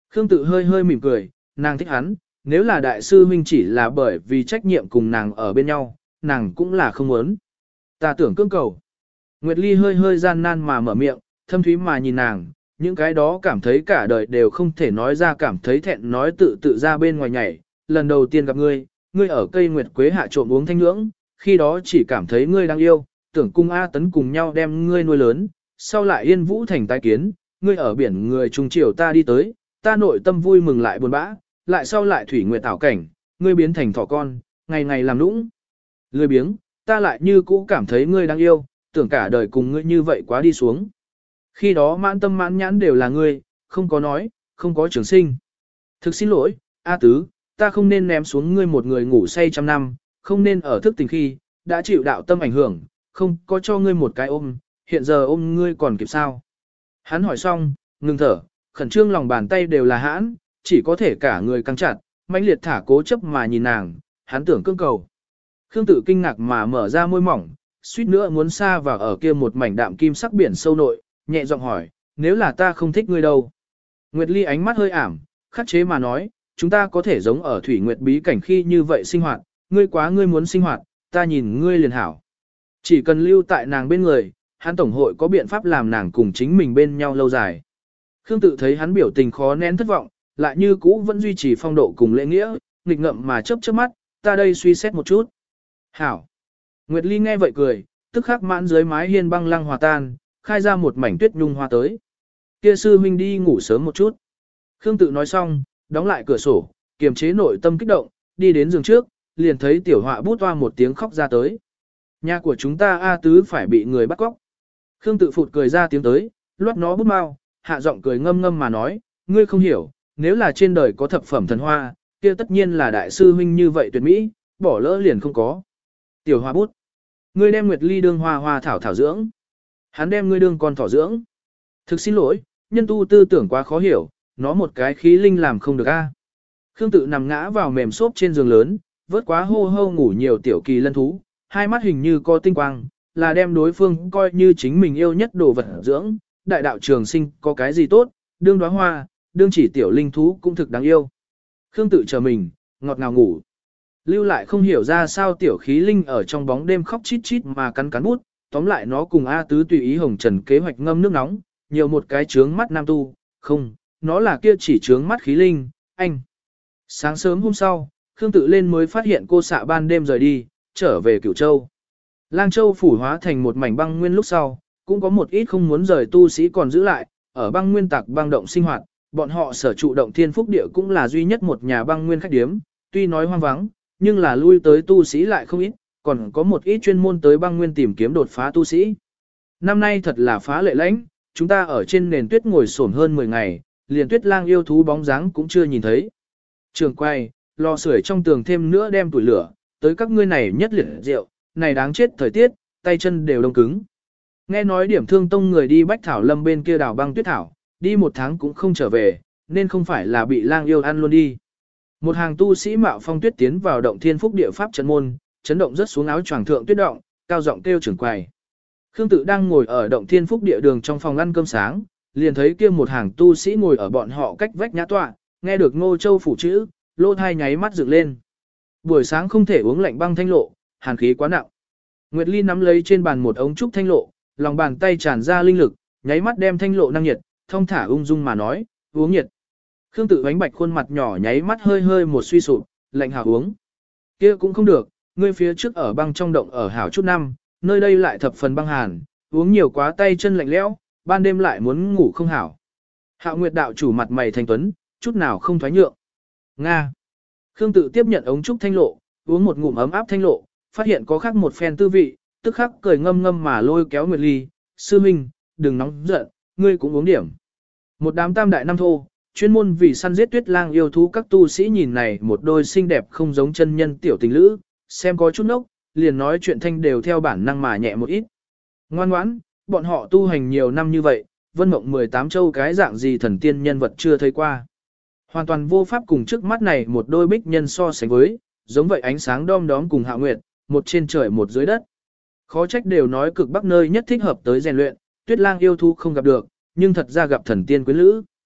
Khương Tự hơi hơi mỉm cười, nàng thích hắn, nếu là đại sư huynh chỉ là bởi vì trách nhiệm cùng nàng ở bên nhau, nàng cũng là không muốn. Ta tưởng cưỡng cầu. Nguyệt Ly hơi hơi gian nan mà mở miệng, thâm thúy mà nhìn nàng, những cái đó cảm thấy cả đời đều không thể nói ra, cảm thấy thẹn nói tự tự ra bên ngoài nhảy. Lần đầu tiên gặp ngươi, ngươi ở cây nguyệt quế hạ trộm uống thanh nhưỡng, khi đó chỉ cảm thấy ngươi đang yêu, tưởng cung A Tấn cùng nhau đem ngươi nuôi lớn, sau lại Yên Vũ thành tái kiến, ngươi ở biển người trung triều ta đi tới, ta nội tâm vui mừng lại buồn bã, lại sau lại thủy nguyệt tảo cảnh, ngươi biến thành thỏ con, ngày ngày làm lũng. Lười biếng, ta lại như cũ cảm thấy ngươi đang yêu, tưởng cả đời cùng ngươi như vậy quá đi xuống. Khi đó mãn tâm mãn nhãn đều là ngươi, không có nói, không có trường sinh. Thực xin lỗi, A Tứ, ta không nên ném xuống ngươi một người ngủ say trăm năm, không nên ở thức tình khi, đã chịu đạo tâm ảnh hưởng, không có cho ngươi một cái ôm, hiện giờ ôm ngươi còn kịp sao. Hắn hỏi xong, ngừng thở, khẩn trương lòng bàn tay đều là hãn, chỉ có thể cả người căng chặt, mãnh liệt thả cố chấp mà nhìn nàng, hắn tưởng cương cầu. Khương Tự kinh ngạc mà mở ra môi mỏng, suýt nữa muốn xa vào ở kia một mảnh đạm kim sắc biển sâu nội, nhẹ giọng hỏi, nếu là ta không thích ngươi đâu. Nguyệt Ly ánh mắt hơi ảm, khắc chế mà nói, chúng ta có thể giống ở thủy nguyệt bí cảnh khi như vậy sinh hoạt, ngươi quá ngươi muốn sinh hoạt, ta nhìn ngươi liền hảo. Chỉ cần lưu tại nàng bên người, hắn tổng hội có biện pháp làm nàng cùng chính mình bên nhau lâu dài. Khương Tự thấy hắn biểu tình khó nén thất vọng, lại như cũ vẫn duy trì phong độ cùng lễ nghĩa, nghịch ngậm mà chớp chớp mắt, ta đây suy xét một chút. Hảo. Nguyệt Ly nghe vậy cười, tức khắc mãn dưới mái hiên băng lăng hòa tan, khai ra một mảnh tuyết nhung hoa tới. Kia sư huynh đi ngủ sớm một chút. Khương Tự nói xong, đóng lại cửa sổ, kiềm chế nội tâm kích động, đi đến giường trước, liền thấy tiểu họa bút toa một tiếng khóc ra tới. Nhà của chúng ta A Tứ phải bị người bắt cóc. Khương Tự phụt cười ra tiếng tới, loát nó bút mau, hạ giọng cười ngâm ngâm mà nói, ngươi không hiểu, nếu là trên đời có thập phẩm thần hoa, kia tất nhiên là đại sư huynh như vậy tuyệt mỹ, bỏ lỡ liền không có. Tiểu hoa bút, ngươi đem Nguyệt Ly đương hoa hoa thảo thảo dưỡng. Hắn đem ngươi đương con thỏ dưỡng. Thực xin lỗi, nhân tu tư tưởng quá khó hiểu, nó một cái khí linh làm không được a. Khương Tự nằm ngã vào mềm xốp trên giường lớn, vớt quá hô hô ngủ nhiều tiểu kỳ lân thú, hai mắt hình như có tinh quang, là đem đối phương coi như chính mình yêu nhất đồ vật dưỡng. Đại đạo trường sinh có cái gì tốt, đương đóa hoa, đương chỉ tiểu linh thú cũng thực đáng yêu. Khương Tự chờ mình, ngọt ngào ngủ. Lưu lại không hiểu ra sao tiểu khí linh ở trong bóng đêm khóc chít chít mà cắn cắn bút, tóm lại nó cùng A Tứ tùy ý hồng trần kế hoạch ngâm nước nóng, nhiều một cái trướng mắt nam tu, không, nó là kia chỉ trướng mắt khí linh, anh. Sáng sớm hôm sau, Khương Tự lên mới phát hiện cô xạ ban đêm rời đi, trở về Cửu Châu. Lang Châu phủ hóa thành một mảnh băng nguyên lúc sau, cũng có một ít không muốn rời tu sĩ còn giữ lại, ở băng nguyên tạc băng động sinh hoạt, bọn họ sở trụ động thiên phúc địa cũng là duy nhất một nhà băng nguyên khách điếm, tuy nói hoang vắng, nhưng là lui tới tu sĩ lại không ít, còn có một ít chuyên môn tới băng nguyên tìm kiếm đột phá tu sĩ. Năm nay thật là phá lệ lãnh, chúng ta ở trên nền tuyết ngồi xổm hơn mười ngày, liền tuyết lang yêu thú bóng dáng cũng chưa nhìn thấy. Trường quay, lò sưởi trong tường thêm nữa đem tuổi lửa, tới các ngươi này nhất liệt rượu, này đáng chết thời tiết, tay chân đều đông cứng. Nghe nói điểm thương tông người đi Bách Thảo Lâm bên kia đào băng tuyết thảo, đi một tháng cũng không trở về, nên không phải là bị lang yêu ăn luôn đi. Một hàng tu sĩ mạo phong tuyết tiến vào động thiên phúc địa pháp trận môn, chấn động rất xuống áo choàng thượng tuyết động, cao giọng kêu trưởng quầy. Khương Tự đang ngồi ở động thiên phúc địa đường trong phòng ăn cơm sáng, liền thấy kia một hàng tu sĩ ngồi ở bọn họ cách vách nhã tọa, nghe được Ngô Châu phủ chữ, lô thai nháy mắt dựng lên. Buổi sáng không thể uống lạnh băng thanh lộ, hàn khí quá nặng. Nguyệt Ly nắm lấy trên bàn một ống trúc thanh lộ, lòng bàn tay tràn ra linh lực, nháy mắt đem thanh lộ năng nhiệt, thông thả ung dung mà nói, uống nhiệt. Khương Tự bánh bạch khuôn mặt nhỏ nháy mắt hơi hơi một suy sụp, lạnh hảo uống. Kia cũng không được, ngươi phía trước ở băng trong động ở hảo chút năm, nơi đây lại thập phần băng hàn, uống nhiều quá tay chân lạnh lẽo, ban đêm lại muốn ngủ không hảo. Hạo Nguyệt đạo chủ mặt mày thanh tuấn, chút nào không thoái nhượng. Nga. Khương Tự tiếp nhận ống trúc thanh lộ, uống một ngụm ấm áp thanh lộ, phát hiện có khác một phen tư vị, tức khắc cười ngâm ngâm mà lôi kéo Nguyệt Ly, sư minh, đừng nóng giận, ngươi cũng uống điểm. Một đám tam đại năm thô, chuyên môn vì săn giết tuyết lang yêu thú các tu sĩ nhìn này một đôi xinh đẹp không giống chân nhân tiểu tình lữ, xem có chút nốc, liền nói chuyện thanh đều theo bản năng mà nhẹ một ít. Ngoan ngoãn, bọn họ tu hành nhiều năm như vậy, vân mộng mười tám châu cái dạng gì thần tiên nhân vật chưa thấy qua. Hoàn toàn vô pháp cùng trước mắt này một đôi bích nhân so sánh với, giống vậy ánh sáng đom đóm cùng Hạo Nguyệt, một trên trời một dưới đất. Khó trách đều nói cực bắc nơi nhất thích hợp tới rèn luyện, tuyết lang yêu thú không gặp được, nhưng thật ra gặp thần tiên quyến lữ.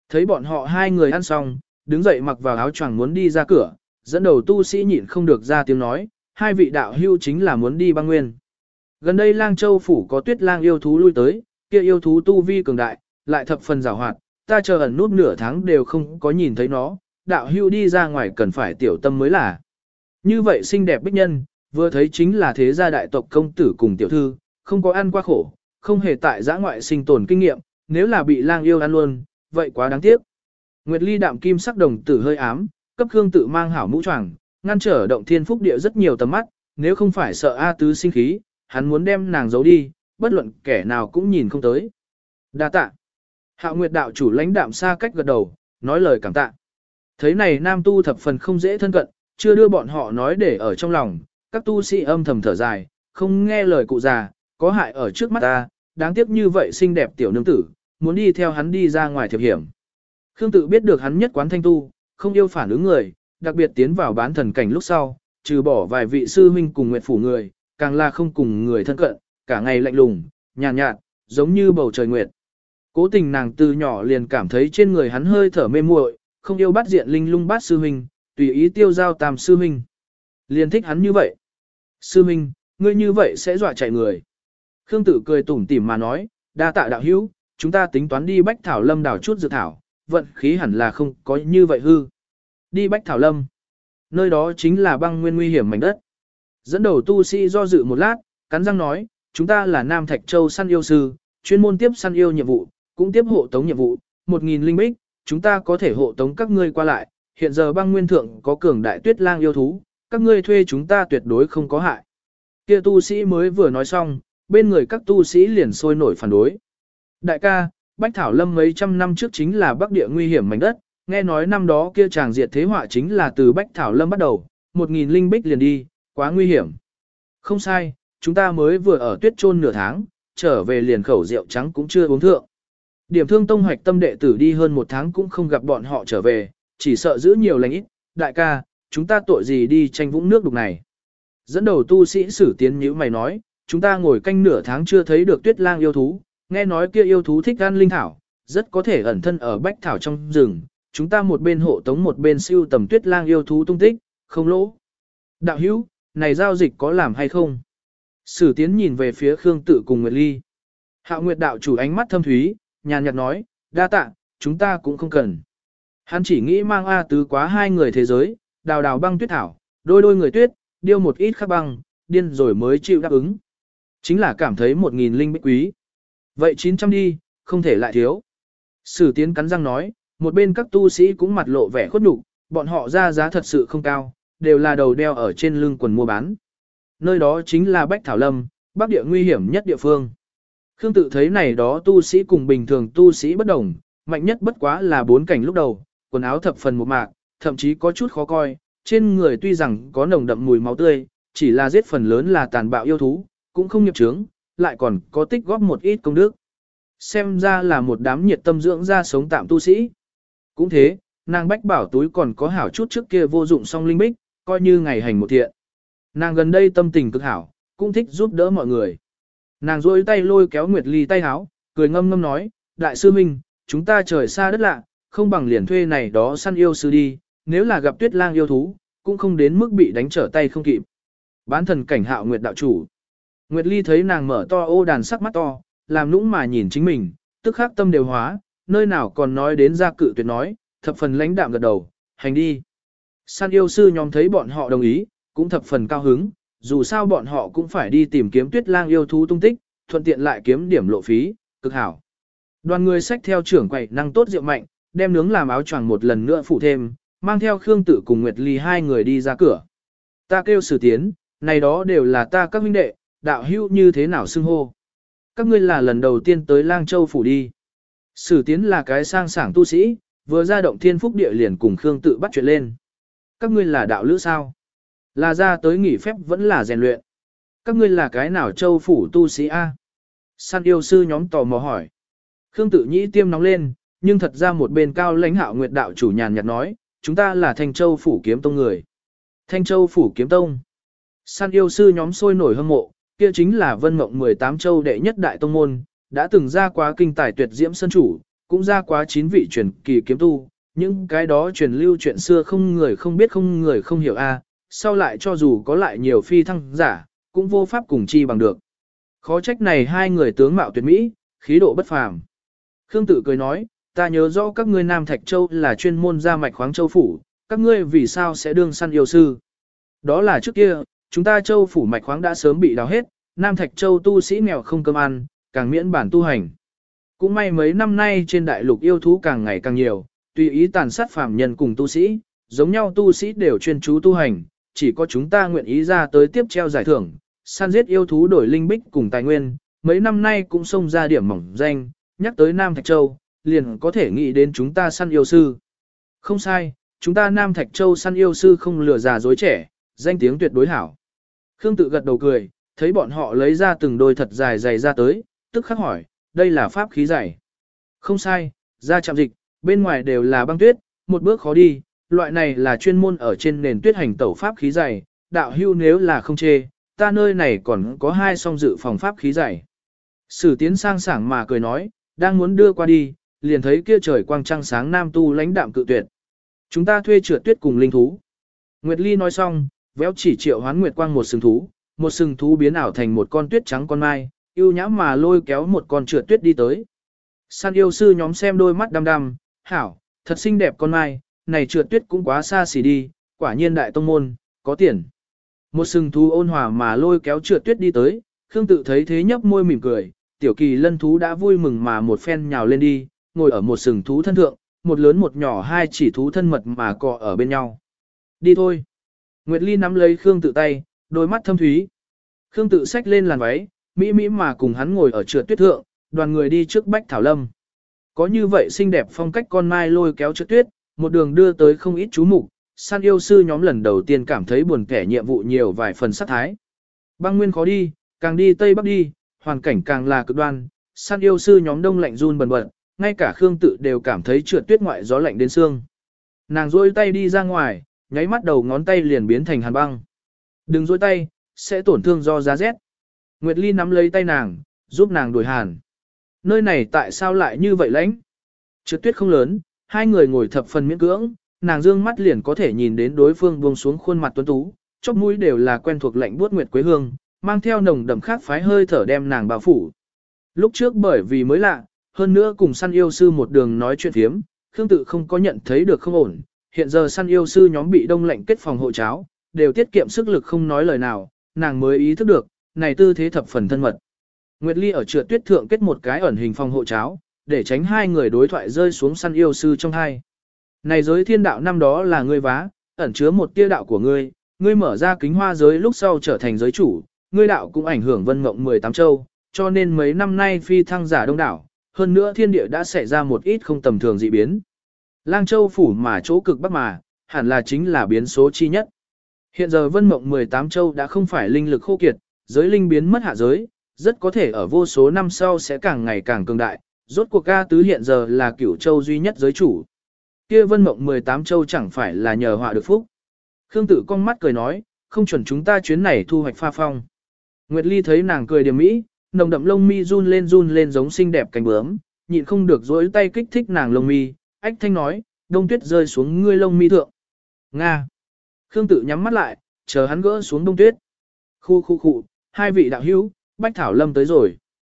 Thấy bọn họ hai người ăn xong, đứng dậy mặc vào áo choàng muốn đi ra cửa, dẫn đầu tu sĩ nhịn không được ra tiếng nói, hai vị đạo hưu chính là muốn đi băng nguyên. Gần đây Lang Châu phủ có tuyết lang yêu thú lui tới, kia yêu thú tu vi cường đại, lại thập phần giàu hoạt, ta chờ ẩn nút nửa tháng đều không có nhìn thấy nó, đạo hưu đi ra ngoài cần phải tiểu tâm mới là. Như vậy xinh đẹp bích nhân, vừa thấy chính là thế gia đại tộc công tử cùng tiểu thư, không có ăn qua khổ, không hề tại giã ngoại sinh tồn kinh nghiệm, nếu là bị lang yêu ăn luôn, vậy quá đáng tiếc. Nguyệt Ly đạm kim sắc đồng tử hơi ám, cấp Khương Tự mang hảo mũ choàng, ngăn trở động thiên phúc địa rất nhiều tầm mắt, nếu không phải sợ A Tứ sinh khí, hắn muốn đem nàng giấu đi, bất luận kẻ nào cũng nhìn không tới. Đa tạ. Hạo Nguyệt đạo chủ lãnh đạm xa cách gật đầu, nói lời cảm tạ. Thấy này nam tu thập phần không dễ thân cận, chưa đưa bọn họ nói để ở trong lòng, các tu sĩ âm thầm thở dài, không nghe lời cụ già, có hại ở trước mắt ta, đáng tiếc như vậy xinh đẹp tiểu nương tử, muốn đi theo hắn đi ra ngoài thiệp hiểm. Khương Tự biết được hắn nhất quán thanh tu, không yêu phản ứng người, đặc biệt tiến vào bán thần cảnh lúc sau, trừ bỏ vài vị sư huynh cùng nguyệt phủ người, càng là không cùng người thân cận, cả ngày lạnh lùng, nhàn nhạt, nhạt, giống như bầu trời nguyệt. Cố tình nàng từ nhỏ liền cảm thấy trên người hắn hơi thở mê muội, không yêu bắt diện linh lung bát sư huynh, tùy ý tiêu giao tam sư huynh. Liền thích hắn như vậy. Sư huynh, ngươi như vậy sẽ dọa chạy người. Khương Tự cười tủm tỉm mà nói, đa tạ đạo hữu, chúng ta tính toán đi Bách Thảo Lâm đào chút dược thảo, vận khí hẳn là không có như vậy hư. Đi Bách Thảo Lâm. Nơi đó chính là băng nguyên nguy hiểm mảnh đất. Dẫn đầu tu sĩ do dự một lát, cắn răng nói, chúng ta là Nam Thạch Châu săn yêu sư, chuyên môn tiếp săn yêu nhiệm vụ, cũng tiếp hộ tống nhiệm vụ, một nghìn linh bích, chúng ta có thể hộ tống các ngươi qua lại, hiện giờ băng nguyên thượng có cường đại tuyết lang yêu thú, các ngươi thuê chúng ta tuyệt đối không có hại. Kia tu sĩ mới vừa nói xong, bên người các tu sĩ liền sôi nổi phản đối. Đại ca, Bách Thảo Lâm mấy trăm năm trước chính là bắc địa nguy hiểm mảnh đất, nghe nói năm đó kia chàng diệt thế họa chính là từ Bách Thảo Lâm bắt đầu, một nghìn linh bích liền đi, quá nguy hiểm. Không sai, chúng ta mới vừa ở tuyết trôn nửa tháng, trở về liền khẩu rượu trắng cũng chưa uống thượng. Điểm thương tông hoạch tâm đệ tử đi hơn một tháng cũng không gặp bọn họ trở về, chỉ sợ giữ nhiều lành ít. Đại ca, chúng ta tội gì đi tranh vũng nước đục này. Dẫn đầu tu sĩ Sử Tiến nhíu mày nói, chúng ta ngồi canh nửa tháng chưa thấy được tuyết lang yêu thú, nghe nói kia yêu thú thích ăn linh thảo, rất có thể ẩn thân ở bách thảo trong rừng, chúng ta một bên hộ tống một bên siêu tầm tuyết lang yêu thú tung tích, không lỗ. Đạo hữu, này giao dịch có làm hay không? Sử Tiến nhìn về phía Khương Tự cùng Nguyệt Ly. Hạo Nguyệt đạo chủ ánh mắt thâm thúy, nhàn nhạt nói, đa tạ, chúng ta cũng không cần. Hắn chỉ nghĩ mang A Tứ quá hai người thế giới, đào đào băng tuyết thảo, đôi đôi người tuyết, điêu một ít khắc băng, điên rồi mới chịu đáp ứng. Chính là cảm thấy một nghìn linh bích quý. Vậy chín trăm đi, không thể lại thiếu. Sử Tiến cắn răng nói, một bên các tu sĩ cũng mặt lộ vẻ khuất nhục, bọn họ ra giá thật sự không cao, đều là đầu đeo ở trên lưng quần mua bán. Nơi đó chính là Bách Thảo Lâm, bắc địa nguy hiểm nhất địa phương. Khương Tự thấy này đó tu sĩ cùng bình thường tu sĩ bất đồng, mạnh nhất bất quá là bốn cảnh lúc đầu, quần áo thập phần một mạc, thậm chí có chút khó coi, trên người tuy rằng có nồng đậm mùi máu tươi, chỉ là giết phần lớn là tàn bạo yêu thú, cũng không nghiệp chướng, lại còn có tích góp một ít công đức. Xem ra là một đám nhiệt tâm dưỡng ra sống tạm tu sĩ. Cũng thế, nàng bách bảo túi còn có hảo chút trước kia vô dụng song linh bích, coi như ngày hành một thiện. Nàng gần đây tâm tình cực hảo, cũng thích giúp đỡ mọi người. Nàng rôi tay lôi kéo Nguyệt Ly tay háo, cười ngâm ngâm nói, đại sư minh, chúng ta trời xa đất lạ, không bằng liền thuê này đó săn yêu sư đi, nếu là gặp tuyết lang yêu thú, cũng không đến mức bị đánh trở tay không kịp. Bán thần cảnh Hạo Nguyệt đạo chủ. Nguyệt Ly thấy nàng mở to ô đàn sắc mắt to, làm nũng mà nhìn chính mình, tức khắc tâm đều hóa, nơi nào còn nói đến ra cự tuyệt nói, thập phần lãnh đạm gật đầu, hành đi. Săn yêu sư nhóm thấy bọn họ đồng ý, cũng thập phần cao hứng, dù sao bọn họ cũng phải đi tìm kiếm tuyết lang yêu thú tung tích, thuận tiện lại kiếm điểm lộ phí, cực hảo. Đoàn người xách theo trưởng quầy năng tốt rượu mạnh, đem nướng làm áo choàng một lần nữa phụ thêm, mang theo Khương Tự cùng Nguyệt Ly hai người đi ra cửa. Ta kêu Sử Tiến, này đó đều là ta các huynh đệ, đạo hữu như thế nào xưng hô. Các ngươi là lần đầu tiên tới Lang Châu phủ đi. Sử Tiến là cái sang sảng tu sĩ, vừa ra động thiên phúc địa liền cùng Khương Tự bắt chuyện lên. Các ngươi là đạo lữ sao? Là ra tới nghỉ phép vẫn là rèn luyện. Các ngươi là cái nào châu phủ tu sĩ A? Săn yêu sư nhóm tò mò hỏi. Khương Tự nhĩ tiêm nóng lên, nhưng thật ra một bên cao lãnh Hạo Nguyệt đạo chủ nhàn nhạt nói, chúng ta là Thanh Châu phủ kiếm tông người. Thanh Châu phủ kiếm tông. Săn yêu sư nhóm sôi nổi hâm mộ, kia chính là Vân Mộng mười tám châu đệ nhất đại tông môn, đã từng ra quá kinh tài tuyệt diễm sơn chủ, cũng ra quá chín vị truyền kỳ kiếm tu, những cái đó truyền lưu chuyện xưa không người không biết không người không hiểu a, sau lại cho dù có lại nhiều phi thăng giả, cũng vô pháp cùng chi bằng được. Khó trách này hai người tướng mạo tuyệt mỹ, khí độ bất phàm. Khương Tự cười nói, ta nhớ rõ các ngươi Nam Thạch Châu là chuyên môn ra mạch khoáng châu phủ, các ngươi vì sao sẽ đương săn yêu sư? Đó là trước kia, chúng ta châu phủ mạch khoáng đã sớm bị đào hết, Nam Thạch Châu tu sĩ nghèo không cơm ăn, càng miễn bản tu hành. Cũng may mấy năm nay trên đại lục yêu thú càng ngày càng nhiều, tùy ý tàn sát phàm nhân cùng tu sĩ, giống nhau tu sĩ đều chuyên chú tu hành, chỉ có chúng ta nguyện ý ra tới tiếp treo giải thưởng, săn giết yêu thú đổi linh bích cùng tài nguyên, mấy năm nay cũng xông ra điểm mỏng danh, nhắc tới Nam Thạch Châu, liền có thể nghĩ đến chúng ta săn yêu sư. Không sai, chúng ta Nam Thạch Châu săn yêu sư không lừa già dối trẻ, danh tiếng tuyệt đối hảo. Khương Tự gật đầu cười, thấy bọn họ lấy ra từng đôi thật dài dày ra tới, tức khắc hỏi, đây là pháp khí dày. Không sai, ra chạm dịch, bên ngoài đều là băng tuyết, một bước khó đi, loại này là chuyên môn ở trên nền tuyết hành tẩu pháp khí dày, đạo hưu nếu là không chê, ta nơi này còn có hai song dự phòng pháp khí dày. Sử Tiến sang sảng mà cười nói, đang muốn đưa qua đi, liền thấy kia trời quang trăng sáng nam tu lãnh đạm cự tuyệt. Chúng ta thuê trượt tuyết cùng linh thú. Nguyệt Ly nói xong, véo chỉ triệu hoán Nguyệt Quang một sừng thú, một sừng thú biến ảo thành một con tuyết trắng con mai, yêu nhã mà lôi kéo một con trượt tuyết đi tới. Săn yêu sư nhóm xem đôi mắt đăm đăm, hảo, thật xinh đẹp con mai, này trượt tuyết cũng quá xa xỉ đi, quả nhiên đại tông môn, có tiền. Một sừng thú ôn hòa mà lôi kéo trượt tuyết đi tới, Khương Tự thấy thế nhấp môi mỉm cười, tiểu kỳ lân thú đã vui mừng mà một phen nhào lên đi, ngồi ở một sừng thú thân thượng, một lớn một nhỏ hai chỉ thú thân mật mà cọ ở bên nhau. Đi thôi. Nguyệt Ly nắm lấy Khương Tự tay, đôi mắt thâm thúy. Khương Tự xách lên làn váy, mỹ mỹ mà cùng hắn ngồi ở trượt tuyết thượng, đoàn người đi trước Bách Thảo Lâm. Có như vậy xinh đẹp phong cách con mai lôi kéo trượt tuyết, một đường đưa tới không ít chú mục, săn yêu sư nhóm lần đầu tiên cảm thấy buồn kẻ nhiệm vụ nhiều vài phần sát thái. Băng nguyên khó đi, càng đi tây bắc đi, hoàn cảnh càng là cực đoan, săn yêu sư nhóm đông lạnh run bần bật, ngay cả Khương Tự đều cảm thấy trượt tuyết ngoại gió lạnh đến xương. Nàng rôi tay đi ra ngoài, nháy mắt đầu ngón tay liền biến thành hàn băng. Đừng rôi tay, sẽ tổn thương do giá rét. Nguyệt Ly nắm lấy tay nàng, giúp nàng đuổi hàn. Nơi này tại sao lại như vậy lạnh? Trượt tuyết không lớn, hai người ngồi thập phần miễn cưỡng, nàng dương mắt liền có thể nhìn đến đối phương buông xuống khuôn mặt tuấn tú, chóp mũi đều là quen thuộc lạnh buốt nguyệt quế hương, mang theo nồng đậm khác phái hơi thở đem nàng bao phủ. Lúc trước bởi vì mới lạ, hơn nữa cùng săn yêu sư một đường nói chuyện thiếm, Khương Tự không có nhận thấy được không ổn, hiện giờ săn yêu sư nhóm bị đông lạnh kết phòng hộ cháo, đều tiết kiệm sức lực không nói lời nào, nàng mới ý thức được, này tư thế thập phần thân mật. Nguyệt Ly ở trượt tuyết thượng kết một cái ẩn hình phòng hộ cháo, để tránh hai người đối thoại rơi xuống săn yêu sư trong hai. Này giới thiên đạo năm đó là ngươi vá, ẩn chứa một tia đạo của ngươi, ngươi mở ra kính hoa giới lúc sau trở thành giới chủ, ngươi đạo cũng ảnh hưởng vân mộng mười tám châu, cho nên mấy năm nay phi thăng giả đông đảo, hơn nữa thiên địa đã xảy ra một ít không tầm thường dị biến. Lang Châu phủ mà chỗ cực bắc mà, hẳn là chính là biến số chi nhất. Hiện giờ vân mộng mười tám châu đã không phải linh lực khô kiệt, giới linh biến mất hạ giới, rất có thể ở vô số năm sau sẽ càng ngày càng cường đại, rốt cuộc ca tứ hiện giờ là cửu châu duy nhất giới chủ. Kia vân mộng mười tám châu chẳng phải là nhờ họa được phúc. Khương Tự cong mắt cười nói, không chuẩn chúng ta chuyến này thu hoạch pha phong. Nguyệt Ly thấy nàng cười điềm mỹ, nồng đậm lông mi run lên run lên giống xinh đẹp cánh bướm, nhịn không được dỗi tay kích thích nàng lông mi, ách thanh nói, đông tuyết rơi xuống ngươi lông mi thượng. Nga. Khương Tự nhắm mắt lại, chờ hắn gỡ xuống đông tuyết. Khu khu khu, hai vị đạo hữu, Bách Thảo Lâm tới rồi.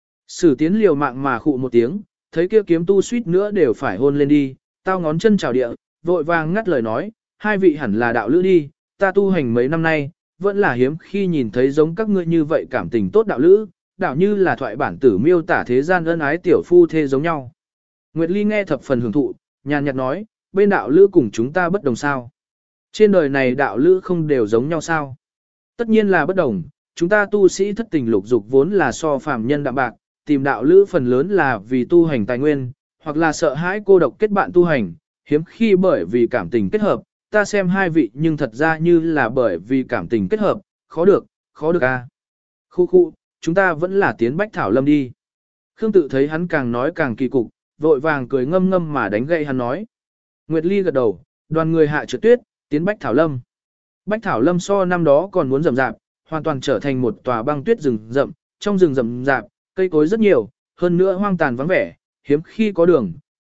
Sử Tiến liều mạng mà khụ một tiếng, thấy kia kiếm tu suýt nữa đều phải hôn lên đi, tao ngón chân chào địa, vội vàng ngắt lời nói, hai vị hẳn là đạo lữ đi, ta tu hành mấy năm nay, vẫn là hiếm khi nhìn thấy giống các ngươi như vậy cảm tình tốt đạo lữ, đạo như là thoại bản tử miêu tả thế gian ân ái tiểu phu thê giống nhau. Nguyệt Ly nghe thập phần hưởng thụ, nhàn nhạt nói, bên đạo lữ cùng chúng ta bất đồng sao? Trên đời này đạo lữ không đều giống nhau sao? Tất nhiên là bất đồng, chúng ta tu sĩ thất tình lục dục vốn là so phàm nhân đạm bạc, tìm đạo lữ phần lớn là vì tu hành tài nguyên, hoặc là sợ hãi cô độc kết bạn tu hành, hiếm khi bởi vì cảm tình kết hợp, ta xem hai vị nhưng thật ra như là bởi vì cảm tình kết hợp, khó được, khó được a. À. Khu khu, chúng ta vẫn là tiến Bách Thảo Lâm đi. Khương Tự thấy hắn càng nói càng kỳ cục, vội vàng cười ngâm ngâm mà đánh gậy hắn nói. Nguyệt Ly gật đầu, đoàn người hạ trượt tuyết, tiến Bách Thảo Lâm. Bách Thảo Lâm so năm đó còn muốn rậm rạp, hoàn toàn trở thành một tòa băng tuyết rừng rậm, trong rừng rậm rạp, cây cối rất nhiều, hơn nữa hoang tàn vắng vẻ, hiếm khi có đường,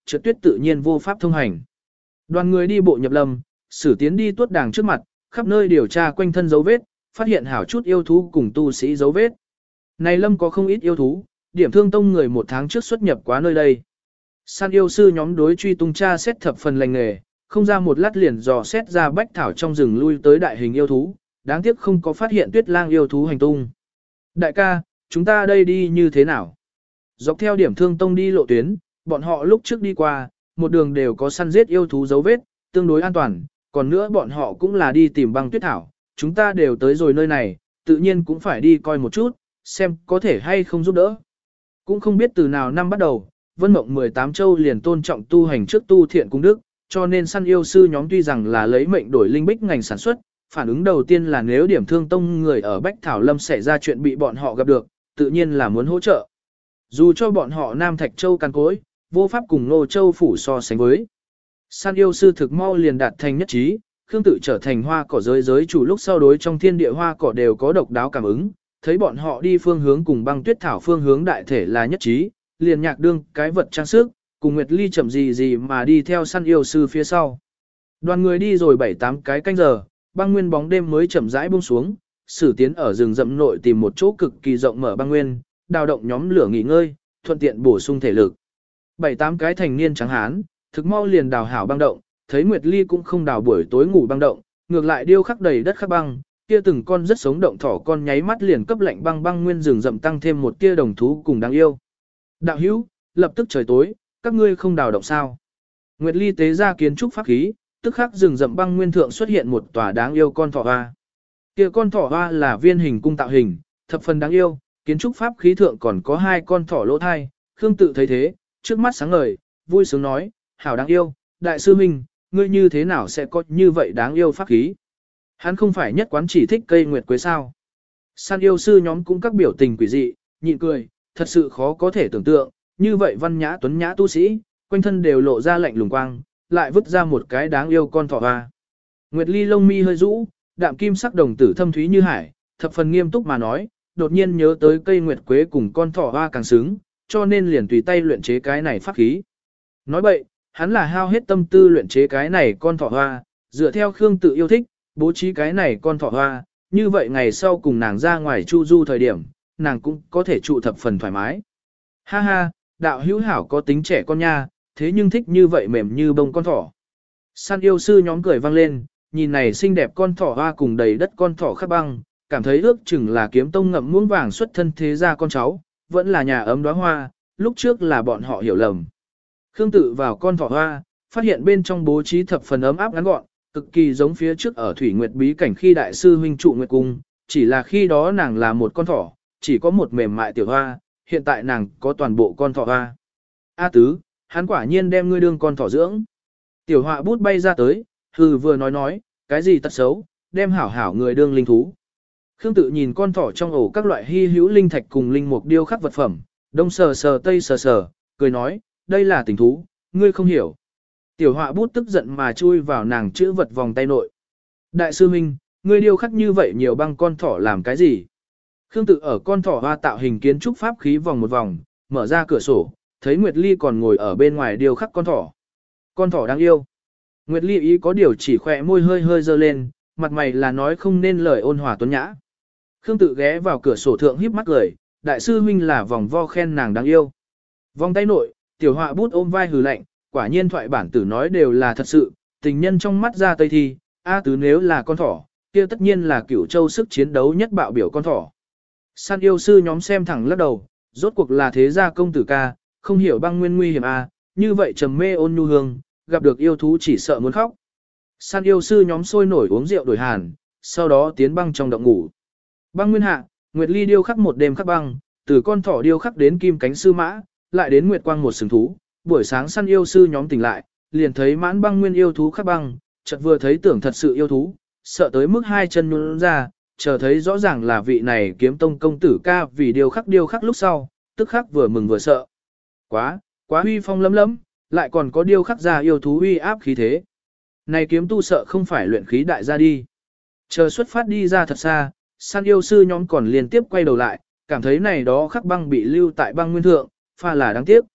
trượt tuyết tự nhiên vô pháp thông hành. Đoàn người đi bộ nhập lâm, sử tiến đi tuốt đàng trước mặt, khắp nơi điều tra quanh thân dấu vết, phát hiện hảo chút yêu thú cùng tu sĩ dấu vết. Này lâm có không ít yêu thú, điểm thương tông người một tháng trước xuất nhập quá nơi đây. Săn yêu sư nhóm đối truy tung tra xét thập phần lành nghề, không ra một lát liền dò xét ra bách thảo trong rừng lui tới đại hình yêu thú, đáng tiếc không có phát hiện tuyết lang yêu thú hành tung. Đại ca, chúng ta đây đi như thế nào? Dọc theo điểm thương tông đi lộ tuyến, bọn họ lúc trước đi qua, một đường đều có săn giết yêu thú dấu vết, tương đối an toàn, còn nữa bọn họ cũng là đi tìm băng tuyết thảo, chúng ta đều tới rồi nơi này, tự nhiên cũng phải đi coi một chút, xem có thể hay không giúp đỡ. Cũng không biết từ nào năm bắt đầu, Vân Mộng mười tám châu liền tôn trọng tu hành trước tu thiện cung đức, cho nên săn yêu sư nhóm tuy rằng là lấy mệnh đổi linh bích ngành sản xuất, phản ứng đầu tiên là nếu điểm thương tông người ở Bách Thảo Lâm xảy ra chuyện bị bọn họ gặp được, tự nhiên là muốn hỗ trợ. Dù cho bọn họ Nam Thạch Châu căn cối, vô pháp cùng Nô Châu phủ so sánh với. Săn yêu sư thực mau liền đạt thành nhất trí, Khương Tự trở thành hoa cỏ giới giới chủ lúc sau đối trong thiên địa hoa cỏ đều có độc đáo cảm ứng, thấy bọn họ đi phương hướng cùng băng tuyết thảo phương hướng đại thể là nhất trí, liền nhạc đương cái vật trang sức, cùng Nguyệt Ly chậm gì gì mà đi theo săn yêu sư phía sau. Đoàn người đi rồi bảy tám cái canh giờ, băng nguyên bóng đêm mới chậm rãi buông xuống, Sử Tiến ở rừng rậm nội tìm một chỗ cực kỳ rộng mở băng nguyên, đào động nhóm lửa nghỉ ngơi, thuận tiện bổ sung thể lực. Bảy tám cái thành niên trắng hán, thực mau liền đào hảo băng động, thấy Nguyệt Ly cũng không đào buổi tối ngủ băng động, ngược lại điêu khắc đầy đất khắc băng, kia từng con rất sống động thỏ con nháy mắt liền cấp lạnh băng băng nguyên rừng rậm tăng thêm một tia đồng thú cùng đáng yêu. Đạo hữu, lập tức trời tối, các ngươi không đào động sao? Nguyệt Ly tế ra kiến trúc pháp khí, tức khắc rừng rậm băng nguyên thượng xuất hiện một tòa đáng yêu con thỏ hoa. Kia con thỏ hoa là viên hình cung tạo hình, thập phần đáng yêu, kiến trúc pháp khí thượng còn có hai con thỏ lỗ thai, Khương Tự thấy thế, trước mắt sáng ngời, vui sướng nói, hảo đáng yêu, đại sư huynh, ngươi như thế nào sẽ có như vậy đáng yêu pháp khí? Hắn không phải nhất quán chỉ thích cây nguyệt quế sao? Săn yêu sư nhóm cũng các biểu tình quỷ dị, nhịn cười, thật sự khó có thể tưởng tượng, như vậy văn nhã tuấn nhã tu sĩ, quanh thân đều lộ ra lạnh lùng quang, lại vứt ra một cái đáng yêu con thỏ hoa. Nguyệt Ly lông mi hơi rũ, đạm kim sắc đồng tử thâm thúy như hải, thập phần nghiêm túc mà nói, đột nhiên nhớ tới cây nguyệt quế cùng con thỏ hoa càng xứng, cho nên liền tùy tay luyện chế cái này pháp khí. Nói vậy, hắn là hao hết tâm tư luyện chế cái này con thỏ hoa, dựa theo Khương Tự yêu thích, bố trí cái này con thỏ hoa, như vậy ngày sau cùng nàng ra ngoài chu du thời điểm, nàng cũng có thể trụ thập phần thoải mái. Ha ha, đạo hữu hảo có tính trẻ con nha, thế nhưng thích như vậy mềm như bông con thỏ. Săn yêu sư nhóm cười vang lên, nhìn này xinh đẹp con thỏ hoa cùng đầy đất con thỏ khắp băng, cảm thấy ước chừng là kiếm tông ngậm muỗng vàng xuất thân thế gia con cháu, vẫn là nhà ấm đóa hoa, lúc trước là bọn họ hiểu lầm. Khương Tự vào con thỏ hoa, phát hiện bên trong bố trí thập phần ấm áp ngắn gọn, cực kỳ giống phía trước ở Thủy Nguyệt bí cảnh khi đại sư huynh trụ Nguyệt cung, chỉ là khi đó nàng là một con thỏ, chỉ có một mềm mại tiểu hoa, hiện tại nàng có toàn bộ con thỏ hoa. A tứ, hắn quả nhiên đem ngươi đương con thỏ dưỡng. Tiểu họa bút bay ra tới, hừ vừa nói nói, cái gì tật xấu, đem hảo hảo người đương linh thú. Khương Tự nhìn con thỏ trong ổ các loại hy hữu linh thạch cùng linh mục điêu khắc vật phẩm, đông sờ sờ tây sờ sờ, cười nói, đây là tình thú, ngươi không hiểu. Tiểu họa bút tức giận mà chui vào nàng chữ vật vòng tay nội. Đại sư Minh, ngươi điêu khắc như vậy nhiều băng con thỏ làm cái gì? Khương Tự ở con thỏ hoa tạo hình kiến trúc pháp khí vòng một vòng, mở ra cửa sổ, thấy Nguyệt Ly còn ngồi ở bên ngoài điêu khắc con thỏ. Con thỏ đáng yêu. Nguyệt Ly ý có điều chỉ khỏe môi hơi hơi dơ lên, mặt mày là nói không nên lời ôn hòa tuấn nhã. Khương Tự ghé vào cửa sổ thượng híp mắt cười, đại sư huynh là vòng vo khen nàng đáng yêu. Vòng tay nội, tiểu họa bút ôm vai hừ lạnh, quả nhiên thoại bản tử nói đều là thật sự, tình nhân trong mắt ra tây thi, A tứ nếu là con thỏ, kia tất nhiên là cửu châu sức chiến đấu nhất bạo biểu con thỏ. Săn yêu sư nhóm xem thẳng lắc đầu, rốt cuộc là thế gia công tử ca, không hiểu băng nguyên nguy hiểm a, như vậy trầm mê ôn nhu hương, gặp được yêu thú chỉ sợ muốn khóc. Săn yêu sư nhóm sôi nổi uống rượu đổi hàn, sau đó tiến băng trong động ngủ. Băng nguyên hạ, Nguyệt Ly điêu khắc một đêm khắc băng, từ con thỏ điêu khắc đến kim cánh sư mã, lại đến Nguyệt Quang một sừng thú. Buổi sáng săn yêu sư nhóm tỉnh lại, liền thấy mãn băng nguyên yêu thú khắc băng, chợt vừa thấy tưởng thật sự yêu thú, sợ tới mức hai chân nhún ra, chờ thấy rõ ràng là vị này kiếm tông công tử ca vì điêu khắc điêu khắc lúc sau, tức khắc vừa mừng vừa sợ. Quá, quá huy phong lấm lấm, lại còn có điêu khắc ra yêu thú uy áp khí thế. Này kiếm tu sợ không phải luyện khí đại gia đi. Chờ xuất phát đi ra thật xa, săn yêu sư nhóm còn liên tiếp quay đầu lại, cảm thấy này đó khắc băng bị lưu tại băng nguyên thượng, pha là đáng tiếc.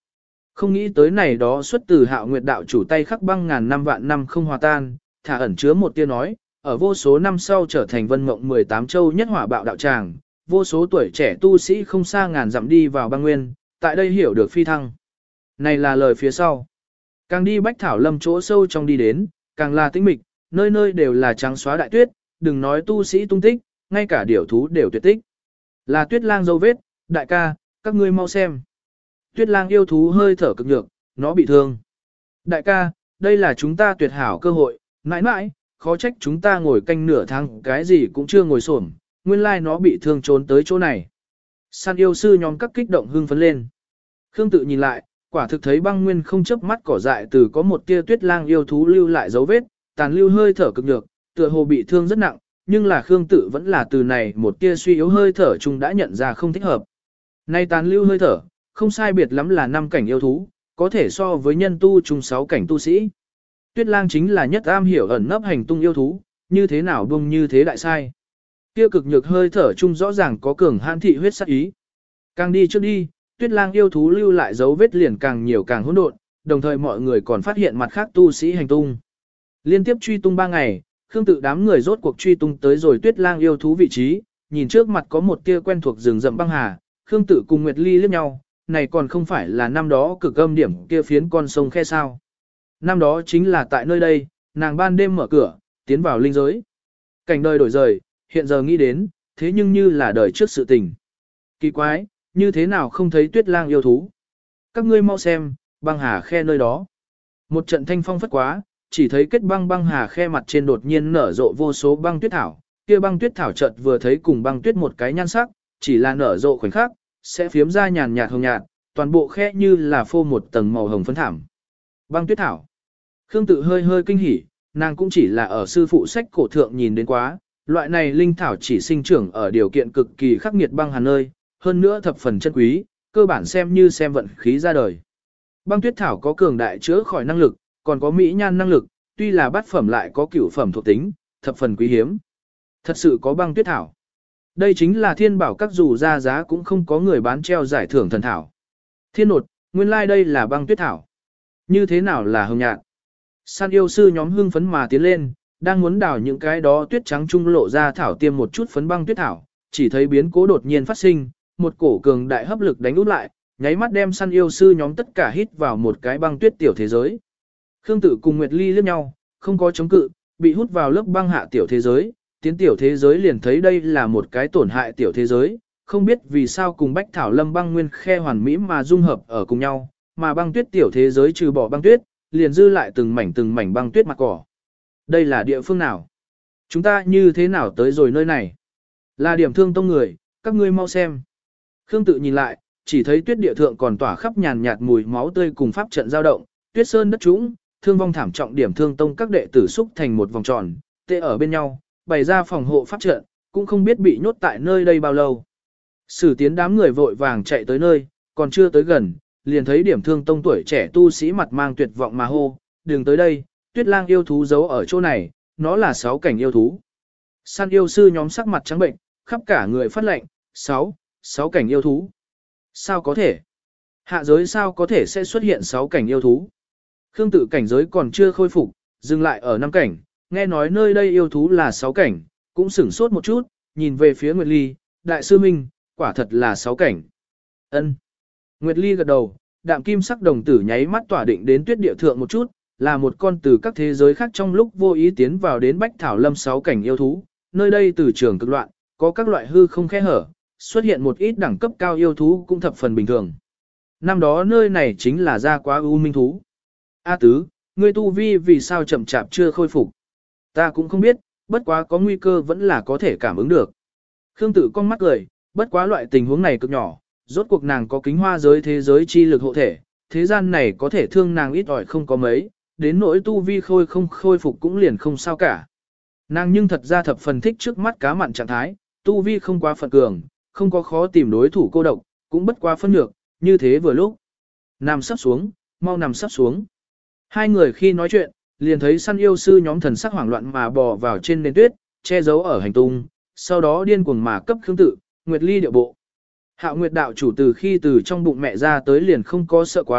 Không nghĩ tới này đó xuất từ Hạo Nguyệt đạo chủ tay khắc băng ngàn năm vạn năm không hòa tan, thả ẩn chứa một tia nói, ở vô số năm sau trở thành vân mộng mười tám châu nhất hỏa bạo đạo tràng, vô số tuổi trẻ tu sĩ không xa ngàn dặm đi vào băng nguyên, tại đây hiểu được phi thăng. Này là lời phía sau. Càng đi Bách Thảo Lâm chỗ sâu trong đi đến, càng là tĩnh mịch, nơi nơi đều là trắng xóa đại tuyết, đừng nói tu sĩ tung tích, ngay cả điểu thú đều tuyệt tích. Là Tuyết Lang dấu vết, đại ca, các ngươi mau xem. Tuyết Lang yêu thú hơi thở cực nhược, nó bị thương. Đại ca, đây là chúng ta tuyệt hảo cơ hội, mãi mãi, khó trách chúng ta ngồi canh nửa tháng cái gì cũng chưa ngồi xổm, nguyên lai nó bị thương trốn tới chỗ này. Săn yêu sư nhóm các kích động hưng phấn lên. Khương Tự nhìn lại, quả thực thấy băng nguyên không chớp mắt cỏ dại từ có một tia Tuyết Lang yêu thú lưu lại dấu vết, tàn lưu hơi thở cực nhược, tựa hồ bị thương rất nặng, nhưng là Khương Tự vẫn là từ này một tia suy yếu hơi thở chung đã nhận ra không thích hợp. Nay tàn lưu hơi thở, không sai biệt lắm là năm cảnh yêu thú, có thể so với nhân tu chung sáu cảnh tu sĩ. Tuyết Lang chính là nhất am hiểu ẩn nấp hành tung yêu thú, như thế nào bông như thế đại sai. Kia cực nhược hơi thở chung rõ ràng có cường hãn thị huyết sát ý. Càng đi trước đi, Tuyết Lang yêu thú lưu lại dấu vết liền càng nhiều càng hỗn độn, đồng thời mọi người còn phát hiện mặt khác tu sĩ hành tung. Liên tiếp truy tung ba ngày, Khương Tự đám người rốt cuộc truy tung tới rồi Tuyết Lang yêu thú vị trí, nhìn trước mặt có một tia quen thuộc rừng rậm băng hà, Khương Tự cùng Nguyệt Ly liếc nhau, này còn không phải là năm đó cực âm điểm kia phiến con sông khe sao. Năm đó chính là tại nơi đây, nàng ban đêm mở cửa, tiến vào linh giới. Cảnh đời đổi rời, hiện giờ nghĩ đến, thế nhưng như là đời trước sự tình. Kỳ quái, như thế nào không thấy Tuyết Lang yêu thú. Các ngươi mau xem, băng hà khe nơi đó. Một trận thanh phong phất quá, chỉ thấy kết băng băng hà khe mặt trên đột nhiên nở rộ vô số băng tuyết thảo. Kia băng tuyết thảo chợt vừa thấy cùng băng tuyết một cái nhan sắc, chỉ là nở rộ khoảnh khắc, sẽ phiếm ra nhàn nhạt hồng nhạt, toàn bộ khe như là phô một tầng màu hồng phấn thảm. Băng tuyết thảo. Khương Tự hơi hơi kinh hỉ, nàng cũng chỉ là ở sư phụ sách cổ thượng nhìn đến quá, loại này linh thảo chỉ sinh trưởng ở điều kiện cực kỳ khắc nghiệt băng hà nơi, hơn nữa thập phần chân quý, cơ bản xem như xem vận khí ra đời. Băng tuyết thảo có cường đại chữa khỏi năng lực, còn có mỹ nhan năng lực, tuy là bát phẩm lại có cửu phẩm thuộc tính, thập phần quý hiếm. Thật sự có băng tuyết thảo. Đây chính là thiên bảo các dù ra giá cũng không có người bán treo giải thưởng thần thảo. Thiên nột, nguyên lai like đây là băng tuyết thảo. Như thế nào là hồng nhạt? San yêu sư nhóm hưng phấn mà tiến lên, đang muốn đào những cái đó tuyết trắng trung lộ ra thảo tiêm một chút phấn băng tuyết thảo, chỉ thấy biến cố đột nhiên phát sinh, một cổ cường đại hấp lực đánh út lại, nháy mắt đem săn yêu sư nhóm tất cả hít vào một cái băng tuyết tiểu thế giới. Khương Tự cùng Nguyệt Ly liếc nhau, không có chống cự, bị hút vào lớp băng hạ tiểu thế giới, tiến tiểu thế giới liền thấy đây là một cái tổn hại tiểu thế giới, không biết vì sao cùng Bách Thảo Lâm băng nguyên khe hoàn mỹ mà dung hợp ở cùng nhau, mà băng tuyết tiểu thế giới trừ bỏ băng tuyết, liền dư lại từng mảnh từng mảnh băng tuyết mặt cỏ. Đây là địa phương nào? Chúng ta như thế nào tới rồi nơi này? Là điểm thương tông người, các ngươi mau xem. Khương Tự nhìn lại, chỉ thấy tuyết địa thượng còn tỏa khắp nhàn nhạt mùi máu tươi cùng pháp trận dao động, tuyết sơn đất trũng, thương vong thảm trọng điểm thương tông các đệ tử xúc thành một vòng tròn, tê ở bên nhau, bày ra phòng hộ pháp trận, cũng không biết bị nhốt tại nơi đây bao lâu. Sử tiến đám người vội vàng chạy tới nơi, còn chưa tới gần, liền thấy điểm thương tông tuổi trẻ tu sĩ mặt mang tuyệt vọng mà hô, đừng tới đây, Tuyết Lang yêu thú giấu ở chỗ này, nó là sáu cảnh yêu thú. Săn yêu sư nhóm sắc mặt trắng bệnh, khắp cả người phát lệnh, sáu, sáu cảnh yêu thú. Sao có thể? Hạ giới sao có thể sẽ xuất hiện sáu cảnh yêu thú? Khương Tự cảnh giới còn chưa khôi phục, dừng lại ở năm cảnh, nghe nói nơi đây yêu thú là sáu cảnh, cũng sửng sốt một chút, nhìn về phía Nguyệt Ly, đại sư minh, quả thật là sáu cảnh. Ân. Nguyệt Ly gật đầu, đạm kim sắc đồng tử nháy mắt tỏa định đến tuyết địa thượng một chút, là một con từ các thế giới khác trong lúc vô ý tiến vào đến Bách Thảo Lâm sáu cảnh yêu thú, nơi đây từ trường cực loạn, có các loại hư không khe hở, xuất hiện một ít đẳng cấp cao yêu thú cũng thập phần bình thường. Năm đó nơi này chính là ra quá u minh thú. A tứ, ngươi tu vi vì sao chậm chạp chưa khôi phục? Ta cũng không biết, bất quá có nguy cơ vẫn là có thể cảm ứng được. Khương Tự con mắt cười, bất quá loại tình huống này cực nhỏ, rốt cuộc nàng có kính hoa giới thế giới chi lực hộ thể, thế gian này có thể thương nàng ít ỏi không có mấy, đến nỗi tu vi khôi không khôi phục cũng liền không sao cả. Nàng nhưng thật ra thập phần thích trước mắt cá mặn trạng thái, tu vi không quá phận cường, không có khó tìm đối thủ cô độc, cũng bất quá phân nhược, như thế vừa lúc. Nằm sắp xuống, mau nằm sắp xuống. Hai người khi nói chuyện, liền thấy săn yêu sư nhóm thần sắc hoảng loạn mà bò vào trên nền tuyết, che giấu ở hành tung, sau đó điên cuồng mà cấp Khương Tự, Nguyệt Ly điệu bộ. Hạo Nguyệt đạo chủ từ khi từ trong bụng mẹ ra tới liền không có sợ quá,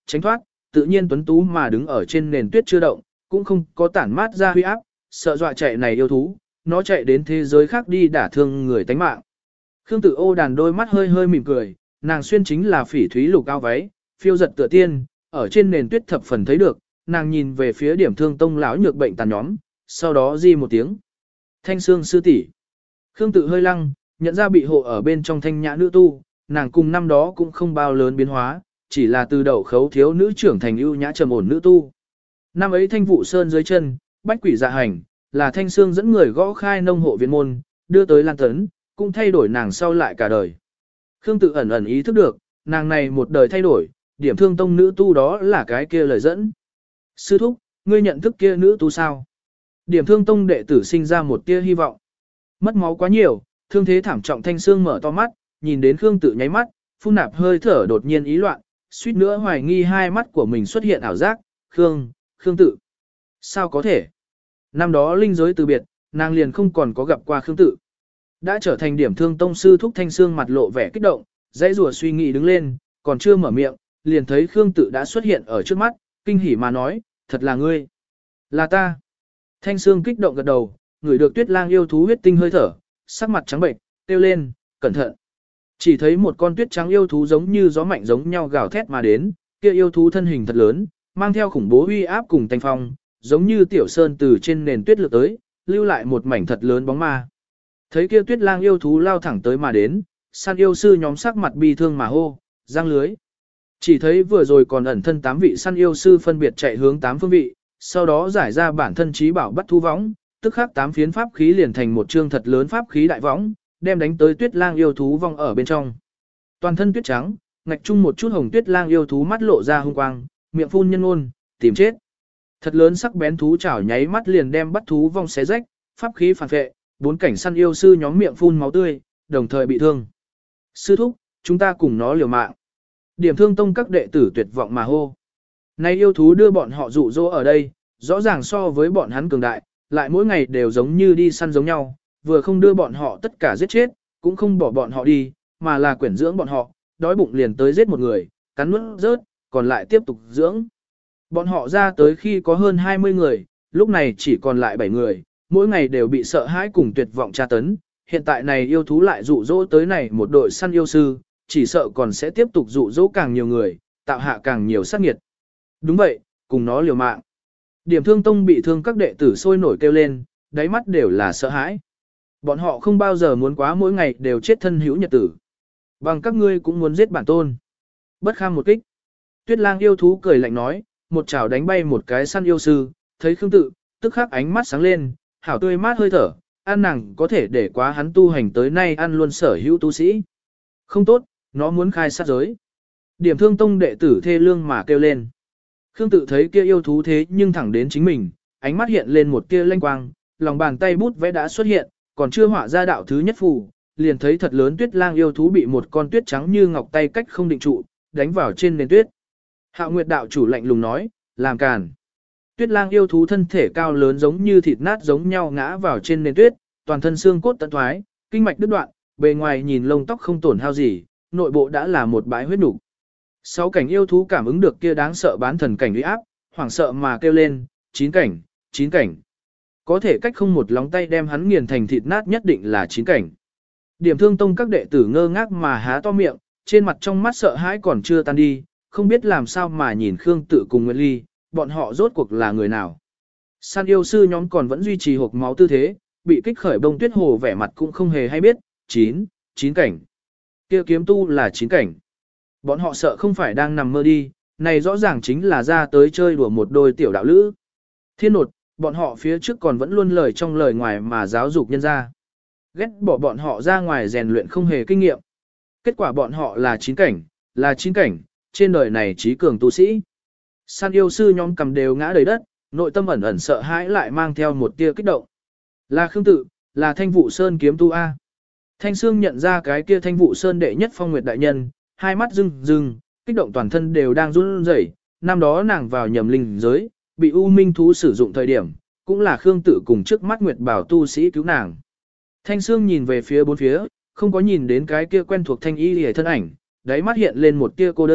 tránh thoát, tự nhiên tuấn tú mà đứng ở trên nền tuyết chưa động, cũng không có tản mát ra huy áp, sợ dọa chạy này yêu thú, nó chạy đến thế giới khác đi đả thương người tánh mạng. Khương Tự Ô đàn đôi mắt hơi hơi mỉm cười, nàng xuyên chính là phỉ thúy lục cao váy, phiêu giật tựa tiên, ở trên nền tuyết thập phần thấy được, nàng nhìn về phía Điểm Thương Tông lão nhược bệnh tàn nhóm, sau đó di một tiếng. Thanh Sương sư tỷ. Khương Tự hơi lăng, nhận ra bị hộ ở bên trong thanh nhã nữ tu, nàng cùng năm đó cũng không bao lớn biến hóa, chỉ là từ đầu khấu thiếu nữ trưởng thành ưu nhã trầm ổn nữ tu. Năm ấy Thanh Vụ Sơn dưới chân, bách quỷ dạ hành, là Thanh Sương dẫn người gõ khai nông hộ viện môn, đưa tới Lan Tấn, cũng thay đổi nàng sau lại cả đời. Khương Tự ẩn ẩn ý thức được, nàng này một đời thay đổi, Điểm Thương Tông nữ tu đó là cái kia lời dẫn. Sư thúc, ngươi nhận thức kia nữ tu sao? Điểm Thương Tông đệ tử sinh ra một tia hy vọng. Mất máu quá nhiều, thương thế thảm trọng. Thanh Sương mở to mắt, nhìn đến Khương Tự nháy mắt, phun nạp hơi thở đột nhiên ý loạn, suýt nữa hoài nghi hai mắt của mình xuất hiện ảo giác. Khương, Khương Tự. Sao có thể? Năm đó linh giới từ biệt, nàng liền không còn có gặp qua Khương Tự. Đã trở thành Điểm Thương Tông sư thúc. Thanh Sương mặt lộ vẻ kích động, dãy rùa suy nghĩ đứng lên, còn chưa mở miệng, liền thấy Khương Tự đã xuất hiện ở trước mắt, kinh hỉ mà nói, thật là ngươi. Là ta. Thanh Sương kích động gật đầu, ngửi được Tuyết Lang yêu thú huyết tinh hơi thở, sắc mặt trắng bệnh, kêu lên, cẩn thận. Chỉ thấy một con tuyết trắng yêu thú giống như gió mạnh giống nhau gào thét mà đến, kia yêu thú thân hình thật lớn, mang theo khủng bố uy áp cùng thanh phong, giống như tiểu sơn từ trên nền tuyết lược tới, lưu lại một mảnh thật lớn bóng ma. Thấy kia Tuyết Lang yêu thú lao thẳng tới mà đến, săn yêu sư nhóm sắc mặt bi thương mà hô, giang lưới. Chỉ thấy vừa rồi còn ẩn thân tám vị săn yêu sư phân biệt chạy hướng tám phương vị, sau đó giải ra bản thân trí bảo bắt thu võng, tức khắc tám phiến pháp khí liền thành một chương thật lớn pháp khí đại võng, đem đánh tới Tuyết Lang yêu thú vong ở bên trong. Toàn thân tuyết trắng, ngạch chung một chút hồng Tuyết Lang yêu thú mắt lộ ra hung quang, miệng phun nhân ngôn, tìm chết. Thật lớn sắc bén thú chảo nháy mắt liền đem bắt thú vong xé rách, pháp khí phản vệ, bốn cảnh săn yêu sư nhóm miệng phun máu tươi, đồng thời bị thương. Sư thúc, chúng ta cùng nó liều mạng. Điểm Thương Tông các đệ tử tuyệt vọng mà hô. Nay yêu thú đưa bọn họ dụ dỗ ở đây, rõ ràng so với bọn hắn cường đại, lại mỗi ngày đều giống như đi săn giống nhau, vừa không đưa bọn họ tất cả giết chết, cũng không bỏ bọn họ đi, mà là quyển dưỡng bọn họ, đói bụng liền tới giết một người, cắn nuốt rớt, còn lại tiếp tục dưỡng. Bọn họ ra tới khi có hơn hai mươi người, lúc này chỉ còn lại bảy người, mỗi ngày đều bị sợ hãi cùng tuyệt vọng tra tấn, hiện tại này yêu thú lại dụ dỗ tới này một đội săn yêu sư, chỉ sợ còn sẽ tiếp tục dụ dỗ càng nhiều người, tạo hạ càng nhiều sát nghiệt. Đúng vậy, cùng nó liều mạng. Điểm Thương Tông bị thương các đệ tử sôi nổi kêu lên, đáy mắt đều là sợ hãi. Bọn họ không bao giờ muốn quá mỗi ngày đều chết thân hữu nhật tử. Bằng các ngươi cũng muốn giết bản tôn. Bất kham một kích. Tuyết Lang yêu thú cười lạnh nói, một chảo đánh bay một cái săn yêu sư, thấy Khương Tự, tức khắc ánh mắt sáng lên, hảo tươi mát hơi thở, ăn nàng có thể để quá hắn tu hành tới nay ăn luôn sở hữu tu sĩ. Không tốt, nó muốn khai sát giới. Điểm Thương Tông đệ tử thê lương mà kêu lên. Khương Tự thấy kia yêu thú thế nhưng thẳng đến chính mình, ánh mắt hiện lên một tia lanh quang, lòng bàn tay bút vẽ đã xuất hiện, còn chưa họa ra đạo thứ nhất phù, liền thấy thật lớn Tuyết Lang yêu thú bị một con tuyết trắng như ngọc tay cách không định trụ, đánh vào trên nền tuyết. Hạo Nguyệt đạo chủ lạnh lùng nói, làm càn. Tuyết Lang yêu thú thân thể cao lớn giống như thịt nát giống nhau ngã vào trên nền tuyết, toàn thân xương cốt tận thoái, kinh mạch đứt đoạn, bề ngoài nhìn lông tóc không tổn hao gì, nội bộ đã là một bãi huyết nục. Sáu cảnh yêu thú cảm ứng được kia đáng sợ bán thần cảnh uy áp, hoảng sợ mà kêu lên, chín cảnh, chín cảnh. Có thể cách không một lóng tay đem hắn nghiền thành thịt nát nhất định là chín cảnh. Điểm Thương Tông các đệ tử ngơ ngác mà há to miệng, trên mặt trong mắt sợ hãi còn chưa tan đi, không biết làm sao mà nhìn Khương Tự cùng Nguyệt Ly, bọn họ rốt cuộc là người nào. Săn yêu sư nhóm còn vẫn duy trì hộc máu tư thế, bị kích khởi bông tuyết hồ vẻ mặt cũng không hề hay biết, chín, chín cảnh. Kia kiếm tu là chín cảnh. Bọn họ sợ không phải đang nằm mơ đi, này rõ ràng chính là ra tới chơi đùa một đôi tiểu đạo lữ. Thiên nột, bọn họ phía trước còn vẫn luôn lời trong lời ngoài mà giáo dục nhân ra. Ghét bỏ bọn họ ra ngoài rèn luyện không hề kinh nghiệm. Kết quả bọn họ là chín cảnh, là chín cảnh, trên đời này trí cường tu sĩ. San yêu sư nhóm cầm đều ngã đầy đất, nội tâm ẩn ẩn sợ hãi lại mang theo một tia kích động. Là Khương Tự, là Thanh Vụ Sơn kiếm tu A. Thanh Sương nhận ra cái kia Thanh Vụ Sơn đệ nhất phong nguyệt đại nhân, hai mắt rưng rưng, kích động toàn thân đều đang run rẩy. Năm đó nàng vào nhầm linh giới, bị U Minh thú sử dụng thời điểm, cũng là Khương Tự cùng trước mắt Nguyệt Bảo tu sĩ cứu nàng. Thanh Sương nhìn về phía bốn phía, không có nhìn đến cái kia quen thuộc thanh y liễu thân ảnh, đáy mắt hiện lên một tia cô đơn,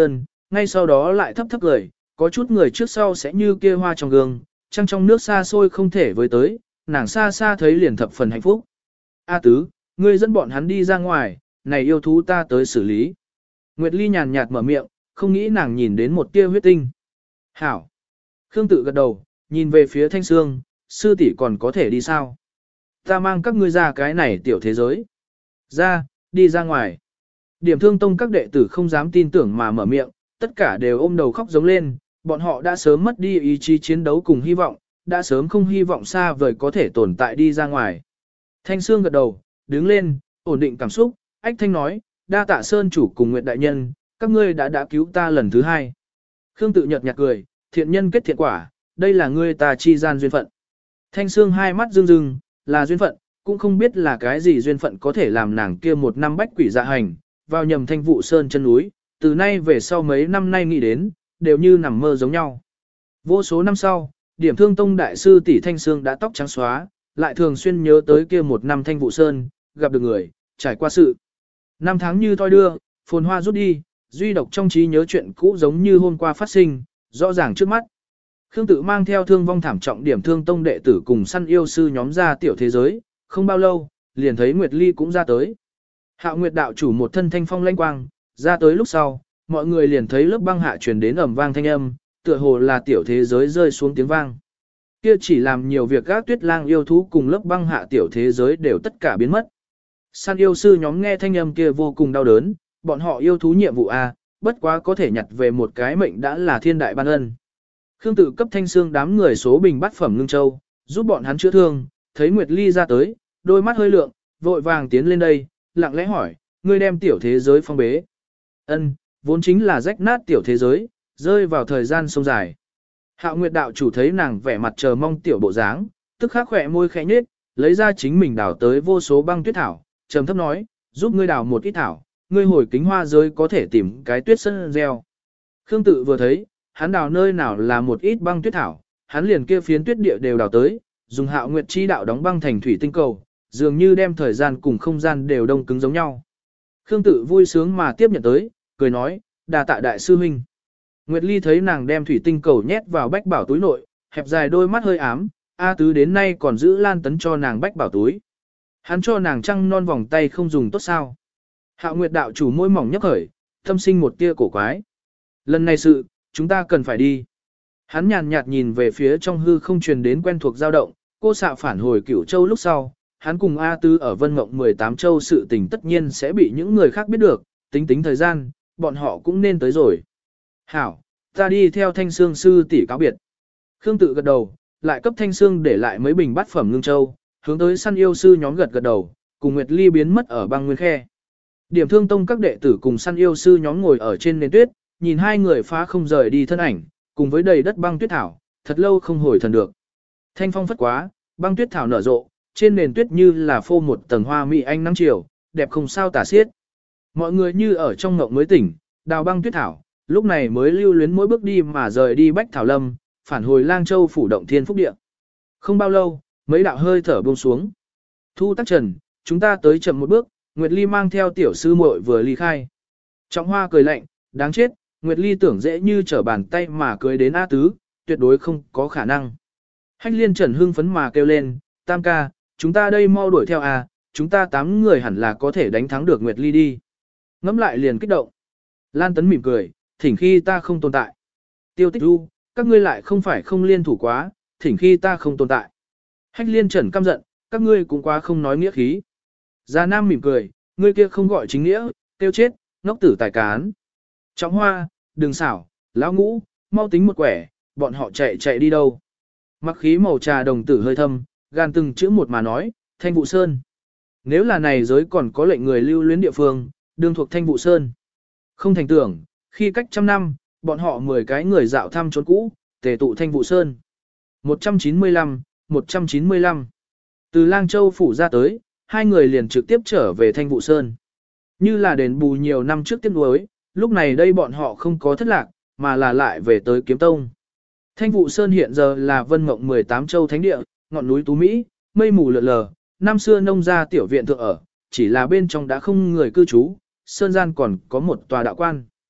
ngay sau đó lại thấp thấp cười, có chút người trước sau sẽ như kia hoa trong gương, trăng trong nước xa xôi không thể với tới, nàng xa xa thấy liền thập phần hạnh phúc. A tứ, ngươi dẫn bọn hắn đi ra ngoài, này yêu thú ta tới xử lý. Nguyệt Ly nhàn nhạt mở miệng, không nghĩ nàng nhìn đến một tia huyết tinh. Hảo. Khương tự gật đầu, nhìn về phía Thanh Sương, sư tỷ còn có thể đi sao? Ta mang các ngươi ra cái này tiểu thế giới. Ra, đi ra ngoài. Điểm thương tông các đệ tử không dám tin tưởng mà mở miệng, tất cả đều ôm đầu khóc giống lên, bọn họ đã sớm mất đi ý chí chiến đấu cùng hy vọng, đã sớm không hy vọng xa vời có thể tồn tại đi ra ngoài. Thanh Sương gật đầu, đứng lên, ổn định cảm xúc, ách thanh nói, đa tạ Sơn chủ cùng Nguyệt đại nhân, các ngươi đã đã cứu ta lần thứ hai. Khương tự nhợt nhạt cười, thiện nhân kết thiện quả, đây là ngươi ta chi gian duyên phận. Thanh Sương hai mắt rưng rưng, là duyên phận, cũng không biết là cái gì duyên phận có thể làm nàng kia một năm bách quỷ dạ hành, vào nhầm thanh vụ sơn chân núi, từ nay về sau mấy năm nay nghĩ đến, đều như nằm mơ giống nhau. Vô số năm sau, điểm thương tông đại sư tỷ Thanh Sương đã tóc trắng xóa, lại thường xuyên nhớ tới kia một năm thanh vụ sơn, gặp được người, trải qua sự. Năm tháng như thoi đưa, phồn hoa rút đi, duy độc trong trí nhớ chuyện cũ giống như hôm qua phát sinh, rõ ràng trước mắt. Khương tự mang theo thương vong thảm trọng điểm thương tông đệ tử cùng săn yêu sư nhóm ra tiểu thế giới, không bao lâu, liền thấy Nguyệt Ly cũng ra tới. Hạo Nguyệt đạo chủ một thân thanh phong lanh quang, ra tới lúc sau, mọi người liền thấy lớp băng hạ truyền đến ầm vang thanh âm, tựa hồ là tiểu thế giới rơi xuống tiếng vang. Kia chỉ làm nhiều việc các tuyết lang yêu thú cùng lớp băng hạ tiểu thế giới đều tất cả biến mất. Săn yêu sư nhóm nghe thanh âm kia vô cùng đau đớn, bọn họ yêu thú nhiệm vụ A, bất quá có thể nhặt về một cái mệnh đã là thiên đại ban ân. Khương tự cấp Thanh Sương đám người số bình bát phẩm ngưng châu, giúp bọn hắn chữa thương, thấy Nguyệt Ly ra tới, đôi mắt hơi lượng, vội vàng tiến lên đây, lặng lẽ hỏi, ngươi đem tiểu thế giới phong bế. Ân, vốn chính là rách nát tiểu thế giới, rơi vào thời gian sông dài. Hạo Nguyệt đạo chủ thấy nàng vẻ mặt chờ mong tiểu bộ dáng, tức khắc khỏe môi khẽ nhếch, lấy ra chính mình đào tới vô số băng tuyết thảo, trầm thấp nói, giúp ngươi đào một ít thảo, ngươi hồi kính hoa giới có thể tìm cái tuyết sân gieo. Khương tự vừa thấy, hắn đào nơi nào là một ít băng tuyết thảo, hắn liền kia phiến tuyết địa đều đào tới, dùng Hạo Nguyệt chi đạo đóng băng thành thủy tinh cầu, dường như đem thời gian cùng không gian đều đông cứng giống nhau. Khương tự vui sướng mà tiếp nhận tới, cười nói, đà tạ đại sư huynh. Nguyệt Ly thấy nàng đem thủy tinh cầu nhét vào bách bảo túi nội, hẹp dài đôi mắt hơi ám, A tứ đến nay còn giữ lan tấn cho nàng bách bảo túi. Hắn cho nàng trăng non vòng tay không dùng tốt sao. Hạo Nguyệt đạo chủ môi mỏng nhấp khởi, tâm sinh một tia cổ quái. Lần này sự, chúng ta cần phải đi. Hắn nhàn nhạt nhìn về phía trong hư không truyền đến quen thuộc dao động, cô xạ phản hồi Cửu Châu lúc sau, hắn cùng A Tư ở Vân Mộng mười tám châu sự tình tất nhiên sẽ bị những người khác biết được, tính tính thời gian, bọn họ cũng nên tới rồi. Hảo, ta đi theo Thanh Sương sư tỷ cáo biệt. Khương tự gật đầu, lại cấp Thanh Sương để lại mấy bình bát phẩm ngưng châu, hướng tới săn yêu sư nhóm gật gật đầu, cùng Nguyệt Ly biến mất ở băng nguyên khe. Điểm thương tông các đệ tử cùng săn yêu sư nhóm ngồi ở trên nền tuyết, nhìn hai người phá không rời đi thân ảnh, cùng với đầy đất băng tuyết thảo, thật lâu không hồi thần được. Thanh phong phất quá, băng tuyết thảo nở rộ, trên nền tuyết như là phô một tầng hoa mỹ ánh nắng chiều, đẹp không sao tả xiết. Mọi người như ở trong ngộng mới tỉnh, đào băng tuyết thảo, lúc này mới lưu luyến mỗi bước đi mà rời đi Bách Thảo Lâm, phản hồi Lang Châu phủ động thiên phúc địa. Không bao lâu, mấy đạo hơi thở buông xuống. Thu Tắc Trần, chúng ta tới chậm một bước, Nguyệt Ly mang theo tiểu sư muội vừa ly khai. Trọng Hoa cười lạnh, đáng chết, Nguyệt Ly tưởng dễ như trở bàn tay mà cưới đến A Tứ, tuyệt đối không có khả năng. Hách Liên Trần hưng phấn mà kêu lên, Tam ca, chúng ta đây mau đuổi theo à, chúng ta tám người hẳn là có thể đánh thắng được Nguyệt Ly đi. Ngắm lại liền kích động. Lan Tấn mỉm cười, thỉnh khi ta không tồn tại. Tiêu Tích Du, các ngươi lại không phải không liên thủ quá, thỉnh khi ta không tồn tại. Hách Liên Trần căm giận, các ngươi cũng quá không nói nghĩa khí. Gia Nam mỉm cười, ngươi kia không gọi chính nghĩa, tiêu chết, ngốc tử tài cán. Trọng Hoa, đừng xảo, lão ngũ, mau tính một quẻ, bọn họ chạy chạy đi đâu. Mặc khí màu trà đồng tử hơi thâm, gan từng chữ một mà nói, Thanh Vụ Sơn. Nếu là này giới còn có lệnh người lưu luyến địa phương, đương thuộc Thanh Vụ Sơn. Không thành tưởng, khi cách trăm năm, bọn họ mười cái người dạo thăm trốn cũ, tề tụ Thanh Vụ Sơn. một trăm chín mươi lăm, một trăm chín mươi lăm. Từ Lang Châu phủ ra tới, hai người liền trực tiếp trở về Thanh Vụ Sơn. Như là đền bù nhiều năm trước tiếc nuối, lúc này đây bọn họ không có thất lạc, mà là lại về tới Kiếm Tông. Thanh Vụ Sơn hiện giờ là Vân Mộng mười tám châu thánh địa, ngọn núi Tú Mỹ, mây mù lượn lờ, năm xưa nông gia tiểu viện thượng ở, chỉ là bên trong đã không người cư trú, sơn gian còn có một tòa đạo quan.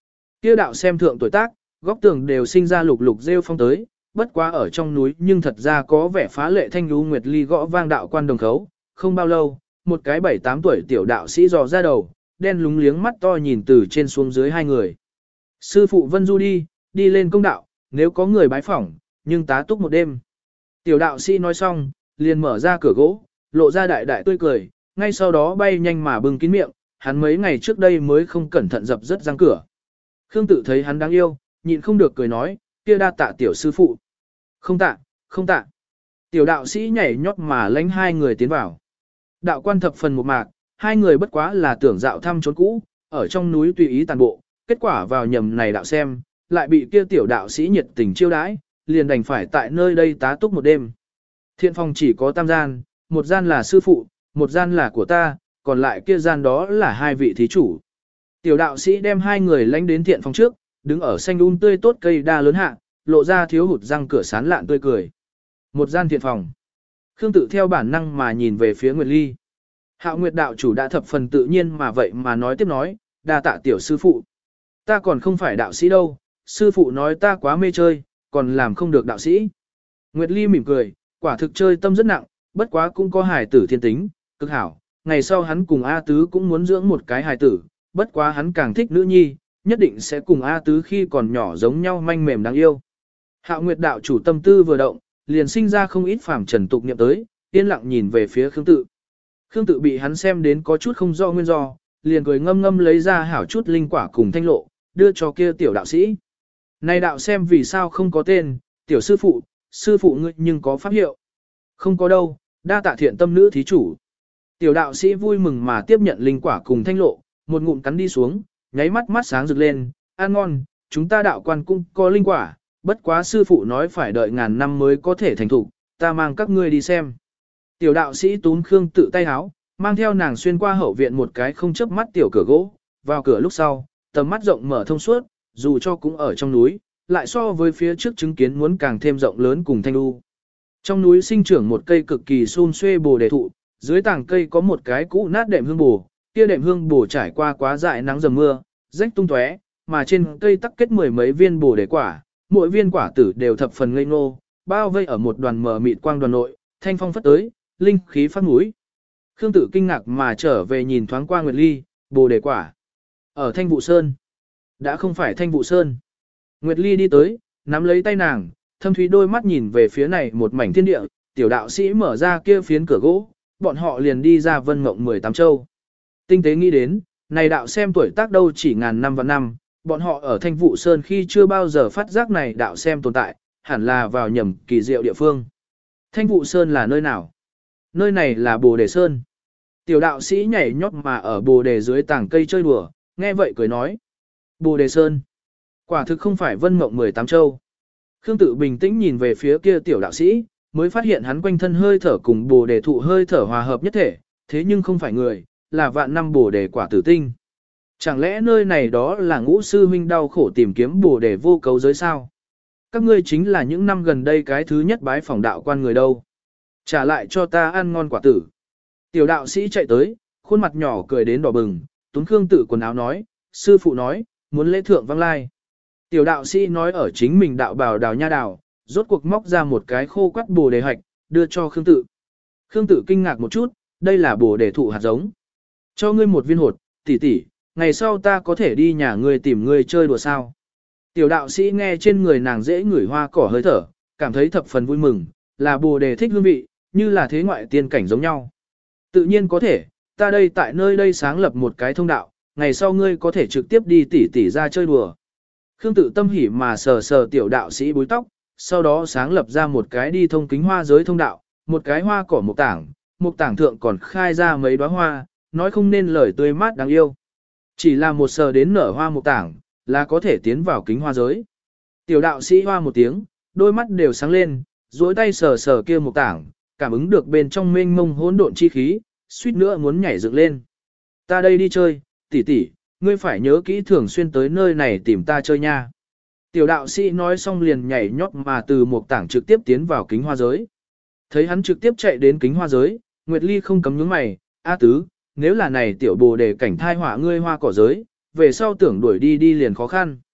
Kia đạo xem thượng tuổi tác, góc tường đều sinh ra lục lục rêu phong tới, bất quá ở trong núi nhưng thật ra có vẻ phá lệ thanh lũ nguyệt ly gõ vang đạo quan đồng khấu, không bao lâu, một cái bảy tám tuổi tiểu đạo sĩ dò ra đầu, đen lúng liếng mắt to nhìn từ trên xuống dưới hai người. Sư phụ Vân Du đi, đi lên công đạo, nếu có người bái phỏng, nhưng tá túc một đêm. Tiểu đạo sĩ nói xong, liền mở ra cửa gỗ, lộ ra đại đại tươi cười, ngay sau đó bay nhanh mà bưng kín miệng, hắn mấy ngày trước đây mới không cẩn thận dập rất răng cửa. Khương Tự thấy hắn đáng yêu, nhịn không được cười nói, kia đa tạ tiểu sư phụ. Không tạ, không tạ. Tiểu đạo sĩ nhảy nhót mà lánh hai người tiến vào. Đạo quan thập phần một mạc, hai người bất quá là tưởng dạo thăm trốn cũ, ở trong núi tùy ý tàn bộ, kết quả vào nhầm này đạo xem, lại bị kia tiểu đạo sĩ nhiệt tình chiêu đãi, liền đành phải tại nơi đây tá túc một đêm. Thiện phòng chỉ có tam gian, một gian là sư phụ, một gian là của ta, còn lại kia gian đó là hai vị thí chủ. Tiểu đạo sĩ đem hai người lánh đến thiện phòng trước, đứng ở xanh um tươi tốt cây đa lớn hạ, lộ ra thiếu hụt răng cửa sán lạn tươi cười. Một gian thiện phòng. Khương Tự theo bản năng mà nhìn về phía Nguyệt Ly. Hạo Nguyệt đạo chủ đã thập phần tự nhiên mà vậy mà nói tiếp nói, đa tạ tiểu sư phụ. Ta còn không phải đạo sĩ đâu, sư phụ nói ta quá mê chơi, còn làm không được đạo sĩ. Nguyệt Ly mỉm cười, quả thực chơi tâm rất nặng, bất quá cũng có hài tử thiên tính, cực hảo. Ngày sau hắn cùng A Tứ cũng muốn dưỡng một cái hài tử, bất quá hắn càng thích nữ nhi, nhất định sẽ cùng A Tứ khi còn nhỏ giống nhau manh mềm đáng yêu. Hạo Nguyệt đạo chủ tâm tư vừa động, liền sinh ra không ít phàm trần tục niệm tới, yên lặng nhìn về phía Khương Tự. Khương Tự bị hắn xem đến có chút không rõ nguyên do, liền cười ngâm ngâm lấy ra hảo chút linh quả cùng thanh lộ, đưa cho kia tiểu đạo sĩ. Này đạo xem vì sao không có tên, tiểu sư phụ, sư phụ ngươi nhưng có pháp hiệu. Không có đâu, đa tạ thiện tâm nữ thí chủ. Tiểu đạo sĩ vui mừng mà tiếp nhận linh quả cùng thanh lộ, một ngụm cắn đi xuống, nháy mắt mắt sáng rực lên, ăn ngon, chúng ta đạo quan cũng có linh quả, bất quá sư phụ nói phải đợi ngàn năm mới có thể thành thủ, ta mang các ngươi đi xem. Tiểu đạo sĩ túm Khương Tự tay háo, mang theo nàng xuyên qua hậu viện một cái không chớp mắt tiểu cửa gỗ, vào cửa lúc sau, tầm mắt rộng mở thông suốt, dù cho cũng ở trong núi, lại so với phía trước chứng kiến muốn càng thêm rộng lớn cùng thanh lưu. Trong núi sinh trưởng một cây cực kỳ xum xuê bồ đề thụ, dưới tảng cây có một cái cũ nát đệm hương bồ, kia đệm hương bồ trải qua quá dại nắng dầm mưa, rách tung tóe, mà trên cây tắc kết mười mấy viên bồ đề quả, mỗi viên quả tử đều thập phần ngây ngô, bao vây ở một đoàn mờ mịt quang đoàn nội, thanh phong phất tới, linh khí phát mũi. Khương Tự kinh ngạc mà trở về nhìn thoáng qua Nguyệt Ly, bồ đề quả. Ở Thanh Vụ Sơn. Đã không phải Thanh Vụ Sơn. Nguyệt Ly đi tới, nắm lấy tay nàng, thâm thúy đôi mắt nhìn về phía này một mảnh thiên địa, tiểu đạo sĩ mở ra kia phiến cửa gỗ, bọn họ liền đi ra vân mộng mười tám châu. Tinh tế nghĩ đến, này đạo xem tuổi tác đâu chỉ ngàn năm và năm, bọn họ ở Thanh Vụ Sơn khi chưa bao giờ phát giác này đạo xem tồn tại, hẳn là vào nhầm kỳ diệu địa phương. Thanh Vụ Sơn là nơi nào? Nơi này là Bồ Đề Sơn. Tiểu đạo sĩ nhảy nhót mà ở Bồ Đề dưới tảng cây chơi đùa, nghe vậy cười nói. Bồ Đề Sơn. Quả thực không phải vân mộng mười tám châu. Khương Tự bình tĩnh nhìn về phía kia tiểu đạo sĩ, mới phát hiện hắn quanh thân hơi thở cùng Bồ Đề thụ hơi thở hòa hợp nhất thể, thế nhưng không phải người, là vạn năm Bồ Đề quả tử tinh. Chẳng lẽ nơi này đó là ngũ sư huynh đau khổ tìm kiếm Bồ Đề vô cấu giới sao? Các ngươi chính là những năm gần đây cái thứ nhất bái phỏng đạo quan người đâu. Trả lại cho ta ăn ngon quả tử. Tiểu đạo sĩ chạy tới, khuôn mặt nhỏ cười đến đỏ bừng, túm Khương Tự quần áo nói, sư phụ nói, muốn lễ thượng văng lai. Tiểu đạo sĩ nói ở chính mình đạo bào đào nha đào, rốt cuộc móc ra một cái khô quắt bồ đề hạch, đưa cho Khương Tự. Khương Tự kinh ngạc một chút, đây là bồ đề thụ hạt giống. Cho ngươi một viên hột, tỷ tỷ, ngày sau ta có thể đi nhà ngươi tìm ngươi chơi đùa sao. Tiểu đạo sĩ nghe trên người nàng dễ ngửi hoa cỏ hơi thở, cảm thấy thập phần vui mừng, là bồ đề thích hương vị, như là thế ngoại tiên cảnh giống nhau. Tự nhiên có thể, ta đây tại nơi đây sáng lập một cái thông đạo, ngày sau ngươi có thể trực tiếp đi tỉ tỉ ra chơi đùa. Khương Tự tâm hỉ mà sờ sờ tiểu đạo sĩ búi tóc, sau đó sáng lập ra một cái đi thông kính hoa giới thông đạo, một cái hoa cỏ một tảng, một tảng thượng còn khai ra mấy đóa hoa, nói không nên lời tươi mát đáng yêu. Chỉ là một sờ đến nở hoa một tảng, là có thể tiến vào kính hoa giới. Tiểu đạo sĩ hoa một tiếng, đôi mắt đều sáng lên, duỗi tay sờ sờ kia một tảng, cảm ứng được bên trong mênh mông hỗn độn chi khí, suýt nữa muốn nhảy dựng lên. Ta đây đi chơi, tỷ tỷ, ngươi phải nhớ kỹ thường xuyên tới nơi này tìm ta chơi nha. Tiểu đạo sĩ nói xong liền nhảy nhót mà từ một tảng trực tiếp tiến vào kính hoa giới. Thấy hắn trực tiếp chạy đến kính hoa giới, Nguyệt Ly không cấm nhướng mày, A Tứ, nếu là này tiểu bồ đề cảnh thai họa ngươi hoa cỏ giới, về sau tưởng đuổi đi đi liền khó khăn.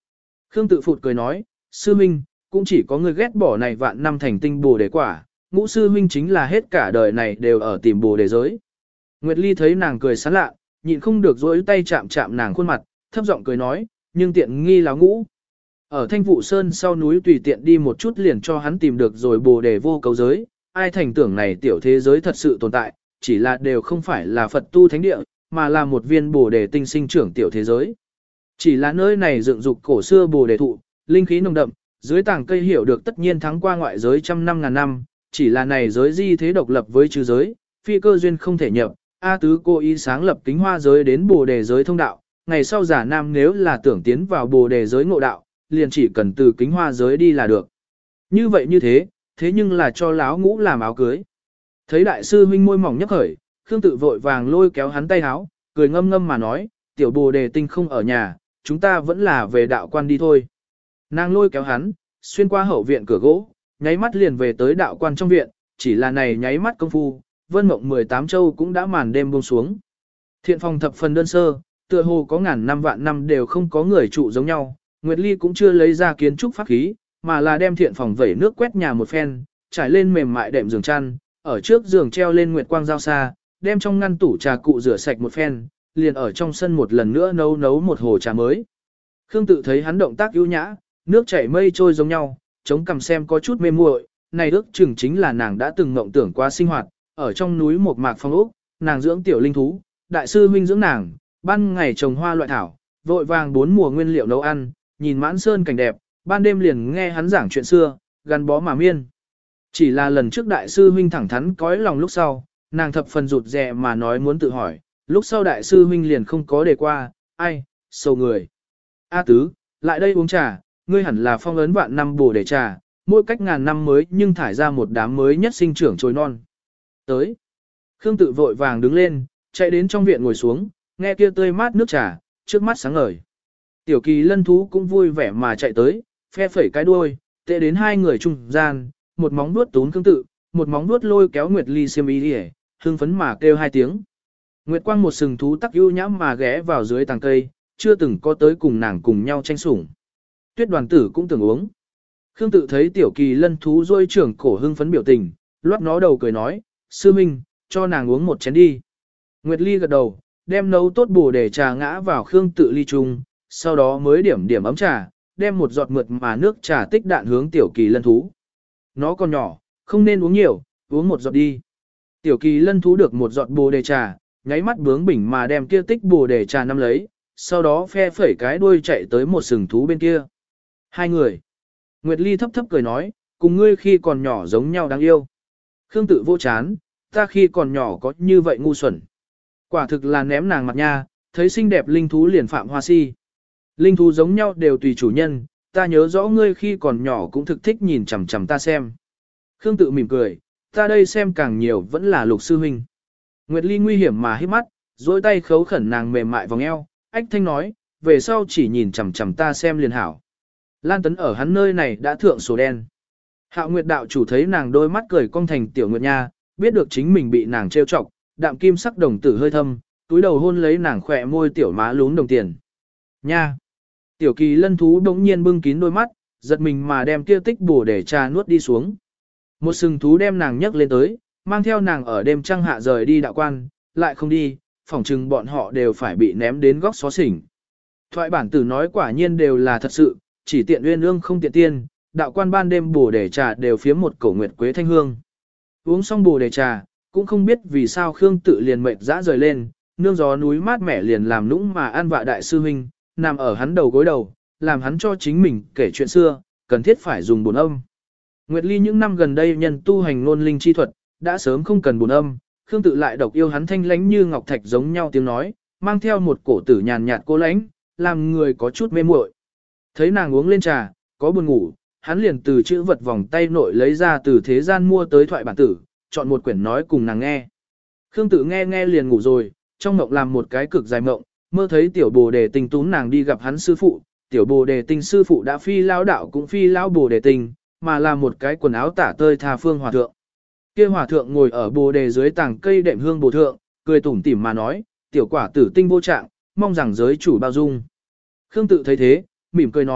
Khương tự phụt cười nói, sư minh, cũng chỉ có người ghét bỏ này vạn năm thành tinh bồ đề quả, ngũ sư minh chính là hết cả đời này đều ở tìm bồ đề giới. Nguyệt Ly thấy nàng cười sán lạ, nhịn không được dỗi tay chạm chạm nàng khuôn mặt, thấp giọng cười nói, nhưng tiện nghi láo ngũ. Ở Thanh Vụ Sơn sau núi tùy tiện đi một chút liền cho hắn tìm được rồi bồ đề vô cấu giới, ai thành tưởng này tiểu thế giới thật sự tồn tại, chỉ là đều không phải là Phật tu thánh địa, mà là một viên bồ đề tinh sinh trưởng tiểu thế giới. Chỉ là nơi này dựng dục cổ xưa bồ đề thụ, linh khí nồng đậm, dưới tảng cây hiểu được tất nhiên thắng qua ngoại giới trăm năm ngàn năm, chỉ là này giới di thế độc lập với trừ giới, phi cơ duyên không thể nhập, A Tứ cố ý sáng lập kính hoa giới đến bồ đề giới thông đạo, ngày sau giả nam nếu là tưởng tiến vào bồ đề giới ngộ đạo, liền chỉ cần từ kính hoa giới đi là được. Như vậy như thế, thế nhưng là cho láo ngũ làm áo cưới. Thấy đại sư huynh môi mỏng nhấp khởi, Khương tự vội vàng lôi kéo hắn tay áo, cười ngâm ngâm mà nói, tiểu bồ đề tinh không ở nhà, chúng ta vẫn là về đạo quan đi thôi. Nàng lôi kéo hắn, xuyên qua hậu viện cửa gỗ, nháy mắt liền về tới đạo quan trong viện, chỉ là này nháy mắt công phu, vân mộng mười tám châu cũng đã màn đêm buông xuống. Thiện phòng thập phần đơn sơ, tựa hồ có ngàn năm vạn năm đều không có người trụ giống nhau, Nguyệt Ly cũng chưa lấy ra kiến trúc pháp khí, mà là đem thiện phòng vẩy nước quét nhà một phen, trải lên mềm mại đệm giường chăn, ở trước giường treo lên nguyệt quang dao xa, đem trong ngăn tủ trà cụ rửa sạch một phen, liền ở trong sân một lần nữa nấu nấu một hồ trà mới. Khương tự thấy hắn động tác ưu nhã, nước chảy mây trôi giống nhau, chống cằm xem có chút mê muội, này ước chừng chính là nàng đã từng mộng tưởng qua sinh hoạt, ở trong núi một mạc phong ốc, nàng dưỡng tiểu linh thú, đại sư huynh dưỡng nàng, ban ngày trồng hoa loại thảo, vội vàng bốn mùa nguyên liệu nấu ăn, nhìn mãn sơn cảnh đẹp, ban đêm liền nghe hắn giảng chuyện xưa, gắn bó mà miên. Chỉ là lần trước đại sư huynh thẳng thắn cõi lòng lúc sau, nàng thập phần rụt rè mà nói muốn tự hỏi, lúc sau đại sư huynh liền không có đề qua, ai, sầu người. A Tứ, lại đây uống trà, ngươi hẳn là phong ấn vạn năm bồ đề trà, mỗi cách ngàn năm mới nhưng thải ra một đám mới nhất sinh trưởng trồi non. Tới, Khương tự vội vàng đứng lên, chạy đến trong viện ngồi xuống, nghe kia tươi mát nước trà, trước mắt sáng ngời. Tiểu Kỳ Lân thú cũng vui vẻ mà chạy tới, phe phẩy cái đuôi, tệ đến hai người trung gian, một móng vuốt tún Khương tự, một móng vuốt lôi kéo Nguyệt Ly xiêm y đi, hưng phấn mà kêu hai tiếng. Nguyệt Quang một sừng thú tắc ưu nhãm mà ghé vào dưới tàng cây, chưa từng có tới cùng nàng cùng nhau tranh sủng. Tuyết Đoàn Tử cũng tưởng uống. Khương tự thấy Tiểu Kỳ Lân thú rôi trưởng cổ hưng phấn biểu tình, loát nó đầu cười nói, sư minh, cho nàng uống một chén đi. Nguyệt Ly gật đầu, đem nấu tốt bồ để trà ngã vào Khương tự ly chung, sau đó mới điểm điểm ấm trà, đem một giọt mượt mà nước trà tích đạn hướng Tiểu Kỳ Lân thú. Nó còn nhỏ, không nên uống nhiều, uống một giọt đi. Tiểu Kỳ Lân thú được một giọt bồ đề trà, nháy mắt bướng bỉnh mà đem kia tích bồ đề trà nắm lấy, sau đó phe phẩy cái đuôi chạy tới một sừng thú bên kia. Hai người. Nguyệt Ly thấp thấp cười nói, cùng ngươi khi còn nhỏ giống nhau đáng yêu. Khương tự vô chán, ta khi còn nhỏ có như vậy ngu xuẩn. Quả thực là ném nàng mặt nha, thấy xinh đẹp linh thú liền phạm hoa si. Linh thú giống nhau đều tùy chủ nhân, ta nhớ rõ ngươi khi còn nhỏ cũng thực thích nhìn chằm chằm ta xem. Khương tự mỉm cười, ta đây xem càng nhiều vẫn là Lục sư huynh. Nguyệt Ly nguy hiểm mà hít mắt, dối tay khấu khẩn nàng mềm mại vòng eo, ách thanh nói, về sau chỉ nhìn chằm chằm ta xem liền hảo. Lan Tấn ở hắn nơi này đã thượng sổ đen. Hạo Nguyệt đạo chủ thấy nàng đôi mắt cười cong thành tiểu nguyệt nha, biết được chính mình bị nàng trêu chọc, đạm kim sắc đồng tử hơi thâm, túi đầu hôn lấy nàng khỏe môi tiểu má lún đồng tiền. Nha! Tiểu Kỳ Lân thú đống nhiên bưng kín đôi mắt, giật mình mà đem kia tích bổ để trà nuốt đi xuống. Một sừng thú đem nàng nhấc lên tới, mang theo nàng ở đêm trăng hạ rời đi đạo quan, lại không đi, phỏng chừng bọn họ đều phải bị ném đến góc xó xỉnh. Thoại bản tử nói quả nhiên đều là thật sự, chỉ tiện uyên ương không tiện tiên, đạo quan ban đêm bổ để trà đều phiếm một cổ nguyệt quế thanh hương. Uống xong bổ để trà, cũng không biết vì sao Khương tự liền mệt dã rời lên, nương gió núi mát mẻ liền làm nũng mà an vạ đại sư huynh, nằm ở hắn đầu gối đầu, làm hắn cho chính mình kể chuyện xưa, cần thiết phải dùng bổn âm. Nguyệt Ly những năm gần đây nhân tu hành ngôn linh chi thuật, đã sớm không cần bổn âm, Khương tự lại độc yêu hắn thanh lãnh như ngọc thạch giống nhau tiếng nói, mang theo một cổ tử nhàn nhạt cô lãnh, làm người có chút mê muội. Thấy nàng uống lên trà, có buồn ngủ, hắn liền từ chữ vật vòng tay nội lấy ra từ thế gian mua tới thoại bản tử, chọn một quyển nói cùng nàng nghe. Khương tự nghe nghe liền ngủ rồi, trong mộng làm một cái cực dài mộng, mơ thấy tiểu bồ đề tinh túm nàng đi gặp hắn sư phụ, tiểu bồ đề tinh sư phụ đã phi lao đạo cũng phi lao bồ đề tinh, mà là một cái quần áo tả tơi tha phương hòa thượng. Kia hòa thượng ngồi ở bồ đề dưới tảng cây đệm hương bồ thượng, cười tủm tỉm mà nói, tiểu quả tử tinh vô trạng, mong rằng giới chủ bao dung. Khương tự thấy thế, mỉm cười nói,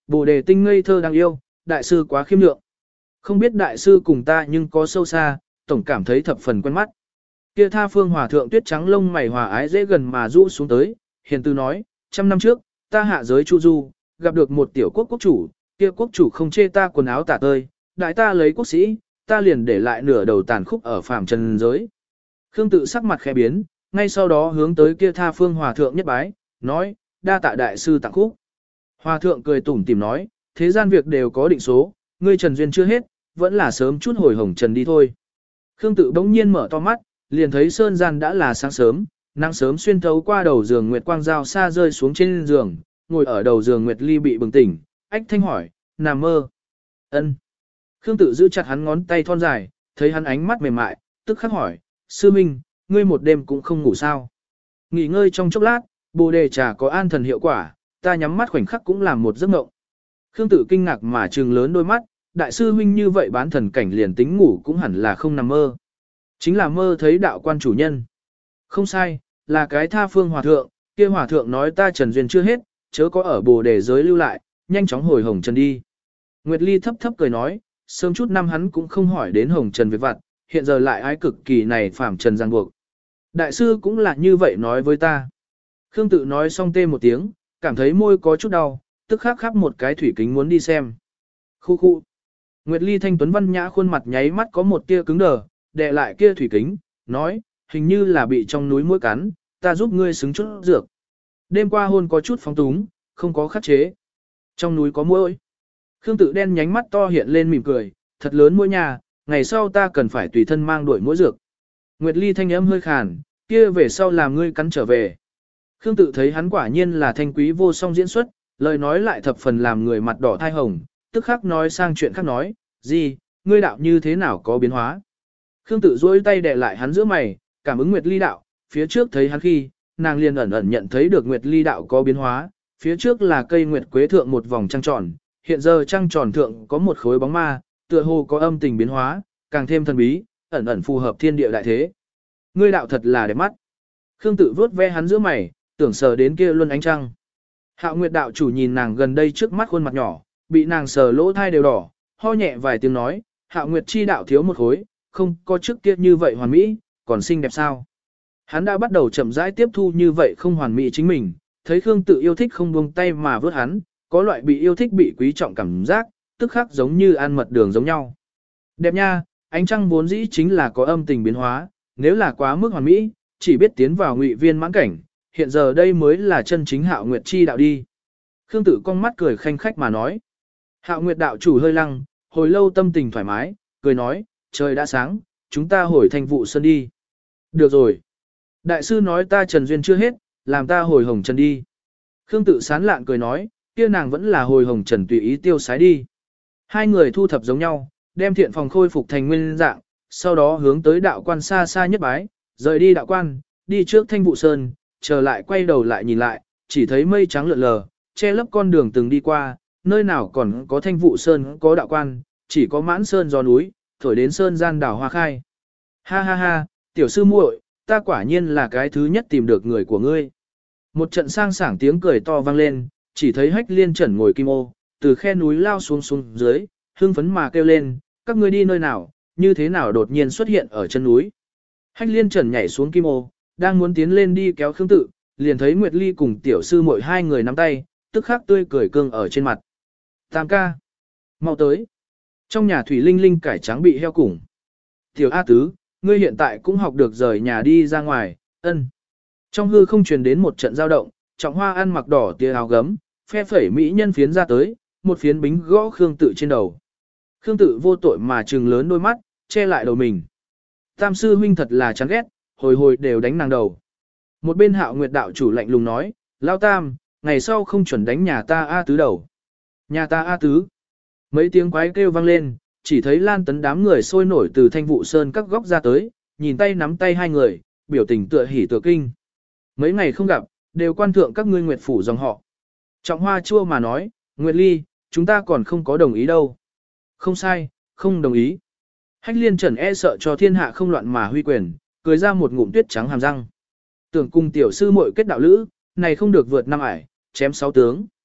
Bồ đề tinh ngây thơ đáng yêu, đại sư quá khiêm lượng. Không biết đại sư cùng ta nhưng có sâu xa, tổng cảm thấy thập phần quen mắt. Kia tha phương hòa thượng tuyết trắng lông mày hòa ái dễ gần mà rũ xuống tới, hiền từ nói, trăm năm trước, ta hạ giới chu du, gặp được một tiểu quốc quốc chủ, kia quốc chủ không chê ta quần áo tả tơi, đại ta lấy quốc sĩ, ta liền để lại nửa đầu tàn khúc ở phàm trần giới. Khương tự sắc mặt khẽ biến, ngay sau đó hướng tới kia tha phương hòa thượng nhất bái, nói, đa tạ đại sư tặng khúc. Hòa thượng cười tủm tỉm nói, thế gian việc đều có định số, ngươi trần duyên chưa hết, vẫn là sớm chút hồi hồng trần đi thôi. Khương tự bỗng nhiên mở to mắt, liền thấy sơn gian đã là sáng sớm, nắng sớm xuyên thấu qua đầu giường nguyệt quang dao xa rơi xuống trên giường, ngồi ở đầu giường nguyệt ly bị bừng tỉnh, ách thanh hỏi, nằm mơ. Ân. Khương tự giữ chặt hắn ngón tay thon dài, thấy hắn ánh mắt mềm mại, tức khắc hỏi, sư minh, ngươi một đêm cũng không ngủ sao? Nghỉ ngơi trong chốc lát, bồ đề trà có an thần hiệu quả, ta nhắm mắt khoảnh khắc cũng làm một giấc mộng. Khương tự kinh ngạc mà trừng lớn đôi mắt, đại sư huynh như vậy bán thần cảnh liền tính ngủ cũng hẳn là không nằm mơ. Chính là mơ thấy đạo quan chủ nhân. Không sai, là cái tha phương hòa thượng, kia hòa thượng nói ta trần duyên chưa hết, chớ có ở bồ đề giới lưu lại, nhanh chóng hồi hồng trần đi. Nguyệt Ly thấp thấp cười nói, sớm chút năm hắn cũng không hỏi đến hồng trần việc vặt, hiện giờ lại ái cực kỳ này phàm trần giang buộc. Đại sư cũng là như vậy nói với ta. Khương tự nói xong tê một tiếng, cảm thấy môi có chút đau, tức khắc khắp một cái thủy kính muốn đi xem. Khu khu. Nguyệt Ly thanh tuấn văn nhã khuôn mặt nháy mắt có một tia cứng đờ, đè lại kia thủy kính, nói, hình như là bị trong núi muỗi cắn, ta giúp ngươi xứng chút dược. Đêm qua hôn có chút phóng túng, không có khắc chế. Trong núi có muỗi. Khương tự đen nhánh mắt to hiện lên mỉm cười, thật lớn muỗi nhà, ngày sau ta cần phải tùy thân mang đuổi muỗi dược. Nguyệt Ly thanh âm hơi khàn, kia về sau làm ngươi cắn trở về. Khương tự thấy hắn quả nhiên là thanh quý vô song diễn xuất, lời nói lại thập phần làm người mặt đỏ thai hồng, tức khắc nói sang chuyện khác nói, gì, ngươi đạo như thế nào có biến hóa. Khương tự duỗi tay đè lại hắn giữa mày, cảm ứng Nguyệt Ly đạo, phía trước thấy hắn khi, nàng liền ẩn ẩn nhận thấy được Nguyệt Ly đạo có biến hóa, phía trước là cây nguyệt quế thượng một vòng trăng tròn, hiện giờ trăng tròn thượng có một khối bóng ma, tựa hồ có âm tình biến hóa, càng thêm thần bí, ẩn ẩn phù hợp thiên địa đại thế. Ngươi đạo thật là đẹp mắt. Khương tự vuốt ve hắn giữa mày, tưởng sờ đến kia luân ánh trăng. Hạo Nguyệt đạo chủ nhìn nàng gần đây trước mắt khuôn mặt nhỏ, bị nàng sờ lỗ thai đều đỏ, ho nhẹ vài tiếng nói, Hạo Nguyệt chi đạo thiếu một khối, không có trước kia như vậy hoàn mỹ, còn xinh đẹp sao. Hắn đã bắt đầu chậm rãi tiếp thu như vậy không hoàn mỹ chính mình, thấy Khương tự yêu thích không buông tay mà vớt hắn, có loại bị yêu thích bị quý trọng cảm giác, tức khắc giống như ăn mật đường giống nhau. Đẹp nha, ánh trăng vốn dĩ chính là có âm tình biến hóa, nếu là quá mức hoàn mỹ, chỉ biết tiến vào ngụy viên mãn cảnh, hiện giờ đây mới là chân chính Hạo Nguyệt chi đạo đi. Khương tự con mắt cười khanh khách mà nói. Hạo Nguyệt đạo chủ hơi lăng, hồi lâu tâm tình thoải mái, cười nói, trời đã sáng, chúng ta hồi thành vụ sơn đi. Được rồi. Đại sư nói ta trần duyên chưa hết, làm ta hồi hồng trần đi. Khương tự sán lạn cười nói, kia nàng vẫn là hồi hồng trần tùy ý tiêu sái đi. Hai người thu thập giống nhau, đem thiện phòng khôi phục thành nguyên dạng, sau đó hướng tới đạo quan xa xa nhất bái, rời đi đạo quan, đi trước thanh vụ sơn, trở lại quay đầu lại nhìn lại, chỉ thấy mây trắng lượn lờ, che lấp con đường từng đi qua, nơi nào còn có thanh vụ sơn có đạo quan, chỉ có mãn sơn gió núi, thổi đến sơn gian đảo hoa khai. Ha ha ha, tiểu sư muội, ta quả nhiên là cái thứ nhất tìm được người của ngươi. Một trận sang sảng tiếng cười to vang lên, chỉ thấy Hách Liên Trần ngồi kim ô, từ khe núi lao xuống xuống dưới, hưng phấn mà kêu lên, các ngươi đi nơi nào, như thế nào đột nhiên xuất hiện ở chân núi. Hách Liên Trần nhảy xuống kim ô, đang muốn tiến lên đi kéo Khương Tự, liền thấy Nguyệt Ly cùng tiểu sư muội hai người nắm tay, tức khắc tươi cười cương ở trên mặt. Tam ca, mau tới. Trong nhà Thủy Linh Linh cải trắng bị heo củng. Tiểu A Tứ, ngươi hiện tại cũng học được rời nhà đi ra ngoài, ân. Trong hư không truyền đến một trận giao động, Trọng Hoa ăn mặc đỏ tia áo gấm, phe phẩy mỹ nhân phiến ra tới, một phiến bính gõ Khương Tự trên đầu. Khương Tự vô tội mà trừng lớn đôi mắt, che lại đầu mình. Tam sư huynh thật là chán ghét, hồi hồi đều đánh nàng đầu. Một bên Hạo Nguyệt đạo chủ lạnh lùng nói, Lao Tam, ngày sau không chuẩn đánh nhà ta A Tứ đầu. Nhà ta A Tứ. Mấy tiếng quái kêu vang lên, chỉ thấy Lan Tấn đám người sôi nổi từ thanh vụ sơn các góc ra tới, nhìn tay nắm tay hai người, biểu tình tựa hỉ tựa kinh. Mấy ngày không gặp, đều quan thượng các ngươi Nguyệt phủ dòng họ. Trọng Hoa chua mà nói, Nguyệt Ly, chúng ta còn không có đồng ý đâu. Không sai, không đồng ý. Hách Liên Trần e sợ cho thiên hạ không loạn mà huy quyền, cười ra một ngụm tuyết trắng hàm răng. Tưởng cùng tiểu sư muội kết đạo lữ, này không được vượt năm ải, chém sáu tướng.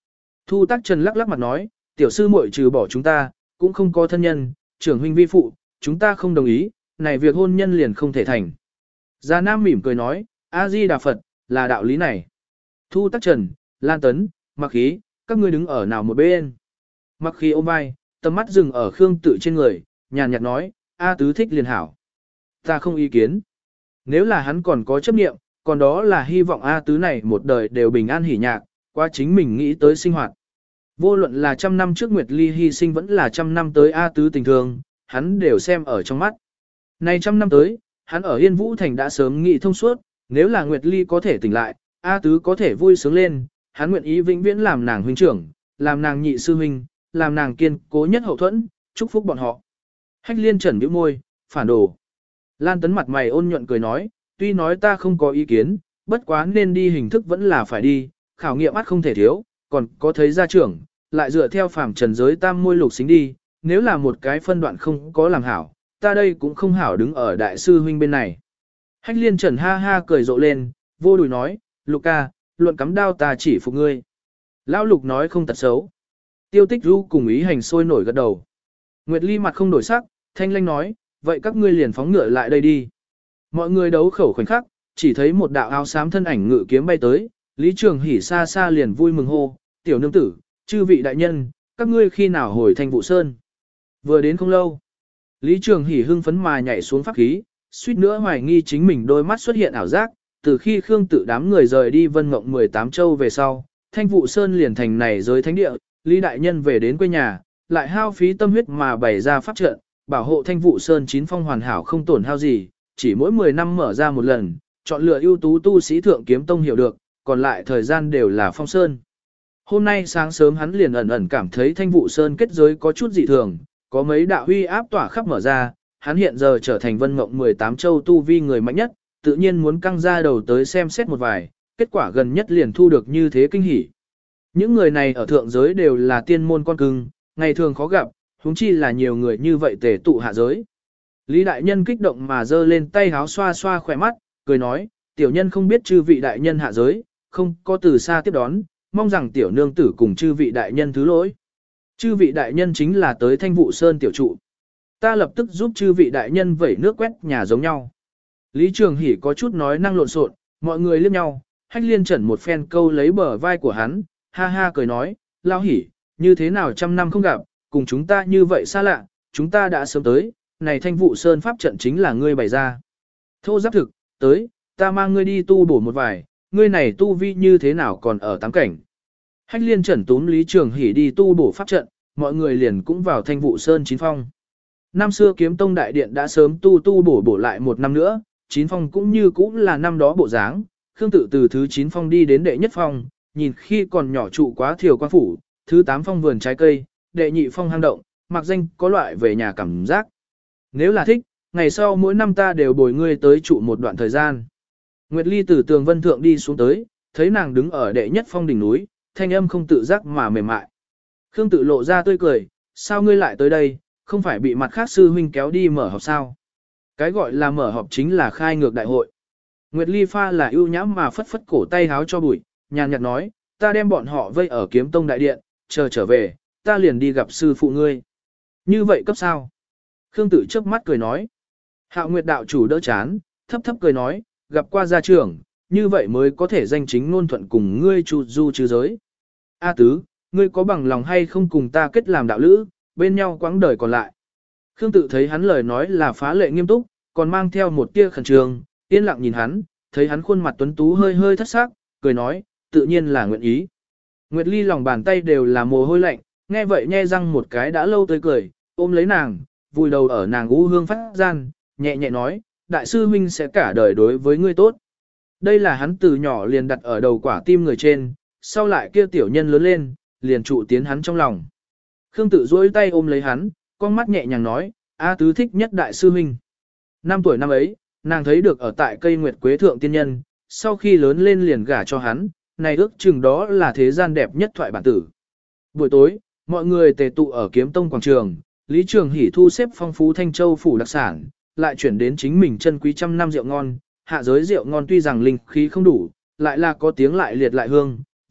Thu Tắc Trần lắc lắc mặt nói, tiểu sư muội trừ bỏ chúng ta, cũng không có thân nhân, trưởng huynh vi phụ, chúng ta không đồng ý, này việc hôn nhân liền không thể thành. Già Nam mỉm cười nói, A-di-đà Phật, là đạo lý này. Thu Tắc Trần, Lan Tấn, Mặc Khí, các ngươi đứng ở nào một bên. Mặc Khí ôm vai, tầm mắt dừng ở Khương Tự trên người, nhàn nhạt nói, A Tứ thích liền hảo. Ta không ý kiến. Nếu là hắn còn có chấp niệm, còn đó là hy vọng A Tứ này một đời đều bình an hỉ nhạc, qua chính mình nghĩ tới sinh hoạt. Vô luận là trăm năm trước Nguyệt Ly hy sinh vẫn là trăm năm tới A Tứ tình thương, hắn đều xem ở trong mắt. Này trăm năm tới, hắn ở Yên Vũ Thành đã sớm nghĩ thông suốt, nếu là Nguyệt Ly có thể tỉnh lại, A Tứ có thể vui sướng lên, hắn nguyện ý vĩnh viễn làm nàng huynh trưởng, làm nàng nhị sư huynh, làm nàng kiên cố nhất hậu thuẫn, chúc phúc bọn họ. Hách Liên Trần bĩu môi, phản đồ. Lan Tấn mặt mày ôn nhuận cười nói, tuy nói ta không có ý kiến, bất quá nên đi hình thức vẫn là phải đi, khảo nghiệm ắt không thể thiếu, còn có thấy gia trưởng, lại dựa theo phàm trần giới tam môi lục xính đi, nếu là một cái phân đoạn không có làm hảo, ta đây cũng không hảo đứng ở đại sư huynh bên này. Hách Liên Trần ha ha cười rộ lên, vô đùi nói, Lục ca, luận cắm đao ta chỉ phục ngươi. Lão Lục nói không tật xấu. Tiêu Tích Du cùng ý hành sôi nổi gật đầu. Nguyệt Ly mặt không đổi sắc, thanh lanh nói, vậy các ngươi liền phóng ngựa lại đây đi. Mọi người đấu khẩu khoảnh khắc, chỉ thấy một đạo áo xám thân ảnh ngự kiếm bay tới, Lý Trường Hỉ xa xa liền vui mừng hô, tiểu nương tử, chư vị đại nhân, các ngươi khi nào hồi Thanh Vũ Sơn. Vừa đến không lâu, Lý Trường Hỉ hưng phấn mà nhảy xuống pháp khí, suýt nữa hoài nghi chính mình đôi mắt xuất hiện ảo giác, từ khi Khương Tự đám người rời đi Vân Mộng mười tám châu về sau, Thanh Vũ Sơn liền thành này giới thánh địa, Lý đại nhân về đến quê nhà, lại hao phí tâm huyết mà bày ra pháp trận, bảo hộ Thanh Vũ Sơn chín phong hoàn hảo không tổn hao gì, chỉ mỗi mười năm mở ra một lần, chọn lựa ưu tú tu sĩ thượng kiếm tông hiểu được, còn lại thời gian đều là phong sơn. Hôm nay sáng sớm hắn liền ẩn ẩn cảm thấy Thanh Vũ Sơn kết giới có chút dị thường, có mấy đạo huy áp tỏa khắp mở ra, hắn hiện giờ trở thành Vân Mộng mười tám châu tu vi người mạnh nhất, tự nhiên muốn căng ra đầu tới xem xét một vài, kết quả gần nhất liền thu được như thế kinh hỉ. Những người này ở thượng giới đều là tiên môn con cưng, ngày thường khó gặp, huống chi là nhiều người như vậy tề tụ hạ giới. Lý đại nhân kích động mà giơ lên tay háo xoa xoa khỏe mắt, cười nói, tiểu nhân không biết chư vị đại nhân hạ giới, không có từ xa tiếp đón, mong rằng tiểu nương tử cùng chư vị đại nhân thứ lỗi. Chư vị đại nhân chính là tới Thanh Vũ Sơn tiểu trụ. Ta lập tức giúp chư vị đại nhân vẩy nước quét nhà giống nhau. Lý Trường Hỷ có chút nói năng lộn xộn, mọi người liếc nhau, Hách Liên Trần một phen câu lấy bờ vai của hắn, ha ha cười nói, Lao Hỷ, như thế nào trăm năm không gặp, cùng chúng ta như vậy xa lạ, chúng ta đã sớm tới, này Thanh Vũ Sơn pháp trận chính là ngươi bày ra. Thô giáp thực, tới, ta mang ngươi đi tu bổ một vài, ngươi này tu vi như thế nào còn ở tám cảnh. Hách Liên Trần túm Lý Trường Hỷ đi tu bổ pháp trận, mọi người liền cũng vào Thanh Vũ Sơn chín phong. Năm xưa kiếm tông đại điện đã sớm tu tu bổ bổ lại một năm nữa, chín phong cũng như cũng là năm đó bộ dáng. Khương Tự từ thứ chín phong đi đến đệ nhất phong, nhìn khi còn nhỏ trụ quá thiểu quan phủ, thứ tám phong vườn trái cây, đệ nhị phong hang động, mặc danh có loại về nhà cảm giác. Nếu là thích, ngày sau mỗi năm ta đều bồi ngươi tới trụ một đoạn thời gian. Nguyệt Ly từ tường vân thượng đi xuống tới, thấy nàng đứng ở đệ nhất phong đỉnh núi, thanh âm không tự giác mà mềm mại. Khương Tự lộ ra tươi cười, sao ngươi lại tới đây, không phải bị mặt khác sư huynh kéo đi mở họp sao? Cái gọi là mở họp chính là khai ngược đại hội. Nguyệt Ly pha là ưu nhãm mà phất phất cổ tay háo cho bụi, nhàn nhạt nói, ta đem bọn họ vây ở kiếm tông đại điện, chờ trở về, ta liền đi gặp sư phụ ngươi. Như vậy cấp sao? Khương Tự chớp mắt cười nói. Hạo Nguyệt đạo chủ đỡ chán, thấp thấp cười nói, gặp qua gia trưởng, như vậy mới có thể danh chính ngôn thuận cùng ngươi chu du trừ giới. A Tứ, ngươi có bằng lòng hay không cùng ta kết làm đạo lữ, bên nhau quãng đời còn lại. Khương Tự thấy hắn lời nói là phá lệ nghiêm túc, còn mang theo một tia khẩn trương, yên lặng nhìn hắn, thấy hắn khuôn mặt tuấn tú hơi hơi thất sắc, cười nói, tự nhiên là nguyện ý. Nguyệt Ly lòng bàn tay đều là mồ hôi lạnh, nghe vậy nhe răng một cái đã lâu tới cười, ôm lấy nàng, vùi đầu ở nàng u hương phát gian, nhẹ nhẹ nói, đại sư huynh sẽ cả đời đối với ngươi tốt. Đây là hắn từ nhỏ liền đặt ở đầu quả tim người trên, sau lại kia tiểu nhân lớn lên, liền trụ tiến hắn trong lòng. Khương Tự duỗi tay ôm lấy hắn, con mắt nhẹ nhàng nói, A Tứ thích nhất đại sư huynh. Năm tuổi năm ấy, nàng thấy được ở tại cây nguyệt quế thượng tiên nhân, sau khi lớn lên liền gả cho hắn, này ước chừng đó là thế gian đẹp nhất thoại bản tử. Buổi tối, mọi người tề tụ ở kiếm tông quảng trường, Lý Trường Hỷ thu xếp phong phú Thanh Châu phủ đặc sản, lại chuyển đến chính mình chân quý trăm năm rượu ngon, hạ giới rượu ngon tuy rằng linh khí không đủ, lại là có tiếng lại liệt lại hương,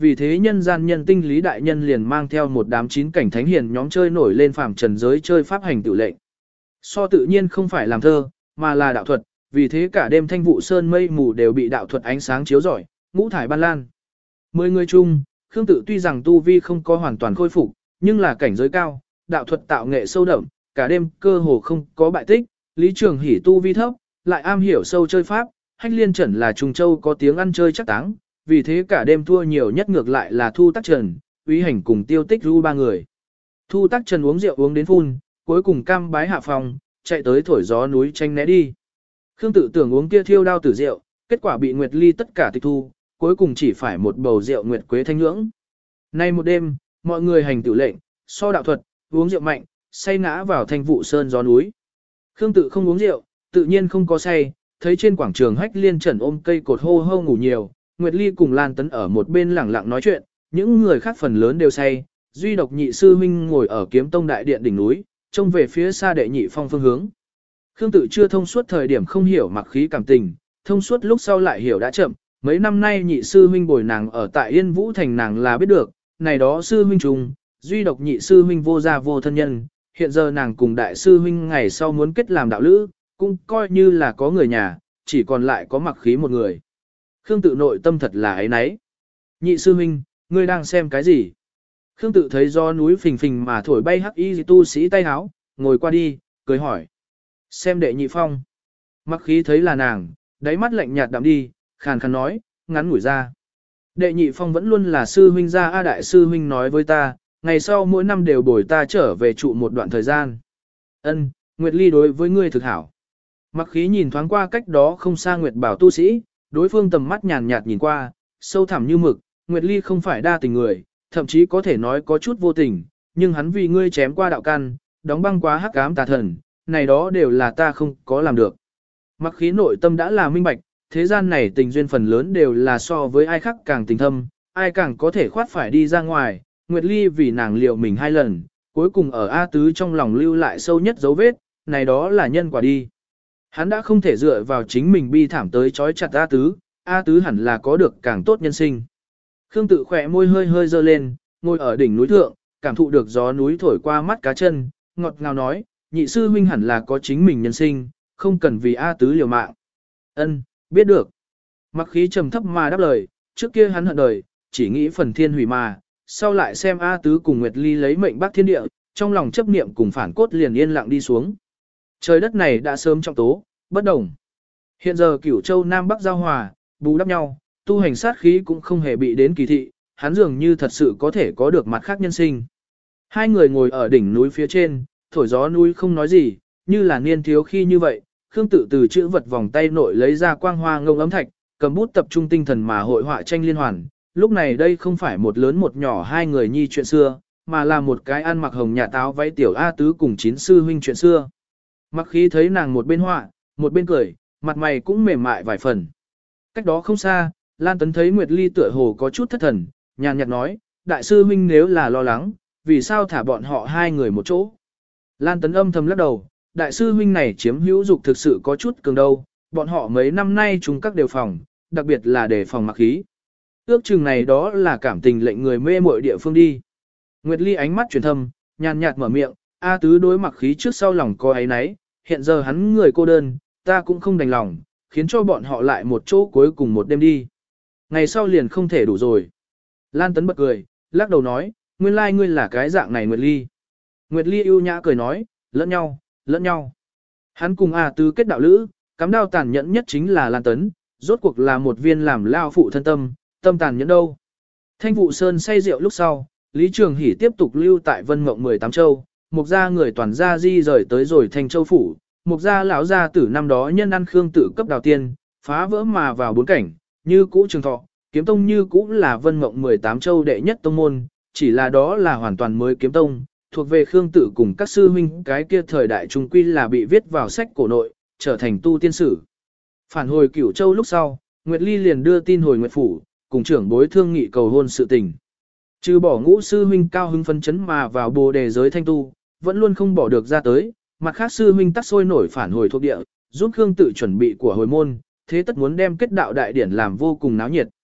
vì thế nhân gian nhân tinh lý đại nhân liền mang theo một đám chín cảnh thánh hiền nhóm chơi nổi lên phàm trần giới chơi pháp hành tự lệnh. So tự nhiên không phải làm thơ, mà là đạo thuật, vì thế cả đêm thanh vụ sơn mây mù đều bị đạo thuật ánh sáng chiếu rọi, ngũ thải ban lan. Mười người chung, Khương Tự tuy rằng tu vi không có hoàn toàn khôi phục, nhưng là cảnh giới cao, đạo thuật tạo nghệ sâu đậm, cả đêm cơ hồ không có bại tích, Lý Trường Hỷ tu vi thấp, lại am hiểu sâu chơi pháp, Hách Liên Trần là trùng châu có tiếng ăn chơi chắc táng, vì thế cả đêm thua nhiều nhất ngược lại là Thu Tắc Trần, Úy Hành cùng Tiêu Tích Du ba người. Thu Tắc Trần uống rượu uống đến phun, cuối cùng cam bái hạ phòng, chạy tới thổi gió núi tranh né đi. Khương Tự tưởng uống kia thiêu đao tử rượu, kết quả bị Nguyệt Ly tất cả tịch thu, cuối cùng chỉ phải một bầu rượu Nguyệt Quế thanh nhưỡng. Nay một đêm, mọi người hành tự lệnh, so đạo thuật, uống rượu mạnh, say ngã vào thanh vụ sơn gió núi. Khương Tự không uống rượu, tự nhiên không có say, thấy trên quảng trường Hách Liên Trần ôm cây cột hô hô ngủ nhiều, Nguyệt Ly cùng Lan Tấn ở một bên lẳng lặng nói chuyện, những người khác phần lớn đều say, duy độc nhị sư huynh ngồi ở Kiếm Tông đại điện đỉnh núi, trông về phía xa đệ nhị phong phương hướng. Khương Tự chưa thông suốt thời điểm không hiểu mặc khí cảm tình, thông suốt lúc sau lại hiểu đã chậm, mấy năm nay nhị sư huynh bồi nàng ở tại Yên Vũ Thành nàng là biết được, này đó sư huynh trùng, duy độc nhị sư huynh vô gia vô thân nhân, hiện giờ nàng cùng đại sư huynh ngày sau muốn kết làm đạo lữ, cũng coi như là có người nhà, chỉ còn lại có mặc khí một người. Khương Tự nội tâm thật là ấy nấy. Nhị sư huynh, ngươi đang xem cái gì? Khương Tự thấy do núi phình phình mà thổi bay hắc y tu sĩ tay háo, ngồi qua đi, cười hỏi. Xem đệ nhị phong. Mặc khí thấy là nàng, đáy mắt lạnh nhạt đạm đi, khàn khàn nói, ngắn ngủi ra. Đệ nhị phong vẫn luôn là sư huynh gia A đại sư huynh nói với ta, ngày sau mỗi năm đều bồi ta trở về trụ một đoạn thời gian. Ân, Nguyệt Ly đối với ngươi thực hảo. Mặc khí nhìn thoáng qua cách đó không xa Nguyệt Bảo tu sĩ, đối phương tầm mắt nhàn nhạt nhìn qua, sâu thẳm như mực, Nguyệt Ly không phải đa tình người, thậm chí có thể nói có chút vô tình, nhưng hắn vì ngươi chém qua đạo căn, đóng băng quá hắc ám tà thần, này đó đều là ta không có làm được. Mặc khí nội tâm đã là minh bạch, thế gian này tình duyên phần lớn đều là so với ai khác càng tình thâm, ai càng có thể khoát phải đi ra ngoài, Nguyệt Ly vì nàng liệu mình hai lần, cuối cùng ở A Tứ trong lòng lưu lại sâu nhất dấu vết, này đó là nhân quả đi. Hắn đã không thể dựa vào chính mình bi thảm tới chói chặt A Tứ, A Tứ hẳn là có được càng tốt nhân sinh. Khương Tự khỏe môi hơi hơi dơ lên, ngồi ở đỉnh núi thượng, cảm thụ được gió núi thổi qua mắt cá chân, ngọt ngào nói, nhị sư huynh hẳn là có chính mình nhân sinh, không cần vì A Tứ liều mạng. Ân, biết được. Mặc khí trầm thấp mà đáp lời, trước kia hắn hận đời, chỉ nghĩ phần thiên hủy mà, sau lại xem A Tứ cùng Nguyệt Ly lấy mệnh bác thiên địa, trong lòng chấp niệm cùng phản cốt liền yên lặng đi xuống. Trời đất này đã sớm trọng tố, bất đồng. Hiện giờ Cửu Châu Nam Bắc giao hòa, bù đắp nhau, tu hành sát khí cũng không hề bị đến kỳ thị, hắn dường như thật sự có thể có được mặt khác nhân sinh. Hai người ngồi ở đỉnh núi phía trên, thổi gió núi không nói gì, như là niên thiếu khi như vậy, Khương Tự từ chữ vật vòng tay nội lấy ra quang hoa ngông ấm thạch, cầm bút tập trung tinh thần mà hội họa tranh liên hoàn. Lúc này đây không phải một lớn một nhỏ hai người nhi chuyện xưa, mà là một cái ăn mặc hồng nhà táo váy tiểu A Tứ cùng chín sư huynh chuyện xưa. Mặc khí thấy nàng một bên họa, một bên cười, mặt mày cũng mềm mại vài phần. Cách đó không xa, Lan Tấn thấy Nguyệt Ly tựa hồ có chút thất thần, nhàn nhạt nói, đại sư huynh nếu là lo lắng, vì sao thả bọn họ hai người một chỗ. Lan Tấn âm thầm lắc đầu, đại sư huynh này chiếm hữu dục thực sự có chút cường đâu, bọn họ mấy năm nay chúng các đều phòng, đặc biệt là để phòng mặc khí. Ước chừng này đó là cảm tình lệnh người mê muội địa phương đi. Nguyệt Ly ánh mắt truyền thâm, nhàn nhạt mở miệng, A Tứ đối mặc khí trước sau lòng có ấy nấy, hiện giờ hắn người cô đơn, ta cũng không đành lòng, khiến cho bọn họ lại một chỗ cuối cùng một đêm đi. Ngày sau liền không thể đủ rồi. Lan Tấn bật cười, lắc đầu nói, nguyên lai ngươi là cái dạng này Nguyệt Ly. Nguyệt Ly ưu nhã cười nói, lẫn nhau, lẫn nhau. Hắn cùng A Tứ kết đạo lữ, cắm đao tàn nhẫn nhất chính là Lan Tấn, rốt cuộc là một viên làm lao phụ thân tâm, tâm tàn nhẫn đâu. Thanh Vụ Sơn say rượu lúc sau, Lý Trường Hỷ tiếp tục lưu tại Vân Mộng mười tám châu, Mục gia người toàn gia di rời tới rồi Thanh Châu phủ, Mục gia lão gia tử năm đó nhân ăn Khương Tự cấp đào tiên, phá vỡ mà vào bốn cảnh, như cũ trường thọ, kiếm tông như cũ là Vân Mộng mười tám châu đệ nhất tông môn, chỉ là đó là hoàn toàn mới kiếm tông, thuộc về Khương Tự cùng các sư huynh cái kia thời đại trung quy là bị viết vào sách cổ nội, trở thành tu tiên sử. Phản hồi Cửu Châu lúc sau, Nguyệt Ly liền đưa tin hồi Nguyệt phủ, cùng trưởng bối thương nghị cầu hôn sự tình. Trừ bỏ ngũ sư huynh cao hứng phấn chấn mà vào bồ đề giới thanh tu, vẫn luôn không bỏ được ra tới, mặt khác sư huynh tắc sôi nổi phản hồi thuộc địa, giúp Khương Tự chuẩn bị của hồi môn, thế tất muốn đem kết đạo đại điển làm vô cùng náo nhiệt.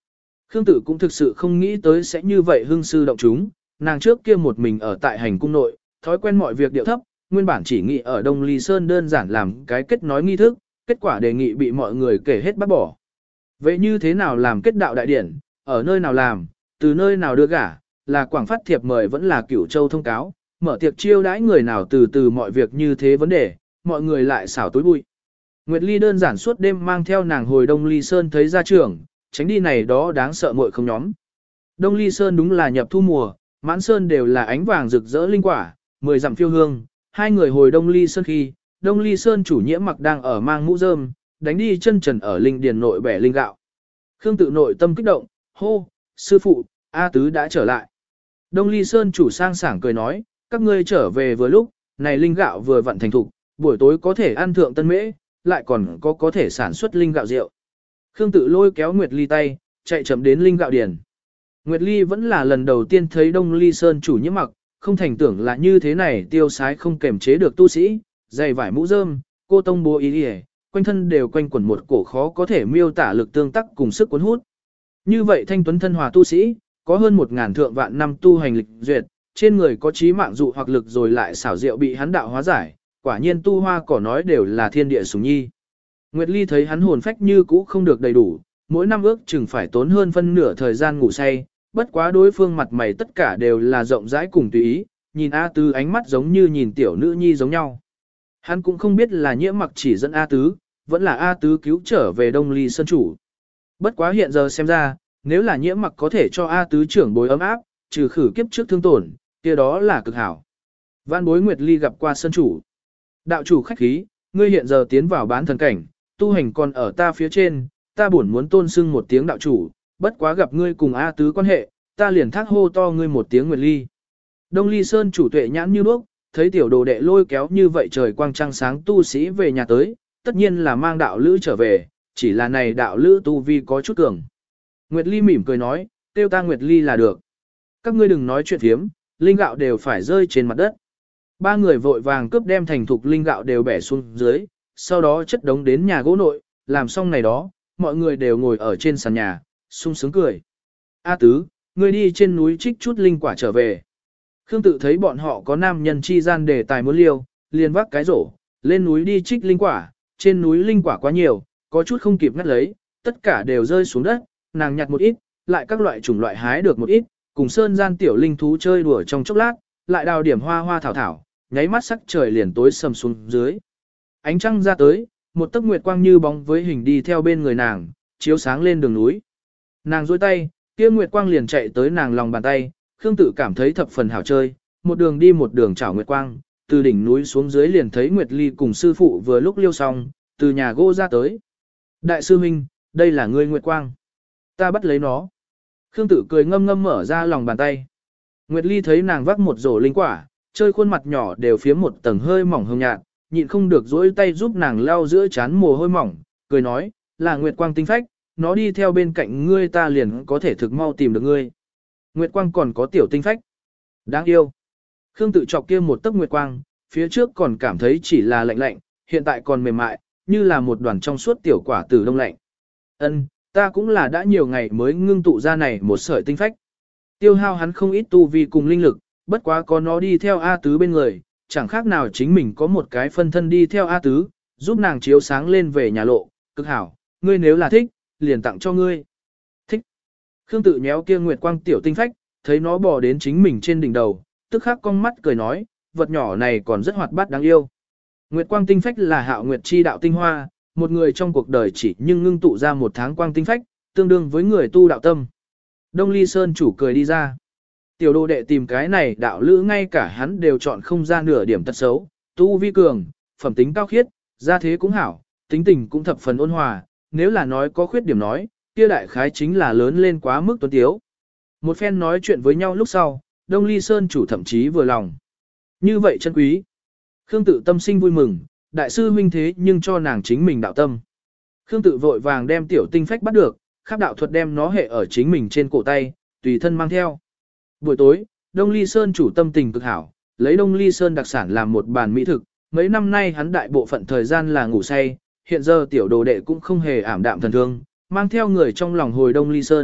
Khương Tử cũng thực sự không nghĩ tới sẽ như vậy hưng sư động chúng, nàng trước kia một mình ở tại hành cung nội, thói quen mọi việc điệu thấp, nguyên bản chỉ nghĩ ở Đông Ly Sơn đơn giản làm cái kết nói nghi thức, kết quả đề nghị bị mọi người kể hết bác bỏ. Vậy như thế nào làm kết đạo đại điển, ở nơi nào làm, từ nơi nào đưa gả, là quảng phát thiệp mời vẫn là Cửu Châu thông cáo, mở tiệc chiêu đãi người nào từ từ mọi việc như thế vấn đề, mọi người lại xảo tối bụi. Nguyệt Ly đơn giản suốt đêm mang theo nàng hồi Đông Ly Sơn thấy gia trưởng, tránh đi này đó đáng sợ muội không nhóm. Đông Ly Sơn đúng là nhập thu mùa, mãn sơn đều là ánh vàng rực rỡ linh quả, mười dặm phiêu hương, hai người hồi Đông Ly Sơn khi, Đông Ly Sơn chủ nhiễm mặc đang ở mang mũ rơm, đánh đi chân trần ở linh điền nội bẻ linh gạo. Khương Tự nội tâm kích động, hô, sư phụ, A Tứ đã trở lại. Đông Ly Sơn chủ sang sảng cười nói, các ngươi trở về vừa lúc, này linh gạo vừa vặn thành thục, buổi tối có thể ăn thượng tân mễ, lại còn có có thể sản xuất linh gạo rượu. Khương Tự lôi kéo Nguyệt Ly tay, chạy chậm đến linh gạo điền. Nguyệt Ly vẫn là lần đầu tiên thấy Đông Ly Sơn chủ nhiễm mặc, không thành tưởng là như thế này tiêu sái không kềm chế được tu sĩ, giày vải mũ rơm, cô tông bố ý đi quanh thân đều quanh quẩn một cổ khó có thể miêu tả lực tương tác cùng sức cuốn hút. Như vậy thanh tuấn thân hòa tu sĩ, có hơn một ngàn thượng vạn năm tu hành lịch duyệt, trên người có trí mạng dụ hoặc lực rồi lại xảo diệu bị hắn đạo hóa giải, quả nhiên tu hoa cỏ nói đều là thiên địa sủng nhi. Nguyệt Ly thấy hắn hồn phách như cũ không được đầy đủ, mỗi năm ước chừng phải tốn hơn phân nửa thời gian ngủ say, bất quá đối phương mặt mày tất cả đều là rộng rãi cùng tùy ý, nhìn A Tứ ánh mắt giống như nhìn tiểu nữ nhi giống nhau. Hắn cũng không biết là nhiễm mặc chỉ dẫn A Tứ, vẫn là A Tứ cứu trở về Đông Ly Sơn chủ. Bất quá hiện giờ xem ra, nếu là nhiễm mặc có thể cho A Tứ trưởng bối ấm áp, trừ khử kiếp trước thương tổn, kia đó là cực hảo. Vạn bối Nguyệt Ly gặp qua Sơn chủ. Đạo chủ khách khí, ngươi hiện giờ tiến vào bán thần cảnh, tu hành còn ở ta phía trên, ta buồn muốn tôn sưng một tiếng đạo chủ, bất quá gặp ngươi cùng A Tứ quan hệ, ta liền thác hô to ngươi một tiếng Nguyệt Ly. Đông Ly Sơn chủ tuệ nhãn như đuốc, thấy tiểu đồ đệ lôi kéo như vậy trời quang trăng sáng tu sĩ về nhà tới, tất nhiên là mang đạo lữ trở về, chỉ là này đạo lữ tu vi có chút cường. Nguyệt Ly mỉm cười nói, tiêu ta Nguyệt Ly là được. Các ngươi đừng nói chuyện thiếm, linh gạo đều phải rơi trên mặt đất. Ba người vội vàng cướp đem thành thục linh gạo đều bẻ xuống dưới, sau đó chất đống đến nhà gỗ nội, làm xong này đó, mọi người đều ngồi ở trên sàn nhà, sung sướng cười. A Tứ, ngươi đi trên núi trích chút linh quả trở về. Khương Tự thấy bọn họ có nam nhân chi gian đề tài muốn liêu, liền vác cái rổ, lên núi đi trích linh quả, trên núi linh quả quá nhiều, có chút không kịp ngắt lấy, tất cả đều rơi xuống đất, nàng nhặt một ít, lại các loại chủng loại hái được một ít, cùng sơn gian tiểu linh thú chơi đùa trong chốc lát, lại đào điểm hoa hoa thảo thảo, nháy mắt sắc trời liền tối sầm xuống dưới. Ánh trăng ra tới, một tấc nguyệt quang như bóng với hình đi theo bên người nàng, chiếu sáng lên đường núi. Nàng duỗi tay, kia nguyệt quang liền chạy tới nàng lòng bàn tay, Khương Tự cảm thấy thập phần hảo chơi, một đường đi một đường chảo nguyệt quang, từ đỉnh núi xuống dưới liền thấy Nguyệt Ly cùng sư phụ vừa lúc liêu xong, từ nhà gỗ ra tới. Đại sư huynh, đây là ngươi nguyệt quang. Ta bắt lấy nó. Khương Tự cười ngâm ngâm mở ra lòng bàn tay. Nguyệt Ly thấy nàng vác một rổ linh quả, chơi khuôn mặt nhỏ đều phía một tầng hơi mỏng hương nhạt, nhịn không được duỗi tay giúp nàng lau giữa trán mồ hôi mỏng, cười nói, là nguyệt quang tinh phách, nó đi theo bên cạnh ngươi ta liền có thể thực mau tìm được ngươi. Nguyệt quang còn có tiểu tinh phách. Đáng yêu. Khương Tự chọc kia một tấc nguyệt quang, phía trước còn cảm thấy chỉ là lạnh lạnh, hiện tại còn mềm mại, như là một đoàn trong suốt tiểu quả tử đông lạnh. Ân, ta cũng là đã nhiều ngày mới ngưng tụ ra này một sợi tinh phách. Tiêu hao hắn không ít tu vi cùng linh lực, bất quá có nó đi theo A Tứ bên người, chẳng khác nào chính mình có một cái phân thân đi theo A Tứ, giúp nàng chiếu sáng lên về nhà lộ, cực hảo, ngươi nếu là thích, liền tặng cho ngươi. Thích. Khương Tự nhéo kia nguyệt quang tiểu tinh phách, thấy nó bò đến chính mình trên đỉnh đầu, tức khắc cong mắt cười nói, vật nhỏ này còn rất hoạt bát đáng yêu. Nguyệt quang tinh phách là Hạo Nguyệt chi đạo tinh hoa, một người trong cuộc đời chỉ nhưng ngưng tụ ra một tháng quang tinh phách, tương đương với người tu đạo tâm. Đông Ly Sơn chủ cười đi ra. Tiểu đồ đệ tìm cái này đạo lữ ngay cả hắn đều chọn không ra nửa điểm tật xấu, tu vi cường, phẩm tính cao khiết, gia thế cũng hảo, tính tình cũng thập phần ôn hòa, nếu là nói có khuyết điểm nói, kia đại khái chính là lớn lên quá mức tuấn tiếu. Một phen nói chuyện với nhau lúc sau, Đông Ly Sơn chủ thậm chí vừa lòng. Như vậy chân quý. Khương Tự tâm sinh vui mừng, đại sư huynh thế nhưng cho nàng chính mình đạo tâm. Khương Tự vội vàng đem tiểu tinh phách bắt được, khắp đạo thuật đem nó hệ ở chính mình trên cổ tay, tùy thân mang theo. Buổi tối, Đông Ly Sơn chủ tâm tình cực hảo, lấy Đông Ly Sơn đặc sản làm một bàn mỹ thực, mấy năm nay hắn đại bộ phận thời gian là ngủ say, hiện giờ tiểu đồ đệ cũng không hề ảm đạm thần thương, mang theo người trong lòng hồi Đông Ly Sơn,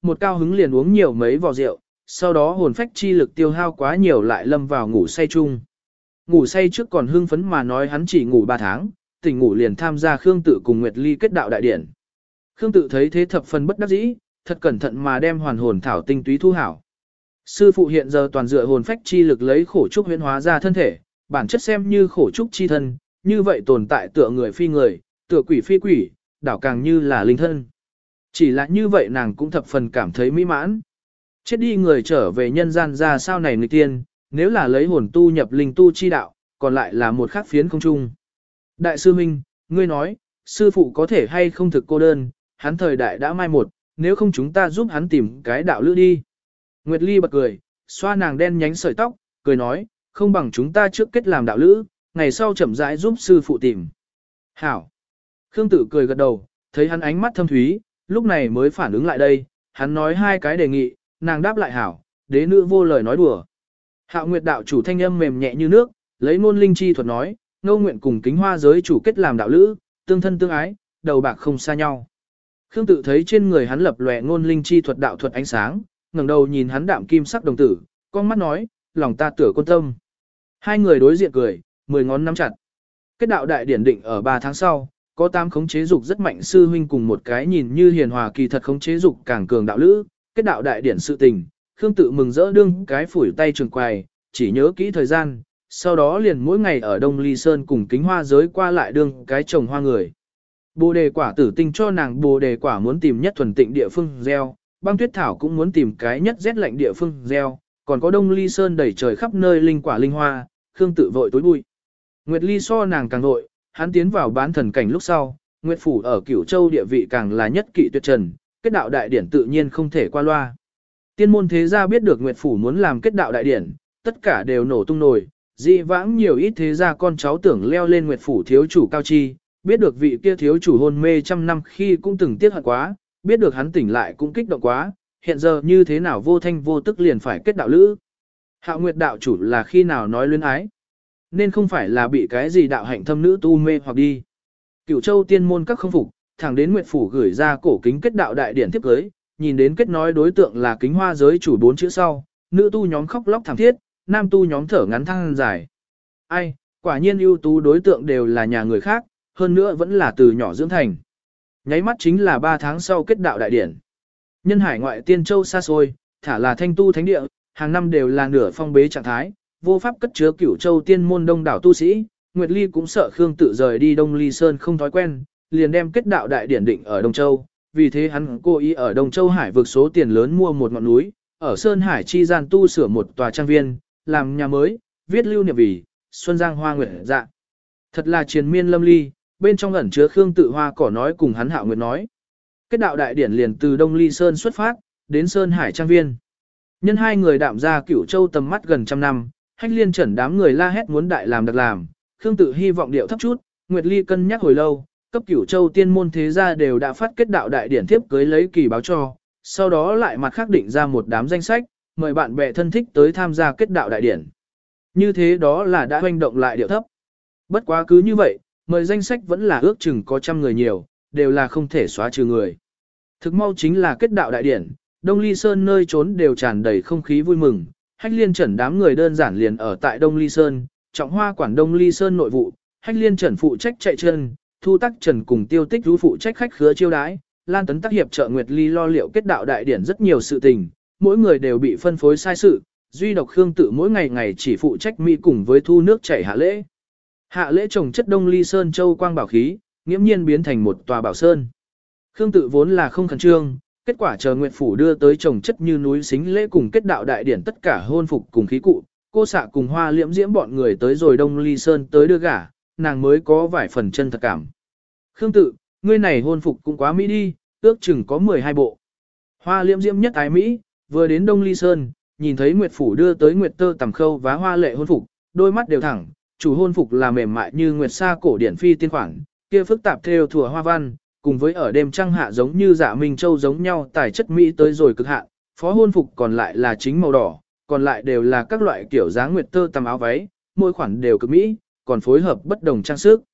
một cao hứng liền uống nhiều mấy vò rượu, sau đó hồn phách chi lực tiêu hao quá nhiều lại lâm vào ngủ say chung. Ngủ say trước còn hưng phấn mà nói hắn chỉ ngủ ba tháng, tỉnh ngủ liền tham gia Khương Tự cùng Nguyệt Ly kết đạo đại điển. Khương Tự thấy thế thập phần bất đắc dĩ, thật cẩn thận mà đem hoàn hồn thảo tinh túy thu hảo. Sư phụ hiện giờ toàn dựa hồn phách chi lực lấy khổ trúc huyễn hóa ra thân thể, bản chất xem như khổ trúc chi thân, như vậy tồn tại tựa người phi người, tựa quỷ phi quỷ, đảo càng như là linh thân. Chỉ là như vậy nàng cũng thập phần cảm thấy mỹ mãn. Chết đi người trở về nhân gian ra sao này nghịch tiên, nếu là lấy hồn tu nhập linh tu chi đạo, còn lại là một khác phiến không chung. Đại sư Minh, ngươi nói, sư phụ có thể hay không thực cô đơn, hắn thời đại đã mai một, nếu không chúng ta giúp hắn tìm cái đạo lữ đi. Nguyệt Ly bật cười, xoa nàng đen nhánh sợi tóc, cười nói, không bằng chúng ta trước kết làm đạo lữ, ngày sau chậm rãi giúp sư phụ tìm. Hảo. Khương Tự cười gật đầu, thấy hắn ánh mắt thâm thúy, lúc này mới phản ứng lại đây, hắn nói hai cái đề nghị, nàng đáp lại hảo, đế nữ vô lời nói đùa. Hạo Nguyệt đạo chủ thanh âm mềm nhẹ như nước, lấy ngôn linh chi thuật nói, ngô nguyện cùng kính hoa giới chủ kết làm đạo lữ, tương thân tương ái, đầu bạc không xa nhau. Khương Tự thấy trên người hắn lập lòe ngôn linh chi thuật đạo thuật ánh sáng, ngẩng đầu nhìn hắn đạm kim sắc đồng tử, con mắt nói, lòng ta tựa quân tâm. Hai người đối diện cười, mười ngón nắm chặt. Kết đạo đại điển định ở ba tháng sau, có tám khống chế dục rất mạnh sư huynh cùng một cái nhìn như hiền hòa kỳ thật khống chế dục càng cường đạo lữ, kết đạo đại điển sự tình, Khương Tự mừng rỡ đương cái phủi tay trường quài, chỉ nhớ kỹ thời gian, sau đó liền mỗi ngày ở Đông Ly Sơn cùng kính hoa giới qua lại đương cái trồng hoa người. Bồ đề quả tử tinh cho nàng bồ đề quả muốn tìm nhất thuần tịnh địa phương gieo, băng tuyết thảo cũng muốn tìm cái nhất rét lạnh địa phương gieo, còn có Đông Ly Sơn đầy trời khắp nơi linh quả linh hoa, Khương Tự vội tối bụi. Nguyệt Ly so nàng càng vội, hắn tiến vào bán thần cảnh lúc sau, Nguyệt phủ ở Cửu Châu địa vị càng là nhất kỵ tuyệt trần, kết đạo đại điển tự nhiên không thể qua loa. Tiên môn thế gia biết được Nguyệt phủ muốn làm kết đạo đại điển, tất cả đều nổ tung nổi, dị vãng nhiều ít thế gia con cháu tưởng leo lên Nguyệt phủ thiếu chủ cao chi, biết được vị kia thiếu chủ hôn mê trăm năm khi cũng từng tiếc hận quá, biết được hắn tỉnh lại cũng kích động quá, hiện giờ như thế nào vô thanh vô tức liền phải kết đạo lữ. Hạo Nguyệt đạo chủ là khi nào nói luyến ái, nên không phải là bị cái gì đạo hạnh thâm nữ tu mê hoặc đi. Cửu Châu tiên môn các không phục, thẳng đến Nguyệt phủ gửi ra cổ kính kết đạo đại điển tiếp cưới, nhìn đến kết nói đối tượng là kính hoa giới chủ bốn chữ sau, nữ tu nhóm khóc lóc thảm thiết, nam tu nhóm thở ngắn than dài. Ai, quả nhiên ưu tú đối tượng đều là nhà người khác, hơn nữa vẫn là từ nhỏ dưỡng thành. Nháy mắt chính là ba tháng sau kết đạo đại điển. Nhân hải ngoại tiên châu xa xôi, thả là thanh tu thánh địa, hàng năm đều là nửa phong bế trạng thái, vô pháp cất chứa Cửu Châu tiên môn đông đảo tu sĩ, Nguyệt Ly cũng sợ Khương Tự rời đi Đông Ly Sơn không thói quen, liền đem kết đạo đại điển định ở Đông Châu, vì thế hắn cố ý ở Đông Châu Hải vực số tiền lớn mua một ngọn núi, ở Sơn Hải chi gian tu sửa một tòa trang viên, làm nhà mới, viết lưu niệm vì Xuân Giang Hoa Nguyệt Dạ. Thật là triền miên lâm ly, bên trong ẩn chứa Khương Tự hoa cỏ nói cùng hắn Hạo Nguyệt nói. Kết đạo đại điển liền từ Đông Ly Sơn xuất phát, đến Sơn Hải trang viên. Nhân hai người đạm ra Cửu Châu tầm mắt gần trăm năm, Hách Liên Chẩn đám người la hét muốn đại làm đặc làm, Khương Tự hy vọng điệu thấp chút, Nguyệt Ly cân nhắc hồi lâu, cấp Cửu Châu tiên môn thế gia đều đã phát kết đạo đại điển tiếp cưới lấy kỳ báo cho, sau đó lại mặt khác định ra một đám danh sách, mời bạn bè thân thích tới tham gia kết đạo đại điển. Như thế đó là đã hoành động lại điệu thấp. Bất quá cứ như vậy, mời danh sách vẫn là ước chừng có trăm người nhiều, đều là không thể xóa trừ người. Thực mau chính là kết đạo đại điển, Đông Ly Sơn nơi trốn đều tràn đầy không khí vui mừng, Hách Liên Chẩn đám người đơn giản liền ở tại Đông Ly Sơn, Trọng Hoa quản Đông Ly Sơn nội vụ, Hách Liên Chẩn phụ trách chạy chân, Thu Tắc Trần cùng Tiêu Tích Rú phụ trách khách khứa chiêu đãi, Lan Tấn Tác hiệp trợ Nguyệt Ly lo liệu kết đạo đại điển rất nhiều sự tình, mỗi người đều bị phân phối sai sự, duy độc Khương Tự mỗi ngày ngày chỉ phụ trách mỹ cùng với thu nước chảy hạ lễ. Hạ lễ trồng chất Đông Ly Sơn châu quang bảo khí, nghiễm nhiên biến thành một tòa bảo sơn. Khương Tự vốn là không khẩn trương, kết quả chờ Nguyệt phủ đưa tới trồng chất như núi xính lễ cùng kết đạo đại điển tất cả hôn phục cùng khí cụ, cô xạ cùng Hoa Liễm Diễm bọn người tới rồi Đông Ly Sơn tới đưa gả, nàng mới có vài phần chân thật cảm. Khương Tự, ngươi này hôn phục cũng quá mỹ đi, ước chừng có mười hai bộ. Hoa Liễm Diễm nhất ái mỹ, vừa đến Đông Ly Sơn, nhìn thấy Nguyệt phủ đưa tới Nguyệt tơ tầm khâu và hoa lệ hôn phục, đôi mắt đều thẳng, chủ hôn phục là mềm mại như nguyệt sa cổ điển phi tiên khoản, kia phức tạp thêu thùa hoa văn, cùng với ở đêm trăng hạ giống như Dạ Minh Châu giống nhau tài chất mỹ tới rồi cực hạn, phó hôn phục còn lại là chính màu đỏ, còn lại đều là các loại kiểu dáng nguyệt tơ tầm áo váy, mỗi khoản đều cực mỹ, còn phối hợp bất đồng trang sức.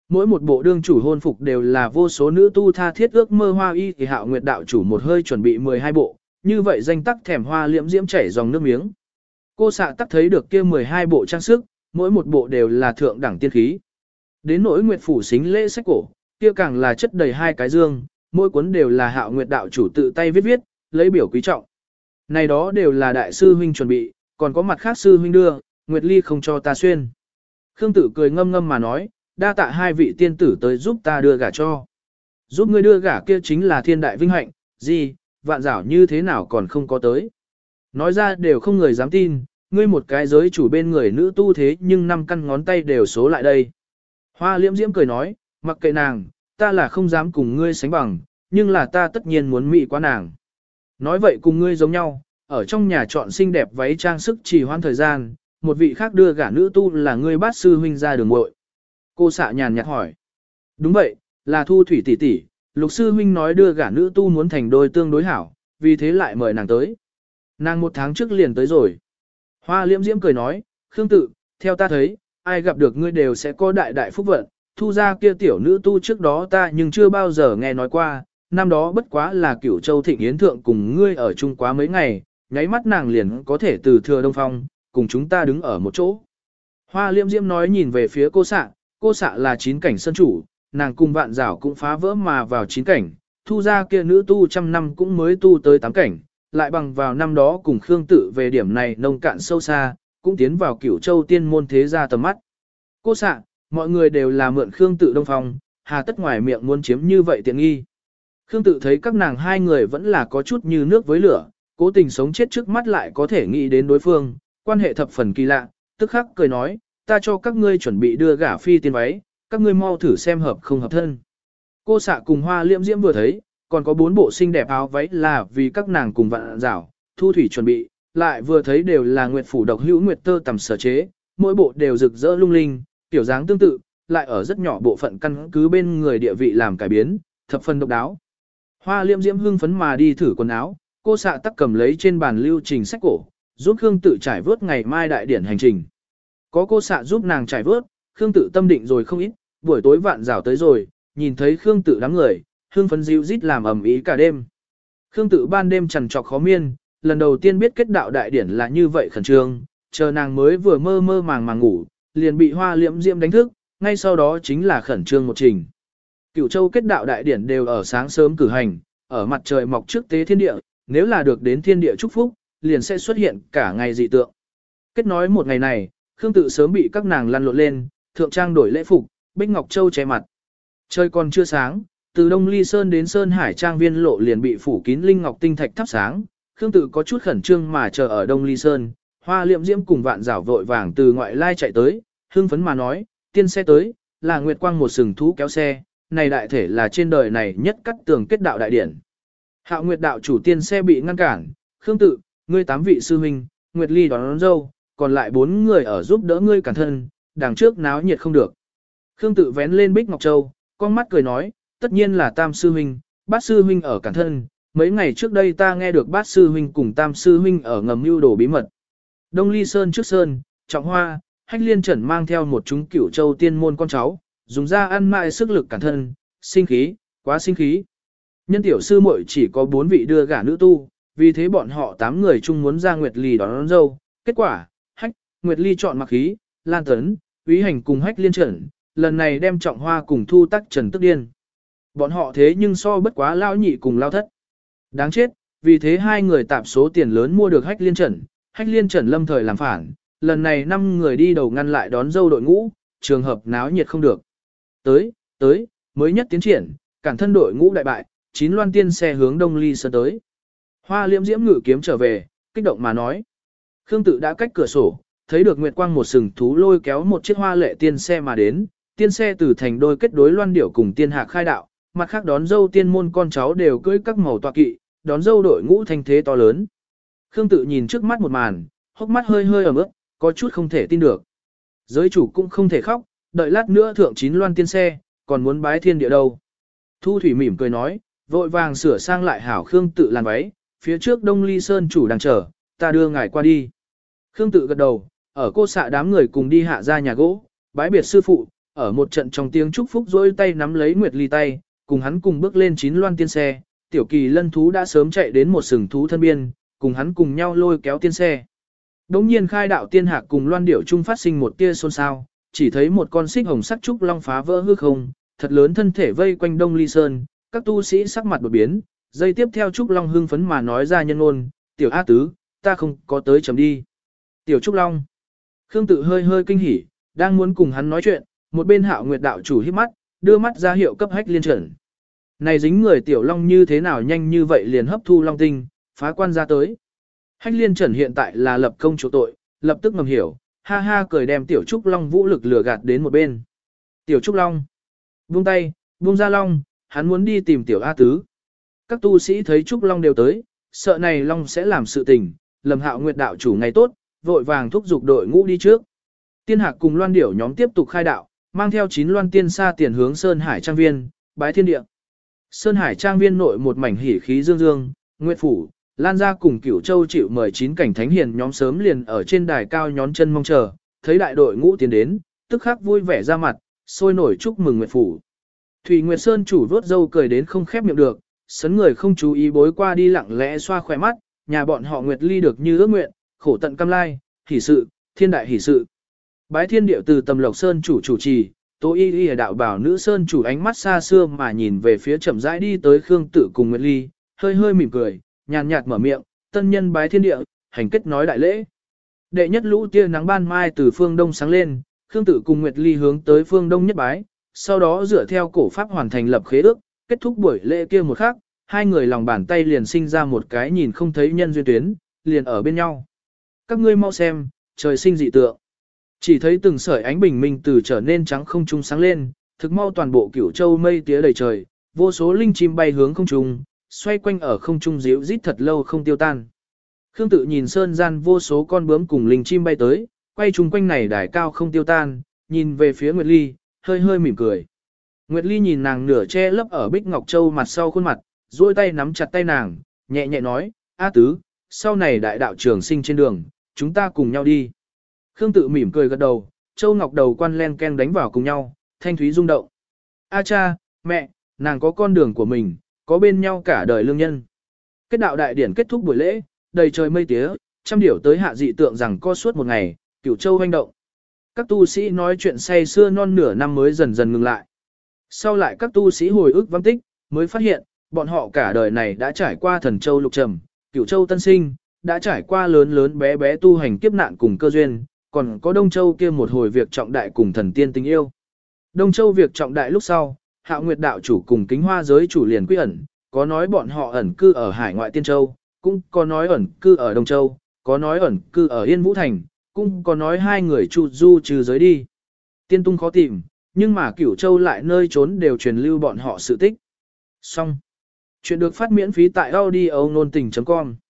Mỗi một bộ đương chủ hôn phục đều là vô số nữ tu tha thiết ước mơ hoa y thì Hạo Nguyệt đạo chủ một hơi chuẩn bị mười hai bộ, như vậy danh tắc thèm hoa liễm diễm chảy dòng nước miếng. Cô xạ tắc thấy được kia mười hai bộ trang sức, mỗi một bộ đều là thượng đẳng tiên khí. Đến nỗi Nguyệt phủ xính lễ sách cổ, kia càng là chất đầy hai cái dương, mỗi cuốn đều là Hạo Nguyệt đạo chủ tự tay viết viết, lấy biểu quý trọng. Này đó đều là đại sư huynh chuẩn bị, còn có mặt khác sư huynh đưa, Nguyệt Ly không cho ta xuyên. Khương Tử cười ngâm ngâm mà nói, đa tạ hai vị tiên tử tới giúp ta đưa gả cho. Giúp ngươi đưa gả kia chính là thiên đại vinh hạnh, gì, vạn giảo như thế nào còn không có tới. Nói ra đều không người dám tin, ngươi một cái giới chủ bên người nữ tu thế nhưng năm căn ngón tay đều số lại đây. Hoa liễm diễm cười nói, mặc kệ nàng, ta là không dám cùng ngươi sánh bằng, nhưng là ta tất nhiên muốn mị quá nàng. Nói vậy cùng ngươi giống nhau, ở trong nhà chọn xinh đẹp váy trang sức trì hoãn thời gian, một vị khác đưa gả nữ tu là ngươi bát sư huynh ra đường muội. Cô xạ nhàn nhạt hỏi. Đúng vậy, là Thu Thủy tỷ tỷ, Lục sư huynh nói đưa gả nữ tu muốn thành đôi tương đối hảo, vì thế lại mời nàng tới. Nàng một tháng trước liền tới rồi. Hoa liễm diễm cười nói, Khương Tự, theo ta thấy, ai gặp được ngươi đều sẽ có đại đại phúc vận, thu ra kia tiểu nữ tu trước đó ta nhưng chưa bao giờ nghe nói qua, năm đó bất quá là Cửu Châu Thịnh Yến Thượng cùng ngươi ở chung quá mấy ngày, nháy mắt nàng liền có thể từ thừa Đông Phong, cùng chúng ta đứng ở một chỗ. Hoa liễm diễm nói nhìn về phía cô xạ, cô xạ là chín cảnh sân chủ, nàng cùng vạn giảo cũng phá vỡ mà vào chín cảnh, thu ra kia nữ tu trăm năm cũng mới tu tới tám cảnh, lại bằng vào năm đó cùng Khương Tự về điểm này nông cạn sâu xa, cũng tiến vào Cửu Châu tiên môn thế gia tầm mắt. Cô xạ, mọi người đều là mượn Khương Tự Đông Phong, hà tất ngoài miệng muốn chiếm như vậy tiện nghi. Khương Tự thấy các nàng hai người vẫn là có chút như nước với lửa, cố tình sống chết trước mắt lại có thể nghĩ đến đối phương, quan hệ thập phần kỳ lạ, tức khắc cười nói, ta cho các ngươi chuẩn bị đưa gả phi tiên váy, các ngươi mau thử xem hợp không hợp thân. Cô xạ cùng Hoa liễm diễm vừa thấy, còn có bốn bộ xinh đẹp áo váy là vì các nàng cùng vạn giảo, Thu Thủy chuẩn bị, lại vừa thấy đều là Nguyệt phủ độc hữu nguyệt tơ tầm sở chế, mỗi bộ đều rực rỡ lung linh, tiểu dáng tương tự, lại ở rất nhỏ bộ phận căn cứ bên người địa vị làm cải biến, thập phần độc đáo. Hoa liễm diễm hưng phấn mà đi thử quần áo, cô xạ tắc cầm lấy trên bàn lưu trình sách cổ, giúp Khương Tự trải vớt ngày mai đại điển hành trình. Có cô xạ giúp nàng trải vớt, Khương Tự tâm định rồi không ít, buổi tối vạn rảo tới rồi, nhìn thấy Khương Tự đám người, hương phấn dịu rít làm ầm ĩ cả đêm. Khương Tự ban đêm trằn trọc khó miên, lần đầu tiên biết kết đạo đại điển là như vậy khẩn trương, chờ nàng mới vừa mơ mơ màng màng ngủ, liền bị Hoa liễm diễm đánh thức, ngay sau đó chính là khẩn trương một trình. Cửu Châu kết đạo đại điển đều ở sáng sớm cử hành, ở mặt trời mọc trước tế thiên địa, nếu là được đến thiên địa chúc phúc, liền sẽ xuất hiện cả ngày dị tượng. Kết nói một ngày này, Khương Tự sớm bị các nàng lăn lộn lên, thượng trang đổi lễ phục, Bích Ngọc Châu che mặt. Trời còn chưa sáng, từ Đông Ly Sơn đến Sơn Hải Trang viên lộ liền bị phủ kín linh ngọc tinh thạch thắp sáng, Khương Tự có chút khẩn trương mà chờ ở Đông Ly Sơn, Hoa liễm diễm cùng vạn giảo vội vàng từ ngoại lai chạy tới, hưng phấn mà nói, tiên xe tới, là Nguyệt Quang một sừng thú kéo xe, này đại thể là trên đời này nhất cắt tường kết đạo đại điển. Hạo Nguyệt đạo chủ tiên xe bị ngăn cản, Khương Tự, ngươi tám vị sư huynh, Nguyệt Ly đón, đón dâu, còn lại bốn người ở giúp đỡ ngươi cản thân, đằng trước náo nhiệt không được. Khương Tự vén lên Bích Ngọc Châu, con mắt cười nói, tất nhiên là tam sư huynh, bát sư huynh ở cản thân, mấy ngày trước đây ta nghe được bát sư huynh cùng tam sư huynh ở ngầm mưu đồ bí mật. Đông Ly Sơn trước sơn, Trọng Hoa, Hách Liên Trần mang theo một chúng Cửu Châu tiên môn con cháu, dùng ra ăn mại sức lực cản thân, sinh khí, quá sinh khí. Nhân tiểu sư muội chỉ có bốn vị đưa gả nữ tu, vì thế bọn họ tám người chung muốn ra Nguyệt Ly đón, đón dâu. Kết quả, Hách, Nguyệt Ly chọn Mặc Khí, Lan Tấn, Úy Hành cùng Hách Liên Trần, lần này đem Trọng Hoa cùng Thu Tắc Trần tức điên. Bọn họ thế nhưng so bất quá lao nhị cùng lao thất. Đáng chết, vì thế hai người tạp số tiền lớn mua được Hách Liên Trần, Hách Liên Trần lâm thời làm phản, lần này năm người đi đầu ngăn lại đón dâu đội ngũ, trường hợp náo nhiệt không được. Tới, tới, mới nhất tiến triển, cản thân đội ngũ đại bại, chín loan tiên xe hướng Đông Ly Sơn tới. Hoa liễm diễm ngự kiếm trở về, kích động mà nói. Khương Tự đã cách cửa sổ, thấy được Nguyệt Quang một sừng thú lôi kéo một chiếc hoa lệ tiên xe mà đến, tiên xe từ thành đôi kết đối loan điểu cùng tiên hạc khai đạo, mặt khác đón dâu tiên môn con cháu đều cưỡi các màu tọa kỵ, đón dâu đội ngũ thanh thế to lớn. Khương Tự nhìn trước mắt một màn, hốc mắt hơi hơi ẩm ướt, có chút không thể tin được. Giới chủ cũng không thể khóc, đợi lát nữa thượng chín loan tiên xe, còn muốn bái thiên địa đâu. Thu Thủy mỉm cười nói, vội vàng sửa sang lại hảo Khương Tự làn váy, phía trước Đông Ly Sơn chủ đang chờ, ta đưa ngài qua đi. Khương Tự gật đầu, ở cô xạ đám người cùng đi hạ ra nhà gỗ, bái biệt sư phụ, ở một trận trong tiếng chúc phúc rỗi tay nắm lấy Nguyệt Ly tay, cùng hắn cùng bước lên chín loan tiên xe, tiểu kỳ lân thú đã sớm chạy đến một sừng thú thân biên, cùng hắn cùng nhau lôi kéo tiên xe. Đống nhiên khai đạo tiên hạc cùng loan điểu trung phát sinh một tia xôn xao, chỉ thấy một con xích hồng sắc trúc long phá vỡ hư không, thật lớn thân thể vây quanh Đông Ly Sơn, các tu sĩ sắc mặt đột biến, dây tiếp theo trúc long hưng phấn mà nói ra nhân ôn, tiểu A tứ, ta không có tới chấm đi. Tiểu trúc long, Khương Tự hơi hơi kinh hỉ, đang muốn cùng hắn nói chuyện, một bên Hạo Nguyệt đạo chủ híp mắt, đưa mắt ra hiệu cấp Hách Liên Trần. Này dính người tiểu long như thế nào nhanh như vậy liền hấp thu long tinh, phá quan ra tới. Hách Liên Trần hiện tại là lập công chỗ tội, lập tức ngầm hiểu, ha ha cười đem tiểu trúc long vũ lực lừa gạt đến một bên. Tiểu trúc long, buông tay, buông ra long, hắn muốn đi tìm tiểu A tứ. Các tu sĩ thấy trúc long đều tới, sợ này long sẽ làm sự tình, lầm Hạo Nguyệt đạo chủ ngày tốt, vội vàng thúc giục đội ngũ đi trước. Tiên Hạc cùng Loan Điểu nhóm tiếp tục khai đạo, mang theo chín loan tiên xa tiền hướng Sơn Hải Trang Viên, bái thiên địa. Sơn Hải Trang Viên nội một mảnh hỉ khí dương dương, Nguyệt Phủ, Lan gia cùng Cửu Châu chịu mời chín cảnh thánh hiền nhóm sớm liền ở trên đài cao nhón chân mong chờ, thấy đại đội ngũ tiến đến, tức khắc vui vẻ ra mặt, sôi nổi chúc mừng Nguyệt Phủ. Thủy Nguyệt Sơn chủ vốt dâu cười đến không khép miệng được, sấn người không chú ý bối qua đi lặng lẽ xoa khỏe mắt, nhà bọn họ Nguyệt Ly được như ước nguyện, khổ tận cam lai, hỷ sự, thiên đại hỷ sự. Bái thiên điệu từ Tầm Lộc Sơn chủ chủ trì, Tố Y Y đạo bảo nữ sơn chủ ánh mắt xa xưa mà nhìn về phía chậm rãi đi tới Khương Tự cùng Nguyệt Ly, hơi hơi mỉm cười, nhàn nhạt mở miệng, tân nhân bái thiên địa, hành kết nói đại lễ. Đệ nhất lũ tia nắng ban mai từ phương đông sáng lên, Khương Tự cùng Nguyệt Ly hướng tới phương đông nhất bái, sau đó dựa theo cổ pháp hoàn thành lập khế ước, kết thúc buổi lễ kia một khắc, hai người lòng bàn tay liền sinh ra một cái nhìn không thấy nhân duyên tuyến, liền ở bên nhau. Các ngươi mau xem, trời sinh dị tượng. Chỉ thấy từng sợi ánh bình minh từ trở nên trắng không trung sáng lên, thực mau toàn bộ Cửu Châu mây tía đầy trời, vô số linh chim bay hướng không trung, xoay quanh ở không trung díu rít thật lâu không tiêu tan. Khương Tự nhìn sơn gian vô số con bướm cùng linh chim bay tới, quay chung quanh này đài cao không tiêu tan, nhìn về phía Nguyệt Ly, hơi hơi mỉm cười. Nguyệt Ly nhìn nàng nửa che lấp ở Bích Ngọc Châu mặt sau khuôn mặt, duỗi tay nắm chặt tay nàng, nhẹ nhẹ nói, A tứ, sau này đại đạo trường sinh trên đường, chúng ta cùng nhau đi. Khương Tự mỉm cười gật đầu, Châu Ngọc đầu quan len ken đánh vào cùng nhau, thanh thúy rung động. A cha, mẹ, nàng có con đường của mình, có bên nhau cả đời lương nhân. Kết đạo đại điển kết thúc buổi lễ, đầy trời mây tía, trăm điểu tới hạ dị tượng rằng co suốt một ngày, Cửu Châu hoành động. Các tu sĩ nói chuyện say xưa non nửa năm mới dần dần ngừng lại. Sau lại các tu sĩ hồi ức vắng tích, mới phát hiện, bọn họ cả đời này đã trải qua Thần Châu lục trầm, Cửu Châu tân sinh, đã trải qua lớn lớn bé bé tu hành kiếp nạn cùng cơ duyên, còn có Đông Châu kia một hồi việc trọng đại cùng thần tiên tình yêu. Đông Châu việc trọng đại lúc sau, Hạo Nguyệt đạo chủ cùng Kính Hoa giới chủ liền quy ẩn, có nói bọn họ ẩn cư ở Hải ngoại Tiên Châu, cũng có nói ẩn cư ở Đông Châu, có nói ẩn cư ở Yên Vũ Thành, cũng có nói hai người chu du trừ giới đi. Tiên tung khó tìm, nhưng mà Cửu Châu lại nơi trốn đều truyền lưu bọn họ sự tích. Xong. Chuyện được phát miễn phí tại audio nôn tình chấm com